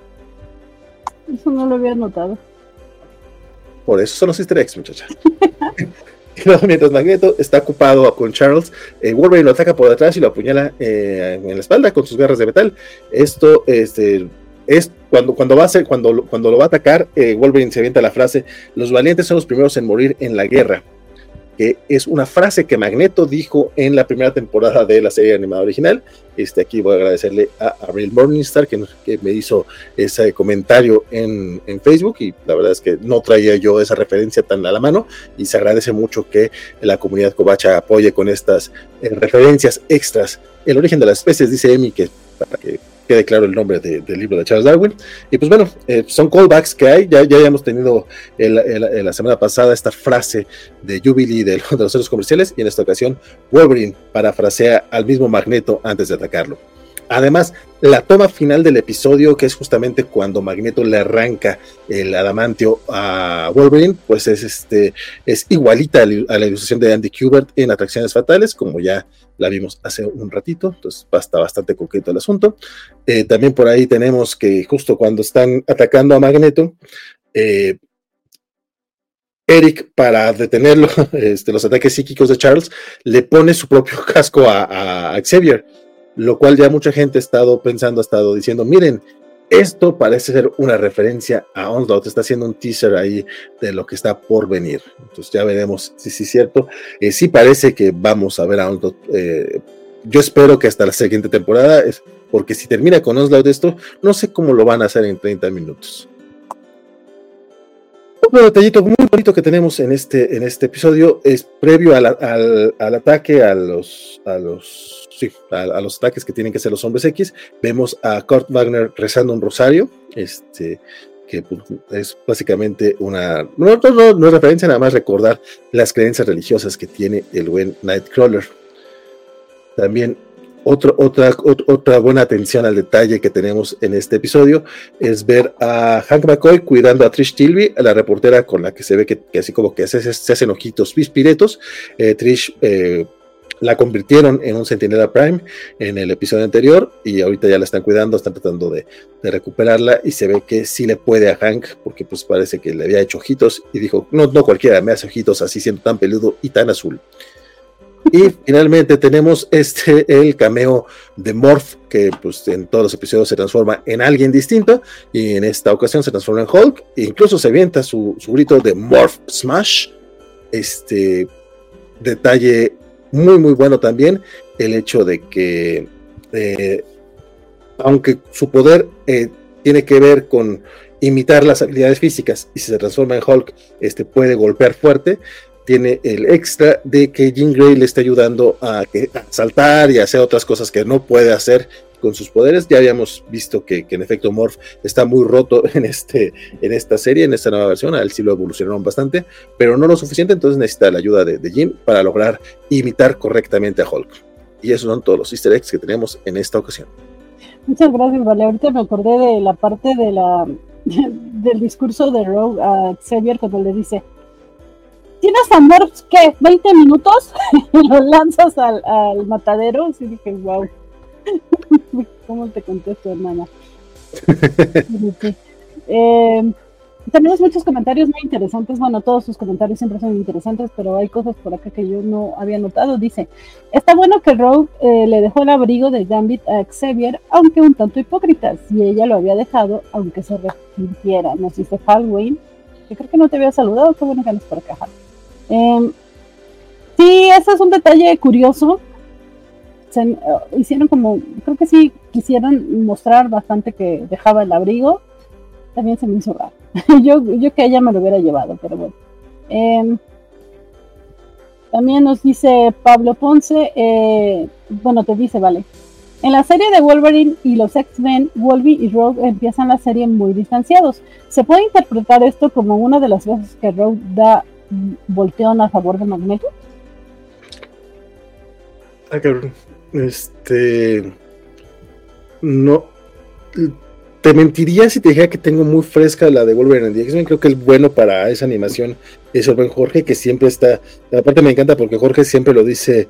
S1: Eso no lo había notado.
S2: Por eso son los Easter eggs, muchacha. Y luego, mientras Magneto está ocupado con Charles, eh, Wolverine lo ataca por detrás y lo apuñala eh, en la espalda con sus garras de metal. Esto este, es cuando, cuando, va a ser, cuando, cuando lo va a atacar, eh, Wolverine se avienta la frase: los valientes son los primeros en morir en la guerra, que es una frase que Magneto dijo en la primera temporada de la serie animada original. Este, aquí voy a agradecerle a Abril Morningstar que, que me hizo ese comentario en, en Facebook, y la verdad es que no traía yo esa referencia tan a la mano, y se agradece mucho que la comunidad covacha apoye con estas eh, referencias extras. El origen de las especies, dice Emi, que para que quede claro el nombre de, del libro de Charles Darwin. Y pues bueno, eh, son callbacks que hay, ya, ya hemos tenido el, el, el, la semana pasada esta frase de Jubilee de, de los centros comerciales, y en esta ocasión Wolverine parafrasea al mismo Magneto antes de atacarlo. Además, la toma final del episodio, que es justamente cuando Magneto le arranca el adamantio a Wolverine, pues es, este, es igualita a la ilustración de Andy Kubert en Atracciones Fatales, como ya la vimos hace un ratito, entonces está bastante coqueto el asunto. Eh, también por ahí tenemos que justo cuando están atacando a Magneto, eh, Eric, para detenerlo, este, los ataques psíquicos de Charles, le pone su propio casco a, a Xavier, lo cual ya mucha gente ha estado pensando, ha estado diciendo, miren, esto parece ser una referencia a Onslaught, está haciendo un teaser ahí de lo que está por venir. Entonces ya veremos si sí es cierto. Eh, sí parece que vamos a ver a Onslaught. Eh, yo espero que hasta la siguiente temporada, es porque si termina con Onslaught esto, no sé cómo lo van a hacer en treinta minutos. Otro detallito muy bonito que tenemos en este, en este episodio es previo al, al, al ataque a los, a los sí, a, a los ataques que tienen que hacer los hombres X. Vemos a Kurt Wagner rezando un rosario, este, que pues, es básicamente una, no, no, no, no es referencia, nada más recordar las creencias religiosas que tiene el buen Nightcrawler. También Otro, otra, ot- otra buena atención al detalle que tenemos en este episodio es ver a Hank McCoy cuidando a Trish Tilby, a la reportera con la que se ve que, que así como que se, se hacen ojitos pispiretos. Eh, Trish eh, la convirtieron en un Centinela Prime en el episodio anterior y ahorita ya la están cuidando, están tratando de, de recuperarla y se ve que sí le puede a Hank porque pues parece que le había hecho ojitos y dijo, no, no cualquiera me hace ojitos así siendo tan peludo y tan azul. Y finalmente tenemos este el cameo de Morph, que pues en todos los episodios se transforma en alguien distinto, y en esta ocasión se transforma en Hulk, e incluso se avienta su, su grito de Morph Smash. Este detalle muy muy bueno también, el hecho de que eh, aunque su poder eh, tiene que ver con imitar las habilidades físicas, y si se transforma en Hulk, este puede golpear fuerte, tiene el extra de que Jean Grey le está ayudando a, que, a saltar y a hacer otras cosas que no puede hacer con sus poderes. Ya habíamos visto que, que en efecto Morph está muy roto en, este, en esta serie, en esta nueva versión. A él sí lo evolucionaron bastante, pero no lo suficiente, entonces necesita la ayuda de, de Jean para lograr imitar correctamente a Hulk. Y esos son todos los easter eggs que tenemos en esta ocasión.
S1: Muchas gracias, Vale. Ahorita me acordé de la parte de la del discurso de Rogue a Xavier cuando le dice: ¿tienes a Morph, qué, veinte minutos? Y lo lanzas al, al matadero. Y dije, wow. ¿Cómo te contesto, hermana? Sí. Eh, tenemos muchos comentarios muy interesantes. Bueno, todos sus comentarios siempre son interesantes, pero hay cosas por acá que yo no había notado. Dice, está bueno que Rogue eh, le dejó el abrigo de Gambit a Xavier, aunque un tanto hipócrita, si ella lo había dejado, aunque se arrepintiera. Nos dice Halloween, que creo que no te había saludado. Qué bueno que andas por acá, Halloween. Eh, sí, ese es un detalle curioso. Se, uh, hicieron como, creo que sí quisieron mostrar bastante que dejaba el abrigo. También se me hizo raro. yo, yo que ella me lo hubiera llevado, pero bueno. Eh, también nos dice Pablo Ponce, eh, bueno, te dice, vale. En la serie de Wolverine y los X-Men, Wolverine y Rogue empiezan la serie muy distanciados. ¿Se puede interpretar esto como una de las veces que Rogue da volteón a favor de Magneto?
S2: Ah, cabrón. Este. No. Te mentiría si te dijera que tengo muy fresca la de Wolverine and the X-Men. Creo que el bueno para esa animación es el buen Jorge, que siempre está. Aparte, me encanta porque Jorge siempre lo dice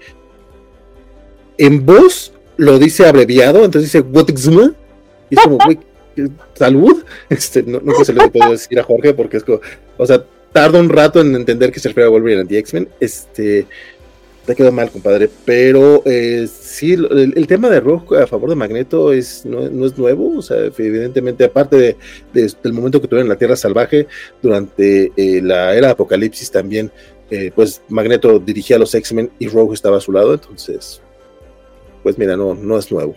S2: en voz, lo dice abreviado. Entonces dice, ¿what X-Men? Y es como, güey, salud. Este, no, nunca se lo puedo decir a Jorge porque es como. O sea, tarda un rato en entender que se refiere a Wolverine and the X-Men. Este. Te quedó mal, compadre, pero eh, sí, el, el tema de Rogue a favor de Magneto es, no, no es nuevo, o sea, evidentemente, aparte de, de, del momento que tuvieron en la Tierra Salvaje, durante eh, la era de Apocalipsis también, eh, pues Magneto dirigía a los X-Men y Rogue estaba a su lado, entonces, pues mira, no, no es nuevo.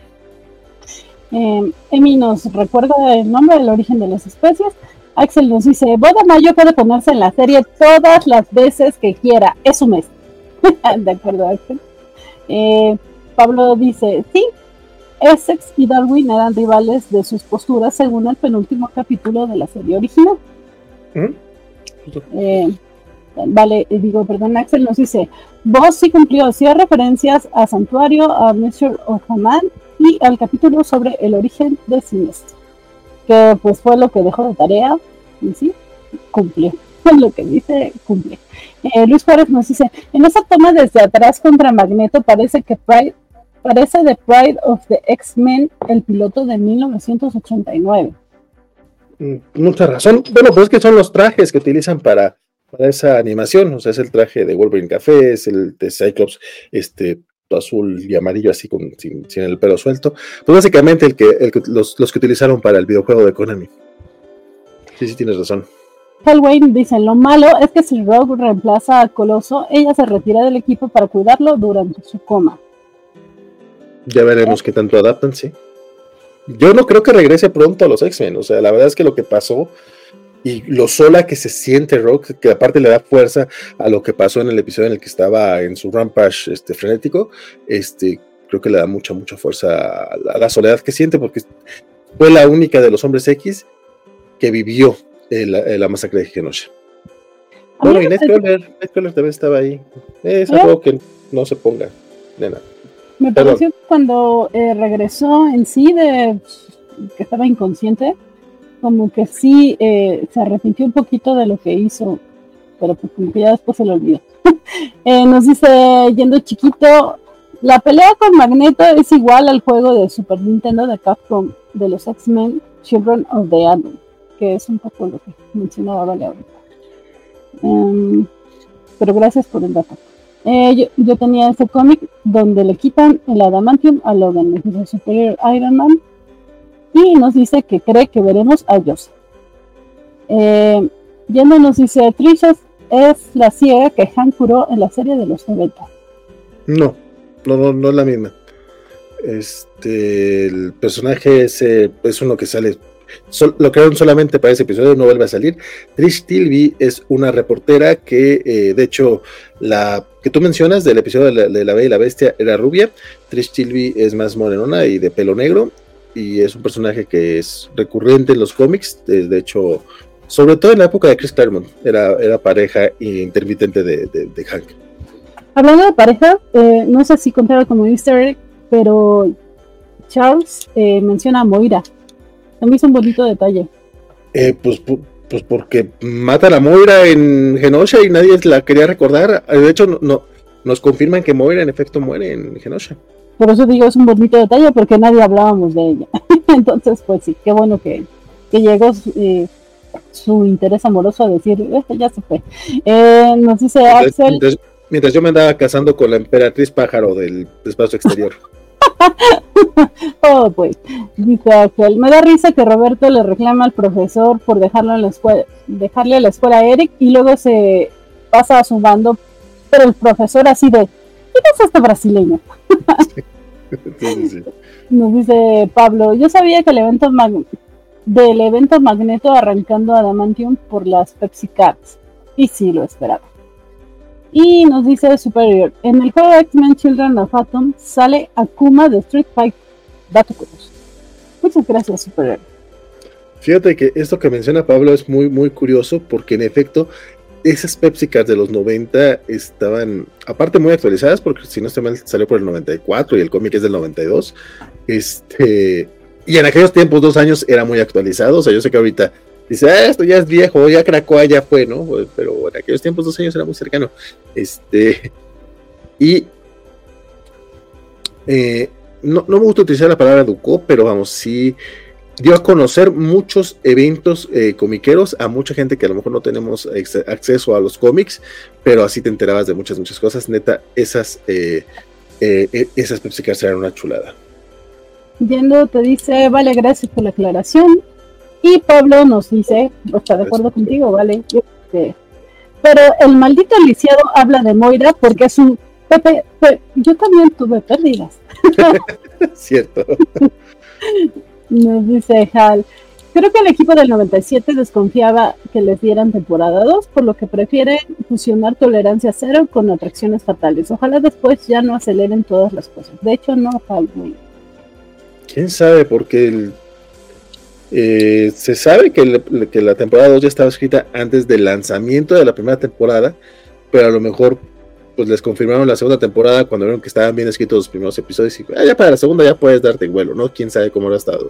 S1: Eh, Emi nos recuerda el nombre del origen de las especies. Axel nos dice, Boda Mayo puede ponerse en la serie todas las veces que quiera, es un mes. De acuerdo, Axel. Eh, Pablo dice, sí, Essex y Darwin eran rivales de sus posturas según el penúltimo capítulo de la serie original. ¿Mm? Eh, vale, digo, perdón, Axel nos dice, Boss sí cumplió, hacía referencias a Santuario, a Measure of a Man y al capítulo sobre el origen de Sinestro, que pues fue lo que dejó de tarea, y sí, cumplió. Lo que dice, cumple. Eh, Luis Juárez nos dice, en esa toma desde atrás contra Magneto parece que Pride, parece de Pride of the X-Men, el piloto de mil novecientos ochenta y nueve.
S2: Mucha razón. Bueno, pues es que son los trajes que utilizan para, para esa animación. O sea, es el traje de Wolverine Café, es el de Cyclops, este azul y amarillo así con, sin, sin el pelo suelto. Pues básicamente el que, el que los, los que utilizaron para el videojuego de Konami. Sí, sí, tienes razón.
S1: Hellwayne dice, lo malo es que si Rogue reemplaza a Coloso, ella se retira del equipo para cuidarlo durante su coma.
S2: Ya veremos ¿Eh? qué tanto adaptan, sí. Yo no creo que regrese pronto a los X-Men, o sea, la verdad es que lo que pasó y lo sola que se siente Rogue, que aparte le da fuerza a lo que pasó en el episodio en el que estaba en su rampage este, frenético, este, creo que le da mucha, mucha fuerza a la, a la soledad que siente, porque fue la única de los hombres X que vivió La, la masacre de Genosha. Bueno, y Nightcrawler, Nightcrawler también estaba ahí. Es algo ¿Eh? que no se ponga, nena.
S1: Me pareció que cuando eh, regresó en sí, de que estaba inconsciente, como que sí eh, se arrepintió un poquito de lo que hizo, pero pues como que ya después se lo olvidó. eh, nos dice, yendo chiquito, la pelea con Magneto es igual al juego de Super Nintendo de Capcom de los X-Men Children of the Atom, que es un poco lo que mencionaba Vale ahorita. Um, pero gracias por el dato. Eh, yo, yo tenía ese cómic donde le quitan el adamantium a Logan, el Superior Iron Man, y nos dice que cree que veremos a Joseph. Eh, Yendo nos dice, Trish es la ciega que Han curó en la serie de los noventa.
S2: No, no, no, no es la misma. Este, el personaje es, eh, es uno que sale, sol, lo crearon solamente para ese episodio, no vuelve a salir. Trish Tilby es una reportera que, eh, de hecho, la que tú mencionas del episodio de la, de la Bella y la Bestia era rubia. Trish Tilby es más morenona y de pelo negro, y es un personaje que es recurrente en los cómics. De, de hecho, sobre todo en la época de Chris Claremont, era, era pareja intermitente de, de, de Hank.
S1: Hablando de pareja, eh, no sé si contaba como easter egg, pero Charles eh, menciona a Moira. También es un bonito detalle.
S2: Eh, pues, pues porque matan a Moira en Genosha y nadie la quería recordar. De hecho, no, no, nos confirman que Moira en efecto muere en Genosha.
S1: Por eso digo, es un bonito detalle, porque nadie hablábamos de ella. Entonces, pues sí, qué bueno que, que llegó eh, su interés amoroso a decir, este ya se fue. Eh, nos dice
S2: mientras,
S1: Axel...
S2: Mientras, mientras yo me andaba casando con la emperatriz pájaro del espacio exterior.
S1: Oh, pues, dice Axel, me da risa que Roberto le reclama al profesor por dejarlo en la escuela, dejarle a la escuela a Eric, y luego se pasa a su bando, pero el profesor así de, ¿quién es este brasileño?
S2: Sí, sí, sí.
S1: Nos dice Pablo, yo sabía que el evento mag- del evento Magneto arrancando Adamantium por las Pepsi Cards, y sí lo esperaba. Y nos dice Superior, en el juego X-Men Children of Atom sale Akuma de Street Fighter. Dato curioso. Muchas gracias, Superior.
S2: Fíjate que esto que menciona Pablo es muy, muy curioso, porque en efecto esas Pepsi Cards de los noventa estaban, aparte, muy actualizadas, porque si no estoy mal, salió por el noventa y cuatro y el cómic es del noventa y dos. Este, y en aquellos tiempos, dos años, era muy actualizado. O sea, yo sé que ahorita dice, ah, esto ya es viejo, ya Cracoa ya fue, ¿no? Pero en aquellos tiempos, dos años era muy cercano. Este, y eh, no, no me gusta utilizar la palabra educó, pero vamos, sí dio a conocer muchos eventos eh, comiqueros a mucha gente que a lo mejor no tenemos ex- acceso a los cómics, pero así te enterabas de muchas, muchas cosas. Neta, esas, eh, eh, esas Pepsi Cards eran una chulada.
S1: Yendo te dice, vale, gracias por la aclaración. Y Pablo nos dice, está de acuerdo contigo, vale. Este, pero el maldito lisiado habla de Moira porque es un Pepe, Pepe, yo también tuve pérdidas.
S2: Cierto.
S1: Nos dice Hal, creo que el equipo del noventa y siete desconfiaba que les dieran temporada dos, por lo que prefiere fusionar tolerancia cero con atracciones fatales. Ojalá después ya no aceleren todas las cosas. De hecho, no, Hal.
S2: ¿Quién sabe? Porque el, eh, se sabe que, le, que la temporada dos ya estaba escrita antes del lanzamiento de la primera temporada, pero a lo mejor pues les confirmaron la segunda temporada cuando vieron que estaban bien escritos los primeros episodios y ah, ya para la segunda ya puedes darte vuelo, ¿no? Quién sabe cómo lo ha estado.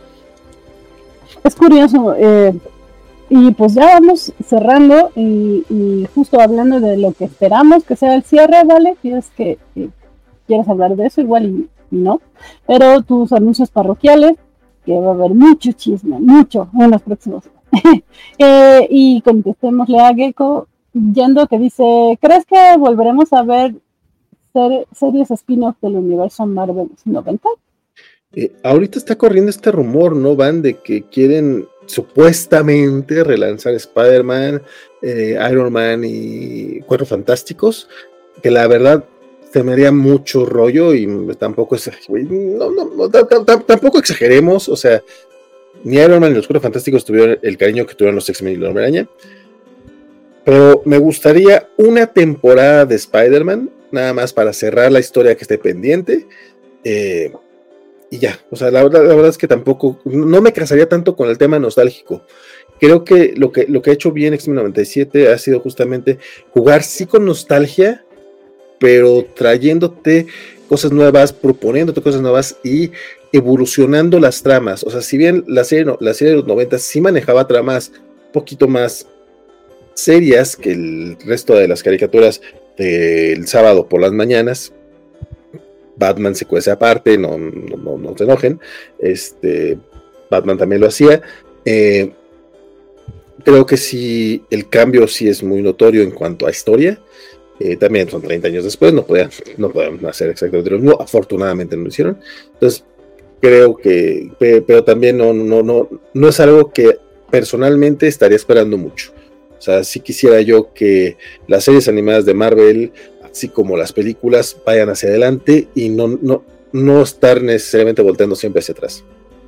S1: Es curioso, eh, y pues ya vamos cerrando y, y justo hablando de lo que esperamos que sea el cierre, ¿vale? Si es que, que quieres hablar de eso, igual y, y no, pero tus anuncios parroquiales, que va a haber mucho chisme, mucho en los próximos eh, y contestémosle a Gecko yendo que dice, ¿crees que volveremos a ver ser, series spin-off del universo Marvel noventa?
S2: Eh, ahorita está corriendo este rumor, ¿no, Van? De que quieren supuestamente relanzar Spider-Man, eh, Iron Man y Cuatro Fantásticos, que la verdad se me haría mucho rollo y tampoco es, no, no, no, tampoco exageremos, o sea, ni Iron Man ni los Cuatro Fantásticos tuvieron el cariño que tuvieron los X-Men y la Hombre Araña. Pero me gustaría una temporada de Spider-Man, nada más para cerrar la historia que esté pendiente. Eh, y ya, o sea, la verdad, la verdad es que tampoco, no me casaría tanto con el tema nostálgico. Creo que lo que, lo que ha hecho bien X-Men noventa y siete ha sido justamente jugar sí con nostalgia, pero trayéndote cosas nuevas, proponiéndote cosas nuevas y evolucionando las tramas. O sea, si bien la serie, no, la serie de los noventa sí manejaba tramas un poquito más serias que el resto de las caricaturas del sábado por las mañanas, Batman se cuece aparte, no, no, no, no se enojen, este, Batman también lo hacía. Eh, creo que sí, el cambio sí es muy notorio en cuanto a historia. Eh, también son treinta años después, no podían, no podían hacer exactamente lo mismo, afortunadamente no lo hicieron. Entonces, creo que, pero también no, no, no, no es algo que personalmente estaría esperando mucho. O sea, sí quisiera yo que las series animadas de Marvel, así como las películas, vayan hacia adelante y no, no, no estar necesariamente volteando siempre hacia atrás.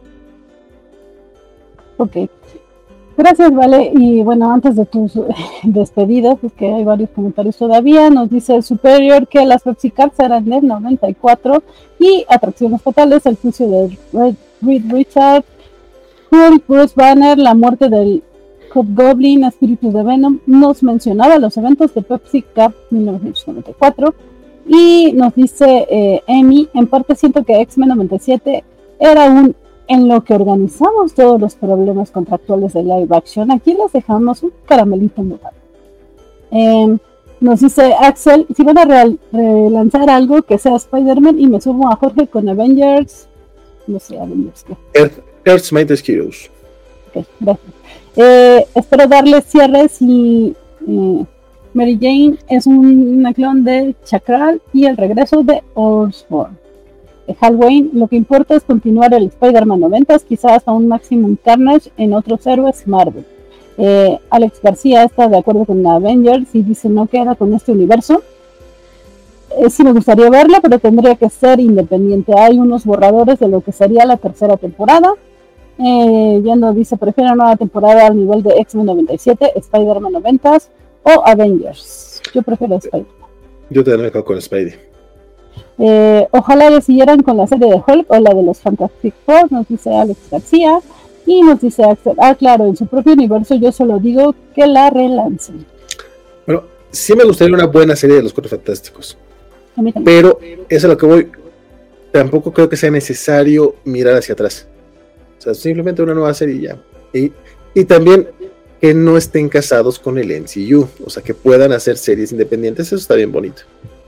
S1: Ok. Gracias, Vale. Y bueno, antes de tus despedidas, porque hay varios comentarios todavía, nos dice el Superior que las Pepsi Cards eran del noventa y cuatro y Atracciones Fatales, el juicio de Red, Reed Richard, Hulk, Bruce Banner, la muerte del Hobgoblin, Espíritus de Venom. Nos mencionaba los eventos de Pepsi Cup mil novecientos noventa y cuatro y nos dice eh, Amy, en parte siento que X-Men noventa y siete era un en lo que organizamos todos los problemas contractuales de live action. Aquí les dejamos un caramelito en lugar. Eh, nos dice Axel, si van a real, relanzar algo que sea Spider-Man, y me sumo a Jorge con Avengers, no sé, Avengers qué.
S2: Earth, Earth's Mightiest Heroes.
S1: Ok, gracias. Eh, espero darles cierre si eh, Mary Jane es un, una clon de Chakral y el regreso de Osborn. Eh, Hal Wayne, lo que importa es continuar el Spider-Man noventas, quizás hasta un Maximum Carnage en otros héroes Marvel. Eh, Alex García está de acuerdo con Avengers y dice no queda con este universo. Eh, sí me gustaría verla, pero tendría que ser independiente. Hay unos borradores de lo que sería la tercera temporada. Eh, ya nos dice, prefiero una nueva temporada al nivel de X-Men noventa y siete, Spider-Man noventas o Avengers. Yo prefiero Spider-Man.
S2: Yo también me quedo con Spidey.
S1: Eh, ojalá que siguieran con la serie de Hulk o la de los Fantastic Four, nos dice Alex García. Y nos dice Axel, ah claro, en su propio universo yo solo digo que la relancen.
S2: Bueno, sí me gustaría una buena serie de los Cuatro Fantásticos, pero eso es a lo que voy. Tampoco creo que sea necesario mirar hacia atrás. O sea, simplemente una nueva serie y ya. Y, y también que no estén casados con el M C U, o sea, que puedan hacer series independientes, eso está bien bonito.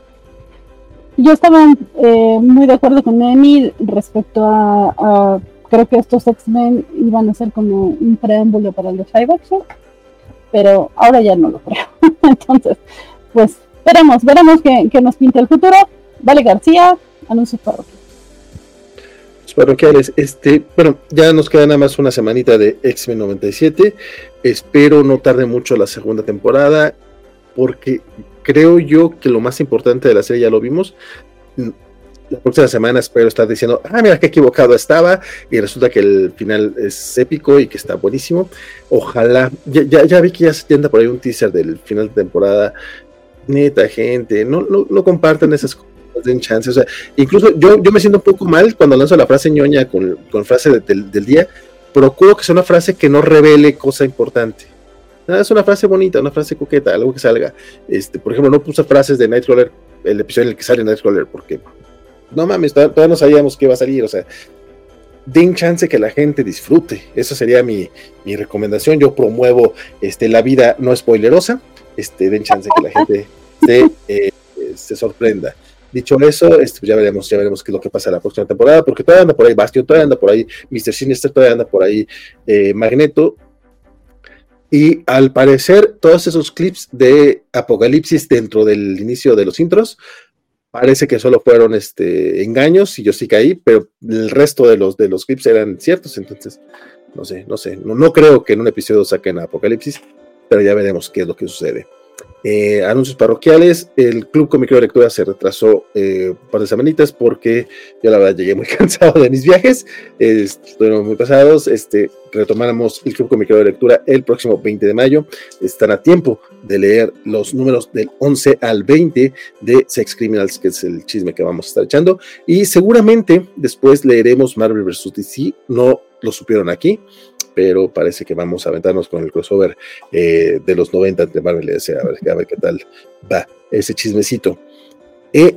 S1: Yo estaba eh, muy de acuerdo con Emi respecto a, a creo que estos X-Men iban a ser como un preámbulo para los live action, pero ahora ya no lo creo. Entonces, pues veremos, veremos qué, qué nos pinta el futuro. Vale García, anuncios parroquiales.
S2: Los parroquiales, este, bueno, ya nos queda nada más una semanita de X-Men noventa y siete. Espero no tarde mucho la segunda temporada, porque creo yo que lo más importante de la serie ya lo vimos. La próxima semana espero estar diciendo, ah, mira qué equivocado estaba, y resulta que el final es épico y que está buenísimo. Ojalá, ya, ya, ya vi que ya se tienda por ahí un teaser del final de temporada. Neta, gente, no, no, no compartan esas cosas, den chance. O sea, incluso yo, yo me siento un poco mal cuando lanzo la frase ñoña con, con frase de, del, del día. Procuro que sea una frase que no revele cosa importante. Nada, es una frase bonita, una frase coqueta, algo que salga. Este, por ejemplo, no puse frases de Nightcrawler, el episodio en el que sale Nightcrawler, porque no mames, todavía, todavía no sabíamos qué va a salir. O sea, den chance que la gente disfrute. Eso sería mi, mi recomendación. Yo promuevo este, la vida no spoilerosa. Este, den chance que la gente se, eh, se sorprenda. Dicho eso, este, ya veremos, ya veremos qué es lo que pasa la próxima temporada, porque todavía anda por ahí Bastion, todavía anda por ahí mister Sinister, todavía anda por ahí eh, Magneto. Y al parecer, todos esos clips de Apocalipsis dentro del inicio de los intros, parece que solo fueron este, engaños, y yo sí caí, pero el resto de los, de los clips eran ciertos. Entonces, no sé, no sé, no, no creo que en un episodio saquen a Apocalipsis, pero ya veremos qué es lo que sucede. Eh, anuncios parroquiales, el Club Cómico de Lectura se retrasó eh, un par de semanitas porque yo la verdad llegué muy cansado de mis viajes, eh, estuvieron muy pasados. Este, retomáramos el Club Cómico de Lectura el próximo veinte de mayo, están a tiempo de leer los números del once al veinte de Sex Criminals, que es el chisme que vamos a estar echando, y seguramente después leeremos Marvel versus D C, no lo supieron aquí, pero parece que vamos a aventarnos con el crossover eh, de los noventa entre Marvel y D C, a ver, a ver qué tal va ese chismecito. Eh,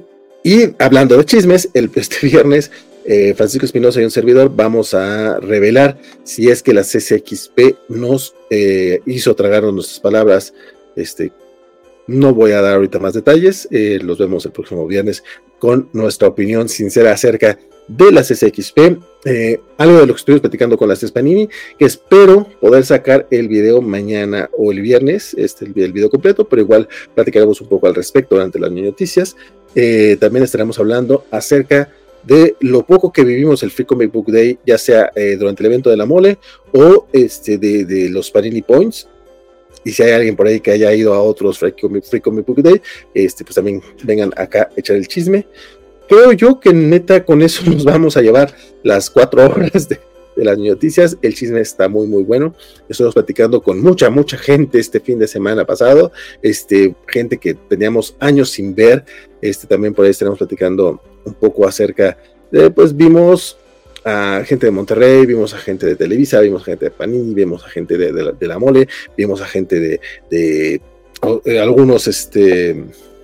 S2: Y hablando de chismes, el, este viernes eh, Francisco Espinosa y un servidor vamos a revelar si es que la C C X P nos eh, hizo tragarnos nuestras palabras. Este, no voy a dar ahorita más detalles, eh, los vemos el próximo viernes con nuestra opinión sincera acerca de la C C X P, eh, algo de lo que estuvimos platicando con las Panini, que espero poder sacar el video mañana o el viernes, este, el, el video completo, pero igual platicaremos un poco al respecto durante las noticias. Eh, también estaremos hablando acerca de lo poco que vivimos el Free Comic Book Day, ya sea eh, durante el evento de la mole o este, de, de los Panini Points. Y si hay alguien por ahí que haya ido a otros Free Comic, Free Comic Book Day, este, pues también vengan acá a echar el chisme. Creo yo que neta con eso nos vamos a llevar las cuatro horas de, de las noticias. El chisme está muy muy bueno. Estuvimos platicando con mucha mucha gente este fin de semana pasado, este, gente que teníamos años sin ver. Este, también por ahí estaremos platicando un poco acerca de, pues vimos a gente de Monterrey, vimos a gente de Televisa, vimos a gente de Panini, vimos a gente de, de, la, de la mole, vimos a gente de, de, de algunos este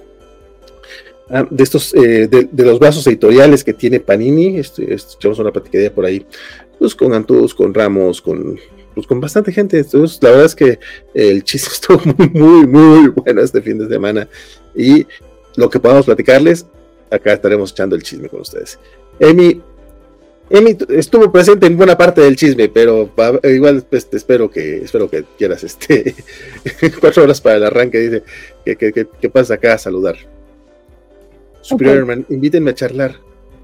S2: de estos eh, de, de los brazos editoriales que tiene Panini. Este, este, echamos una platicadilla por ahí, pues con Antús, con Ramos, con pues con bastante gente. Entonces la verdad es que el chiste estuvo muy muy muy bueno este fin de semana, y lo que podamos platicarles acá estaremos echando el chisme con ustedes. Emi Emi estuvo presente en buena parte del chisme, pero pa, igual pues, espero que espero que quieras este cuatro horas para el arranque. Dice que, que, que, que pases acá a saludar. Superior okay. Man, invítenme a charlar.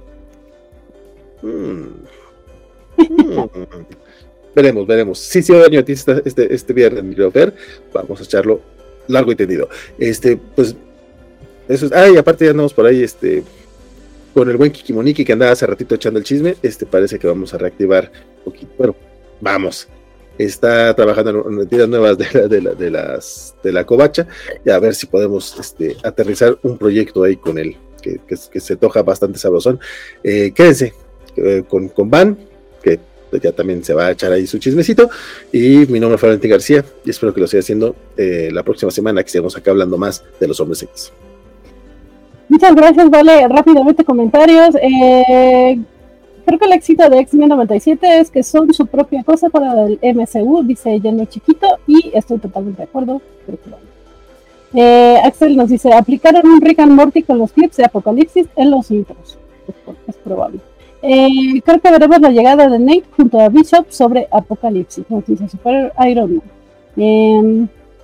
S2: Hmm. Hmm. veremos, veremos. Sí, sí, año este, este, este viernes, mi querido Fer, vamos a echarlo largo y tendido. Este, pues, eso es. Ah, y aparte ya andamos por ahí, este, con el buen Kikimoniki que andaba hace ratito echando el chisme. Este, parece que vamos a reactivar un poquito. Bueno, vamos. Está trabajando en medidas nuevas de la, de la, de las, de la covacha, y a ver si podemos este, aterrizar un proyecto ahí con él, que, que, que se toja bastante sabrosón. Eh, quédense eh, con, con Van, que ya también se va a echar ahí su chismecito, y mi nombre es Valentín García, y espero que lo siga haciendo eh, la próxima semana, que estemos acá hablando más de los Hombres X.
S1: Muchas gracias, Vale. Rápidamente comentarios. Eh... Creo que el éxito de X-Men noventa y siete es que son su propia cosa para el M C U, dice Lleno Chiquito, y estoy totalmente de acuerdo. Creo que vale. eh, Axel nos dice, aplicaron un Rick and Morty con los clips de Apocalipsis en los intros. Es, es probable. Eh, creo que veremos la llegada de Nate junto a Bishop sobre Apocalipsis. Nos dice Super Iron Man. Eh,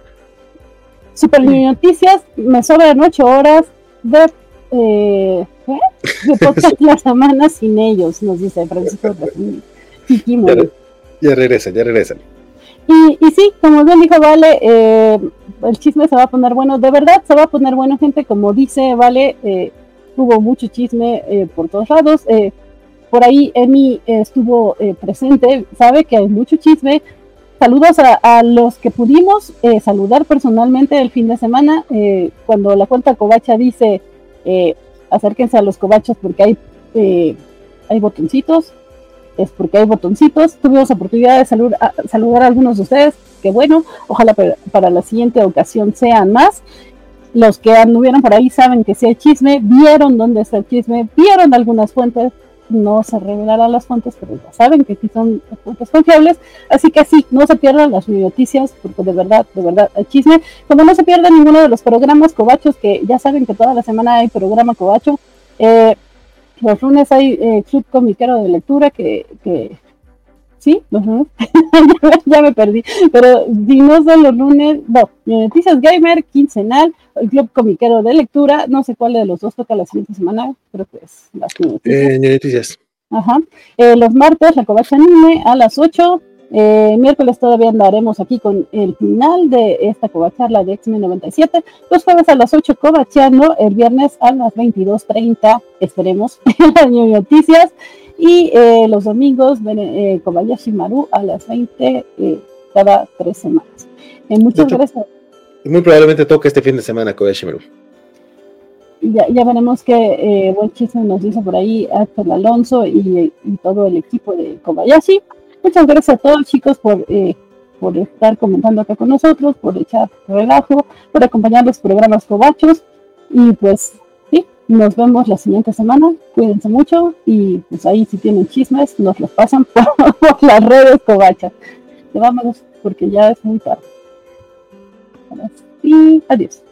S1: Super Noticias, me sobran ocho horas de... Eh, ¿qué? De podcast la semana sin ellos, nos dice Francisco
S2: ya, ya regresan, ya regresan.
S1: Y, y sí, como bien dijo Vale, eh, el chisme se va a poner bueno, de verdad se va a poner bueno, gente, como dice Vale, eh, hubo mucho chisme eh, por todos lados, eh, por ahí Emi eh, estuvo eh, presente, sabe que hay mucho chisme. Saludos a, a los que pudimos eh, saludar personalmente el fin de semana, eh, cuando la cuenta Covacha dice eh, acérquense a los covachos porque hay eh, hay botoncitos, es porque hay botoncitos. Tuvimos oportunidad de salud, a, saludar a algunos de ustedes, que bueno, ojalá para, para la siguiente ocasión sean más. Los que anduvieron por ahí saben que si hay chisme, vieron dónde está el chisme, vieron algunas fuentes, no se revelarán las fuentes, pero ya saben que aquí son fuentes confiables, así que sí, no se pierdan las noticias, porque de verdad, de verdad, el chisme, como no se pierdan ninguno de los programas covachos, que ya saben que toda la semana hay programa covacho, eh, los lunes hay eh, Club Comiquero de Lectura, que, que sí, los lunes, ya me perdí, pero si no son los lunes, no, Noticias Gamer, quincenal, el Club Comiquero de Lectura, no sé cuál de los dos toca la siguiente semana, creo que es las noticias.
S2: Eh, noticias.
S1: Ajá. Eh, los martes, la Covacha Anime a las ocho, eh, miércoles todavía andaremos aquí con el final de esta covacharla de X-Men noventa y siete, los jueves a las ocho covacheando, el viernes a las veintidós treinta, esperemos, las noticias, y eh, los domingos eh, Kobayashi Maru a las veinte eh, cada tres semanas. Eh, muchas
S2: hecho,
S1: gracias.
S2: Muy probablemente toque este fin de semana Kobayashi Maru.
S1: Ya, ya veremos qué eh, buen chisme nos dice por ahí Axel Alonso y, y todo el equipo de Kobayashi. Muchas gracias a todos, chicos, por, eh, por estar comentando acá con nosotros, por echar relajo, por acompañar los programas covachos, y pues sí, nos vemos la siguiente semana. Cuídense mucho y pues ahí si tienen chismes nos los pasan por, por las redes, covachas. Te vamos porque ya es muy tarde. Y adiós.